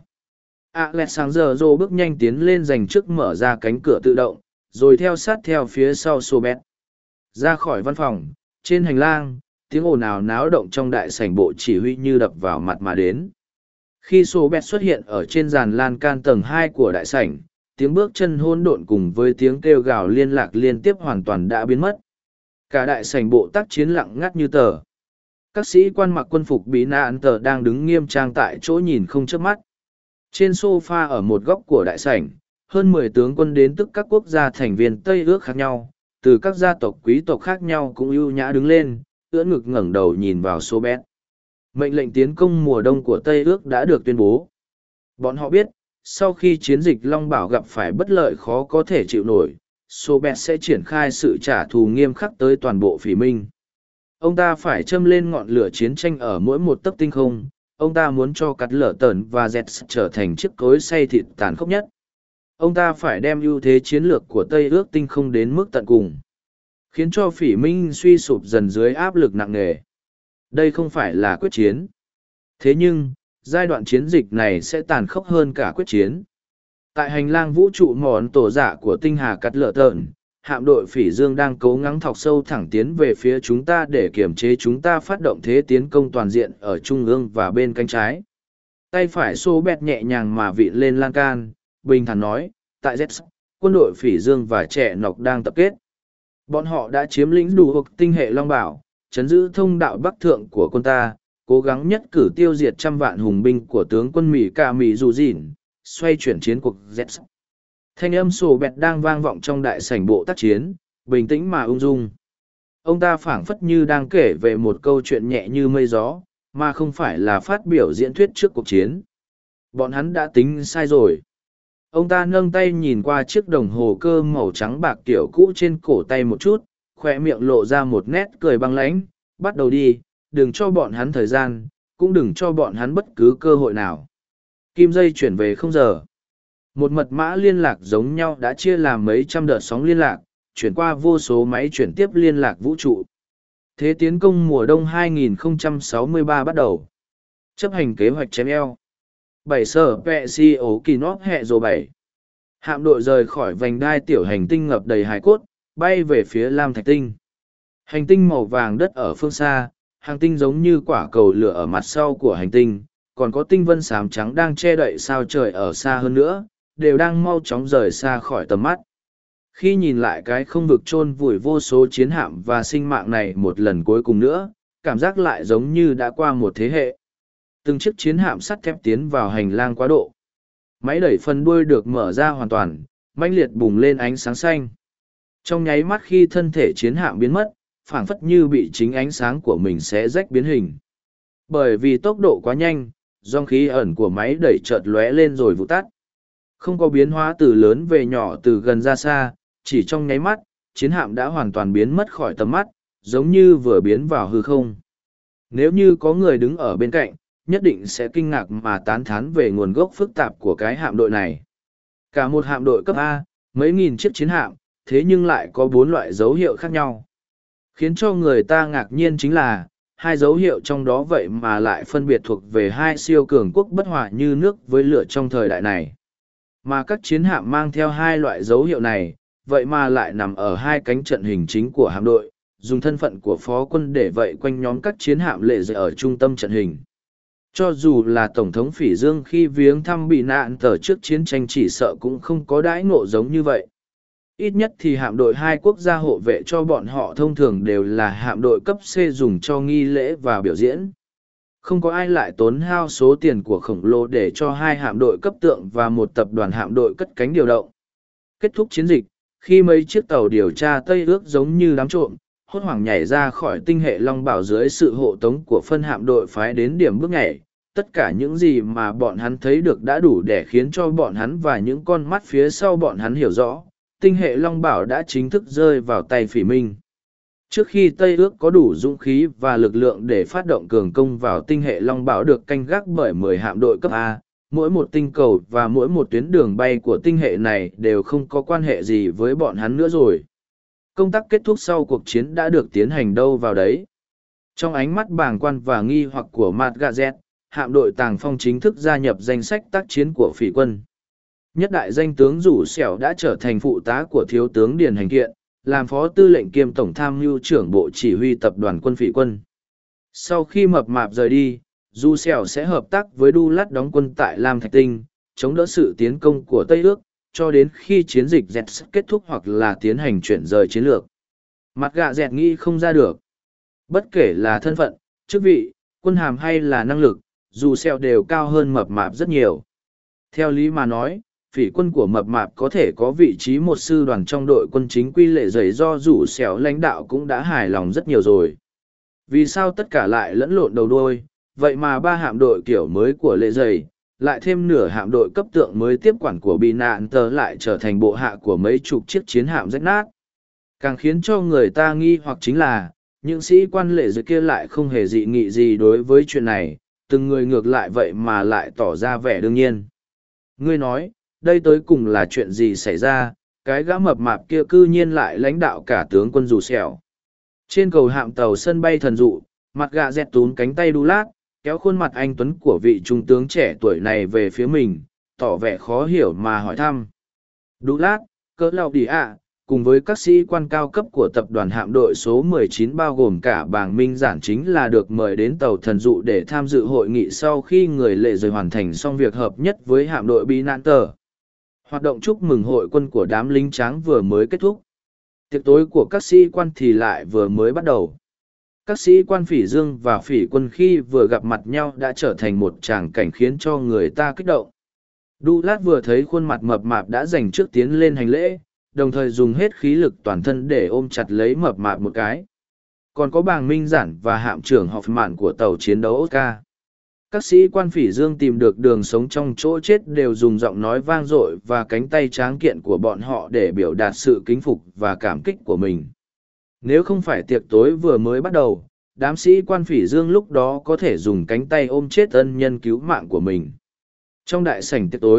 Alexander bước nhanh tiến lên giành trước mở ra cánh cửa tự động, rồi theo sát theo phía sau Soviet. Ra khỏi văn phòng, trên hành lang, tiếng ồn ào náo động trong đại sảnh bộ chỉ huy như đập vào mặt mà đến. Khi Soviet xuất hiện ở trên giàn lan can tầng 2 của đại sảnh, tiếng bước chân hỗn độn cùng với tiếng kêu gào liên lạc liên tiếp hoàn toàn đã biến mất. Cả đại sảnh bộ tác chiến lặng ngắt như tờ. Các sĩ quan mặc quân phục bí nạn tờ đang đứng nghiêm trang tại chỗ nhìn không chớp mắt. Trên sofa ở một góc của đại sảnh, hơn 10 tướng quân đến từ các quốc gia thành viên Tây ước khác nhau, từ các gia tộc quý tộc khác nhau cũng ưu nhã đứng lên, ưỡn ngực ngẩng đầu nhìn vào Soviet. Mệnh lệnh tiến công mùa đông của Tây ước đã được tuyên bố. Bọn họ biết, sau khi chiến dịch Long Bảo gặp phải bất lợi khó có thể chịu nổi, Soviet sẽ triển khai sự trả thù nghiêm khắc tới toàn bộ Phỉ Minh. Ông ta phải châm lên ngọn lửa chiến tranh ở mỗi một tấc tinh không, ông ta muốn cho cắt lở tờn và dẹt trở thành chiếc cối xay thịt tàn khốc nhất. Ông ta phải đem ưu thế chiến lược của Tây ước tinh không đến mức tận cùng, khiến cho Phỉ Minh suy sụp dần dưới áp lực nặng nề. Đây không phải là quyết chiến. Thế nhưng, giai đoạn chiến dịch này sẽ tàn khốc hơn cả quyết chiến. Tại hành lang vũ trụ mòn tổ dạ của tinh hà cắt lở tờn, hạm đội Phỉ Dương đang cố gắng thọc sâu thẳng tiến về phía chúng ta để kiềm chế chúng ta phát động thế tiến công toàn diện ở trung ương và bên cánh trái. Tay phải xô bẹt nhẹ nhàng mà vịn lên lan can, bình thản nói, tại Z, quân đội Phỉ Dương và trẻ nọc đang tập kết. Bọn họ đã chiếm lĩnh đủ hộp tinh hệ Long Bảo, chấn giữ thông đạo bắc thượng của quân ta, cố gắng nhất cử tiêu diệt 100 vạn hùng binh của tướng quân Mỹ Ca Mỹ Dù Dịn, xoay chuyển chiến cuộc Z. Thanh âm sổ bẹt đang vang vọng trong đại sảnh bộ tác chiến, bình tĩnh mà ung dung. Ông ta phảng phất như đang kể về một câu chuyện nhẹ như mây gió, mà không phải là phát biểu diễn thuyết trước cuộc chiến. Bọn hắn đã tính sai rồi. Ông ta nâng tay nhìn qua chiếc đồng hồ cơ màu trắng bạc kiểu cũ trên cổ tay một chút, khoe miệng lộ ra một nét cười băng lãnh. Bắt đầu đi, đừng cho bọn hắn thời gian, cũng đừng cho bọn hắn bất cứ cơ hội nào. Kim dây chuyển về 0 giờ. Một mật mã liên lạc giống nhau đã chia làm mấy trăm đợt sóng liên lạc, chuyển qua vô số máy chuyển tiếp liên lạc vũ trụ. Thế tiến công mùa đông 2063 bắt đầu. Chấp hành kế hoạch chém eo. 7 sở vệ si ố kỳ nóp hẹ rồ 7. Hạm đội rời khỏi vành đai tiểu hành tinh ngập đầy hài cốt, bay về phía Lam Thạch Tinh. Hành tinh màu vàng đất ở phương xa, hành tinh giống như quả cầu lửa ở mặt sau của hành tinh, còn có tinh vân xám trắng đang che đậy sao trời ở xa hơn nữa, đều đang mau chóng rời xa khỏi tầm mắt. Khi nhìn lại cái không vực chôn vùi vô số chiến hạm và sinh mạng này một lần cuối cùng nữa, cảm giác lại giống như đã qua một thế hệ. Từng chiếc chiến hạm sắt thép tiến vào hành lang quá độ. Máy đẩy phần đuôi được mở ra hoàn toàn, mãnh liệt bùng lên ánh sáng xanh. Trong nháy mắt khi thân thể chiến hạm biến mất, phảng phất như bị chính ánh sáng của mình xé rách biến hình. Bởi vì tốc độ quá nhanh, dòng khí ẩn của máy đẩy chợt lóe lên rồi vụt tắt. Không có biến hóa từ lớn về nhỏ từ gần ra xa, chỉ trong nháy mắt, chiến hạm đã hoàn toàn biến mất khỏi tầm mắt, giống như vừa biến vào hư không. Nếu như có người đứng ở bên cạnh, nhất định sẽ kinh ngạc mà tán thán về nguồn gốc phức tạp của cái hạm đội này. Cả một hạm đội cấp A, mấy nghìn chiếc chiến hạm, thế nhưng lại có 4 loại dấu hiệu khác nhau. Khiến cho người ta ngạc nhiên chính là, hai dấu hiệu trong đó vậy mà lại phân biệt thuộc về hai siêu cường quốc bất hòa như nước với lửa trong thời đại này. Mà các chiến hạm mang theo hai loại dấu hiệu này, vậy mà lại nằm ở hai cánh trận hình chính của hạm đội, dùng thân phận của phó quân để vậy quanh nhóm các chiến hạm lệ dậy ở trung tâm trận hình. Cho dù là Tổng thống Phỉ Dương khi viếng thăm bị nạn tờ trước chiến tranh chỉ sợ cũng không có đãi ngộ giống như vậy. Ít nhất thì hạm đội hai quốc gia hộ vệ cho bọn họ thông thường đều là hạm đội cấp C dùng cho nghi lễ và biểu diễn. Không có ai lại tốn hao số tiền của khổng lồ để cho hai hạm đội cấp tượng và một tập đoàn hạm đội cất cánh điều động. Kết thúc chiến dịch, khi mấy chiếc tàu điều tra Tây ước giống như đám trộm, hốt hoảng nhảy ra khỏi tinh hệ Long Bảo dưới sự hộ tống của phân hạm đội phái đến điểm bước nhảy, tất cả những gì mà bọn hắn thấy được đã đủ để khiến cho bọn hắn và những con mắt phía sau bọn hắn hiểu rõ, tinh hệ Long Bảo đã chính thức rơi vào tay Phỉ Minh. Trước khi Tây ước có đủ dũng khí và lực lượng để phát động cường công vào tinh hệ Long Bảo được canh gác bởi 10 hạm đội cấp A, mỗi một tinh cầu và mỗi một tuyến đường bay của tinh hệ này đều không có quan hệ gì với bọn hắn nữa rồi. Công tác kết thúc sau cuộc chiến đã được tiến hành đâu vào đấy. Trong ánh mắt bàng quan và nghi hoặc của Matt Gazet, hạm đội Tàng Phong chính thức gia nhập danh sách tác chiến của Phỉ quân. Nhất đại danh tướng Rủ Sẻo đã trở thành phụ tá của thiếu tướng Điền Hành Kiện, làm phó tư lệnh kiêm tổng tham mưu trưởng bộ chỉ huy tập đoàn quân Phỉ quân. Sau khi mập mạp rời đi, Rủ Sẻo sẽ hợp tác với Đu Lát đóng quân tại Lam Thạch Tinh, chống đỡ sự tiến công của Tây ước, cho đến khi chiến dịch Z kết thúc hoặc là tiến hành chuyển rời chiến lược. Mặt gạ dẹt nghĩ không ra được. Bất kể là thân phận, chức vị, quân hàm hay là năng lực, Rủ Sẻo đều cao hơn mập mạp rất nhiều. Theo lý mà nói, Phỉ quân của mập mạp có thể có vị trí một sư đoàn trong đội quân chính quy lệ dày do Rủ Sẻo lãnh đạo cũng đã hài lòng rất nhiều rồi. Vì sao tất cả lại lẫn lộn đầu đuôi, vậy mà 3 hạm đội kiểu mới của lệ dày, lại thêm nửa hạm đội cấp tượng mới tiếp quản của bị nạn tờ lại trở thành bộ hạ của mấy chục chiếc chiến hạm rách nát. Càng khiến cho người ta nghi hoặc chính là, những sĩ quan lệ dày kia lại không hề dị nghị gì đối với chuyện này, từng người ngược lại vậy mà lại tỏ ra vẻ đương nhiên. Ngươi nói, đây tới cùng là chuyện gì xảy ra, cái gã mập mạp kia cư nhiên lại lãnh đạo cả tướng quân Rủ Sẻo. Trên cầu hạm tàu sân bay thần dụ, mặt gạ dẹt túm cánh tay Đu Lát, kéo khuôn mặt anh tuấn của vị trung tướng trẻ tuổi này về phía mình, tỏ vẻ khó hiểu mà hỏi thăm. Đu Lát, cỡ lao đi ạ, cùng với các sĩ quan cao cấp của tập đoàn hạm đội số 19 bao gồm cả bàng Minh Giản chính là được mời đến tàu thần dụ để tham dự hội nghị sau khi người lệ rồi hoàn thành xong việc hợp nhất với hạm đội bị nạn tờ. Hoạt động chúc mừng hội quân của đám lính tráng vừa mới kết thúc. Tiệc tối của các sĩ quan thì lại vừa mới bắt đầu. Các sĩ quan Phỉ Dương và Phỉ quân khi vừa gặp mặt nhau đã trở thành một tràng cảnh khiến cho người ta kích động. Đu Lát vừa thấy khuôn mặt mập mạp đã dành trước tiến lên hành lễ, đồng thời dùng hết khí lực toàn thân để ôm chặt lấy mập mạp một cái. Còn có bàng Minh Giản và hạm trưởng Hoffman của tàu chiến đấu Oscar. Các sĩ quan Phỉ Dương tìm được đường sống trong chỗ chết đều dùng giọng nói vang dội và cánh tay tráng kiện của bọn họ để biểu đạt sự kính phục và cảm kích của mình. Nếu không phải tiệc tối vừa mới bắt đầu, đám sĩ quan Phỉ Dương lúc đó có thể dùng cánh tay ôm chết ân nhân cứu mạng của mình. Trong đại sảnh tiệc tối,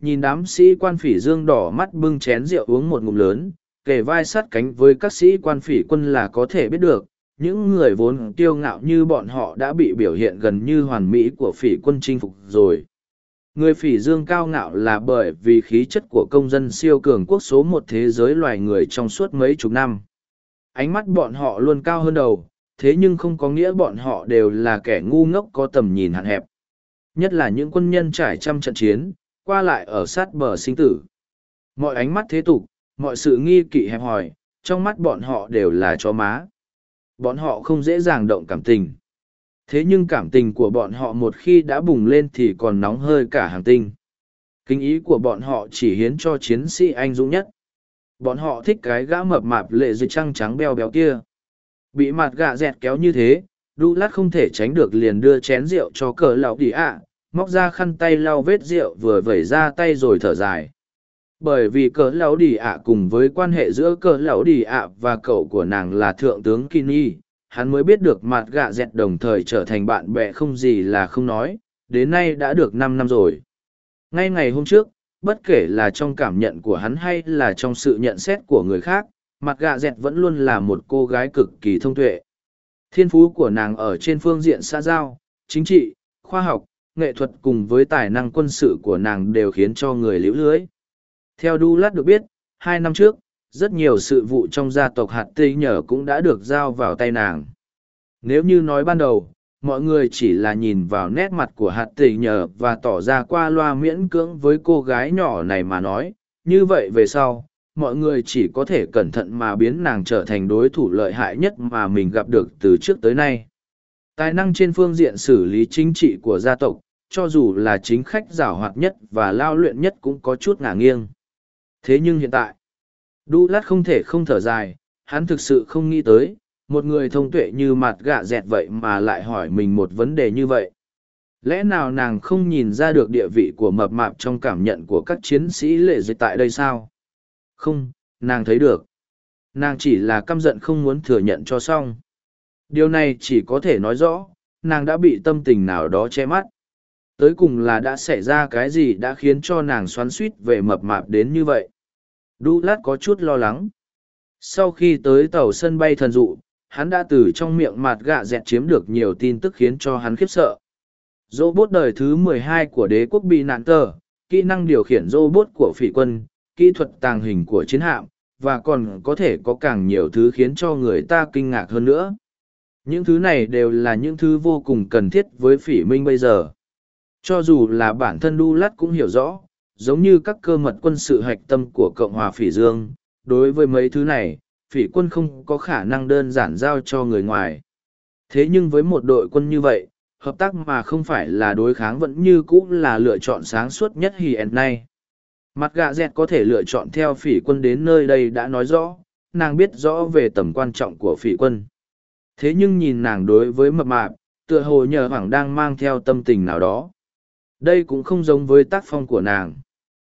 nhìn đám sĩ quan phỉ dương đỏ mắt bưng chén rượu uống một ngụm lớn, kề vai sát cánh với các sĩ quan phỉ quân là có thể biết được, những người vốn kiêu ngạo như bọn họ đã bị biểu hiện gần như hoàn mỹ của phỉ quân chinh phục rồi. Người phỉ dương cao ngạo là bởi vì khí chất của công dân siêu cường quốc số một thế giới loài người trong suốt mấy chục năm. Ánh mắt bọn họ luôn cao hơn đầu, thế nhưng không có nghĩa bọn họ đều là kẻ ngu ngốc có tầm nhìn hạn hẹp. Nhất là những quân nhân trải trăm trận chiến, qua lại ở sát bờ sinh tử. Mọi ánh mắt thế tục, mọi sự nghi kỵ hẹp hòi, trong mắt bọn họ đều là chó má. Bọn họ không dễ dàng động cảm tình. Thế nhưng cảm tình của bọn họ một khi đã bùng lên thì còn nóng hơi cả hàng tinh. Kính ý của bọn họ chỉ hiến cho chiến sĩ anh dũng nhất. Bọn họ thích cái gã mập mạp lệ dưới trăng trắng beo béo kia. Bị mặt gạ dẹt kéo như thế, đu lát không thể tránh được liền đưa chén rượu cho cờ lão đi ạ, móc ra khăn tay lau vết rượu vừa vẩy ra tay rồi thở dài. Bởi vì cờ lão đi ạ cùng với quan hệ giữa cờ lão đi ạ và cậu của nàng là thượng tướng Kini, hắn mới biết được mặt gạ dẹt đồng thời trở thành bạn bè không gì là không nói, đến nay đã được 5 năm rồi. Ngay ngày hôm trước, bất kể là trong cảm nhận của hắn hay là trong sự nhận xét của người khác, mặt gạ dẹt vẫn luôn là một cô gái cực kỳ thông tuệ. Thiên phú của nàng ở trên phương diện xã giao, chính trị, khoa học, nghệ thuật cùng với tài năng quân sự của nàng đều khiến cho người liễu lưới. Theo Đu Lát được biết, 2 năm trước, rất nhiều sự vụ trong gia tộc hạt tây nhở cũng đã được giao vào tay nàng. Nếu như nói ban đầu, mọi người chỉ là nhìn vào nét mặt của hạt tây nhở và tỏ ra qua loa miễn cưỡng với cô gái nhỏ này mà nói, như vậy về sau, mọi người chỉ có thể cẩn thận mà biến nàng trở thành đối thủ lợi hại nhất mà mình gặp được từ trước tới nay. Tài năng trên phương diện xử lý chính trị của gia tộc, cho dù là chính khách giảo hoạt nhất và lao luyện nhất cũng có chút ngả nghiêng. Thế nhưng hiện tại, Đu Lát không thể không thở dài, hắn thực sự không nghĩ tới, một người thông tuệ như mặt gạ dẹt vậy mà lại hỏi mình một vấn đề như vậy. Lẽ nào nàng không nhìn ra được địa vị của mập mạp trong cảm nhận của các chiến sĩ lệ dịch tại đây sao? Không, nàng thấy được. Nàng chỉ là căm giận không muốn thừa nhận cho xong. Điều này chỉ có thể nói rõ, nàng đã bị tâm tình nào đó che mắt. Tới cùng là đã xảy ra cái gì đã khiến cho nàng xoắn xuýt về mập mạp đến như vậy. Đu Lát có chút lo lắng. Sau khi tới tàu sân bay thần dụ, hắn đã từ trong miệng mặt gạ dẹt chiếm được nhiều tin tức khiến cho hắn khiếp sợ. Robot đời thứ 12 của đế quốc bị nạn tờ, kỹ năng điều khiển robot của phỉ quân, kỹ thuật tàng hình của chiến hạm, và còn có thể có càng nhiều thứ khiến cho người ta kinh ngạc hơn nữa. Những thứ này đều là những thứ vô cùng cần thiết với phỉ minh bây giờ. Cho dù là bản thân Đu Lát cũng hiểu rõ, giống như các cơ mật quân sự hạch tâm của Cộng hòa Phỉ Dương, đối với mấy thứ này, phỉ quân không có khả năng đơn giản giao cho người ngoài. Thế nhưng với một đội quân như vậy, hợp tác mà không phải là đối kháng vẫn như cũ là lựa chọn sáng suốt nhất hiện nay. Mặt gạ dẹt có thể lựa chọn theo phỉ quân đến nơi đây đã nói rõ, nàng biết rõ về tầm quan trọng của phỉ quân. Thế nhưng nhìn nàng đối với mập mạp, tựa hồ nhờ hoảng đang mang theo tâm tình nào đó. Đây cũng không giống với tác phong của nàng.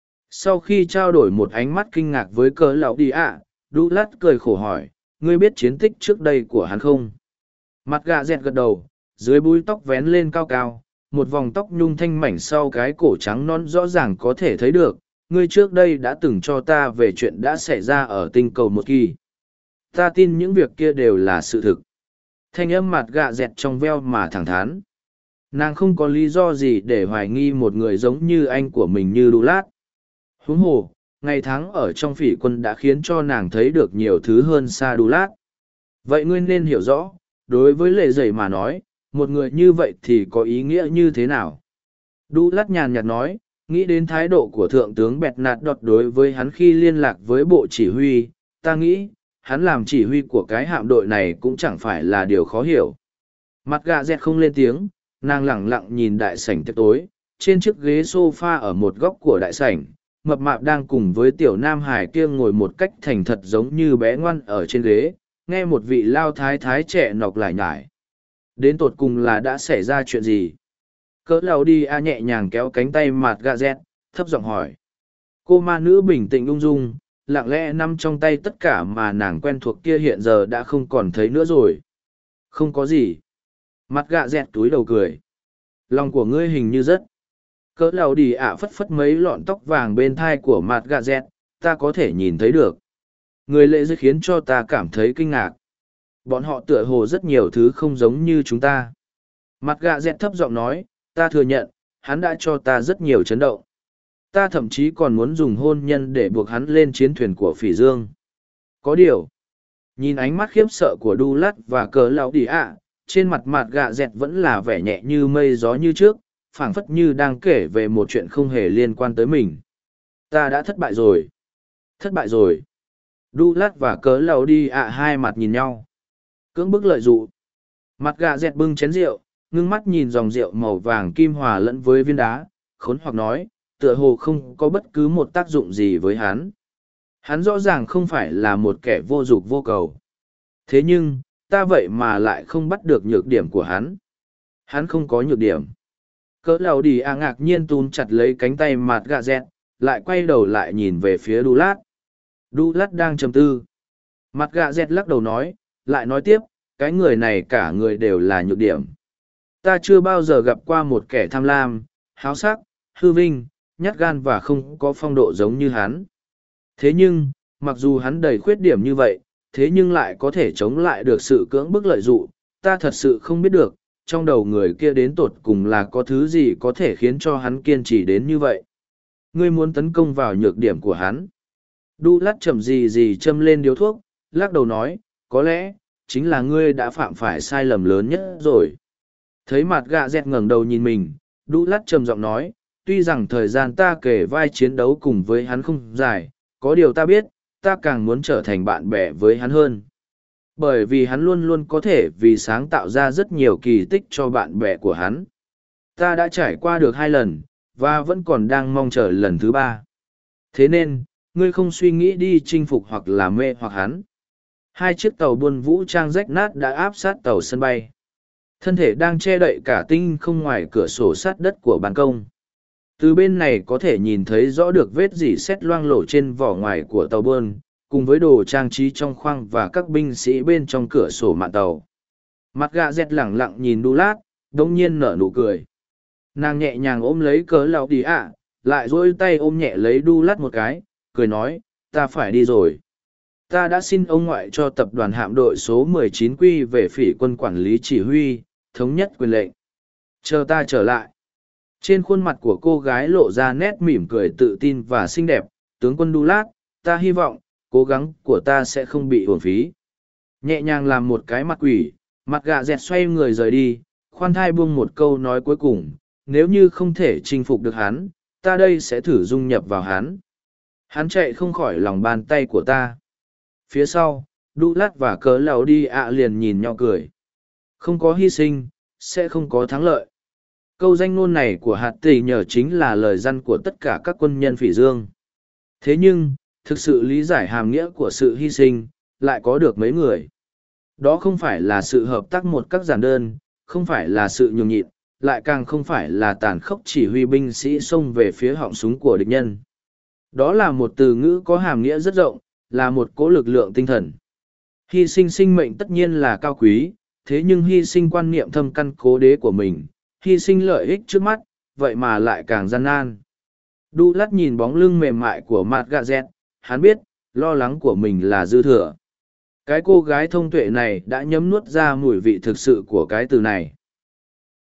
Sau khi trao đổi một ánh mắt kinh ngạc với cớ lão đi ạ, Đu Lát cười khổ hỏi, ngươi biết chiến tích trước đây của hắn không? Mặt gạ dẹt gật đầu, dưới búi tóc vén lên cao cao, một vòng tóc nhung thanh mảnh sau cái cổ trắng non rõ ràng có thể thấy được. Ngươi trước đây đã từng cho ta về chuyện đã xảy ra ở tinh cầu một kỳ. Ta tin những việc kia đều là sự thực. Thanh âm mặt gạ dẹt trong veo mà thẳng thắn. Nàng không có lý do gì để hoài nghi một người giống như anh của mình như Đu Lát. Huống hồ, ngày tháng ở trong phỉ quân đã khiến cho nàng thấy được nhiều thứ hơn xa Đu Lát. Vậy ngươi nên hiểu rõ, đối với lệ dày mà nói, một người như vậy thì có ý nghĩa như thế nào? Đu Lát nhàn nhạt nói, nghĩ đến thái độ của thượng tướng bẹt nạt đọt đối với hắn khi liên lạc với bộ chỉ huy, ta nghĩ, hắn làm chỉ huy của cái hạm đội này cũng chẳng phải là điều khó hiểu. Mặt gạ dẹt không lên tiếng, nàng lẳng lặng nhìn đại sảnh tiệc tối, trên chiếc ghế sofa ở một góc của đại sảnh, mập mạp đang cùng với tiểu nam hải kia ngồi một cách thành thật giống như bé ngoan ở trên ghế, nghe một vị lao thái thái trẻ nọc lải nhải. Đến tột cùng là đã xảy ra chuyện gì? Cỡ lao đi a nhẹ nhàng kéo cánh tay mặt gạ dẹt, thấp giọng hỏi. Cô ma nữ bình tĩnh ung dung, lặng lẽ nắm trong tay tất cả mà nàng quen thuộc kia hiện giờ đã không còn thấy nữa rồi. Không có gì. Mặt gạ dẹt túi đầu cười. Lòng của ngươi hình như rất Cỡ lầu đi ạ phất phất mấy lọn tóc vàng bên thai của mặt gà dẹt, ta có thể nhìn thấy được. Người lệ dưới khiến cho ta cảm thấy kinh ngạc. Bọn họ tựa hồ rất nhiều thứ không giống như chúng ta. Mặt gà dẹt thấp giọng nói, ta thừa nhận, hắn đã cho ta rất nhiều chấn động. Ta thậm chí còn muốn dùng hôn nhân để buộc hắn lên chiến thuyền của phỉ dương. Có điều, nhìn ánh mắt khiếp sợ của đu lát và cờ lão đi ạ, trên mặt mặt gạ dẹt vẫn là vẻ nhẹ như mây gió như trước, phảng phất như đang kể về một chuyện không hề liên quan tới mình. Ta đã thất bại rồi. Thất bại rồi. Đu lát và cờ lão đi ạ hai mặt nhìn nhau. Cưỡng bức lợi dụ. Mặt gạ dẹt bưng chén rượu, ngưng mắt nhìn dòng rượu màu vàng kim hòa lẫn với viên đá, khốn hoặc nói, tựa hồ không có bất cứ một tác dụng gì với hắn. Hắn rõ ràng không phải là một kẻ vô dục vô cầu. Thế nhưng, ta vậy mà lại không bắt được nhược điểm của hắn. Hắn không có nhược điểm. Cỡ lầu đi à ngạc nhiên túm chặt lấy cánh tay mặt gạ dẹt, lại quay đầu lại nhìn về phía đu lát. Đu lát đang trầm tư. Mặt gạ dẹt lắc đầu nói, lại nói tiếp, cái người này cả người đều là nhược điểm. Ta chưa bao giờ gặp qua một kẻ tham lam, háo sắc, hư vinh, nhát gan và không có phong độ giống như hắn. Thế nhưng, mặc dù hắn đầy khuyết điểm như vậy, thế nhưng lại có thể chống lại được sự cưỡng bức lợi dụ, ta thật sự không biết được, trong đầu người kia đến tột cùng là có thứ gì có thể khiến cho hắn kiên trì đến như vậy. Ngươi muốn tấn công vào nhược điểm của hắn. Đu lát chậm gì châm lên điếu thuốc, lắc đầu nói, có lẽ, chính là ngươi đã phạm phải sai lầm lớn nhất rồi. Thấy mặt gạ dẹt ngẩng đầu nhìn mình, đu lát trầm giọng nói, tuy rằng thời gian ta kể vai chiến đấu cùng với hắn không dài, có điều ta biết, ta càng muốn trở thành bạn bè với hắn hơn. Bởi vì hắn luôn luôn có thể vì sáng tạo ra rất nhiều kỳ tích cho bạn bè của hắn. Ta đã trải qua được 2 lần, và vẫn còn đang mong chờ lần thứ 3. Thế nên, ngươi không suy nghĩ đi chinh phục hoặc là mê hoặc hắn. 2 chiếc tàu buôn vũ trang rách nát đã áp sát tàu sân bay. Thân thể đang che đậy cả tinh không ngoài cửa sổ sát đất của ban công. Từ bên này có thể nhìn thấy rõ được vết rỉ sét loang lổ trên vỏ ngoài của tàu buôn, cùng với đồ trang trí trong khoang và các binh sĩ bên trong cửa sổ mạn tàu. Mặt gạ dẹt lẳng lặng nhìn đu lát, đông nhiên nở nụ cười. Nàng nhẹ nhàng ôm lấy cớ lão đi ạ, lại dỗi tay ôm nhẹ lấy đu lát một cái, cười nói, ta phải đi rồi. Ta đã xin ông ngoại cho tập đoàn hạm đội số 19 quy về phỉ quân quản lý chỉ huy, thống nhất quyền lệnh. Chờ ta trở lại. Trên khuôn mặt của cô gái lộ ra nét mỉm cười tự tin và xinh đẹp, tướng quân đu lát, ta hy vọng, cố gắng của ta sẽ không bị uổng phí. Nhẹ nhàng làm một cái mặt quỷ, mặt gạ dẹt xoay người rời đi, khoan thai buông một câu nói cuối cùng, nếu như không thể chinh phục được hắn, ta đây sẽ thử dung nhập vào hắn. Hắn chạy không khỏi lòng bàn tay của ta. Phía sau, đu lát và cớ lão đi ạ liền nhìn nhau cười. Không có hy sinh, sẽ không có thắng lợi. Câu danh ngôn này của hạt tỷ nhờ chính là lời răn của tất cả các quân nhân phỉ dương. Thế nhưng, thực sự lý giải hàm nghĩa của sự hy sinh, lại có được mấy người. Đó không phải là sự hợp tác một cách giản đơn, không phải là sự nhường nhịn, lại càng không phải là tàn khốc chỉ huy binh sĩ xông về phía họng súng của địch nhân. Đó là một từ ngữ có hàm nghĩa rất rộng, là một cỗ lực lượng tinh thần. Hy sinh sinh mệnh tất nhiên là cao quý, thế nhưng hy sinh quan niệm thâm căn cố đế của mình, hy sinh lợi ích trước mắt, vậy mà lại càng gian nan. Đu lát nhìn bóng lưng mềm mại của mặt gạ dẹt, hắn biết, lo lắng của mình là dư thừa. Cái cô gái thông tuệ này đã nhấm nuốt ra mùi vị thực sự của cái từ này.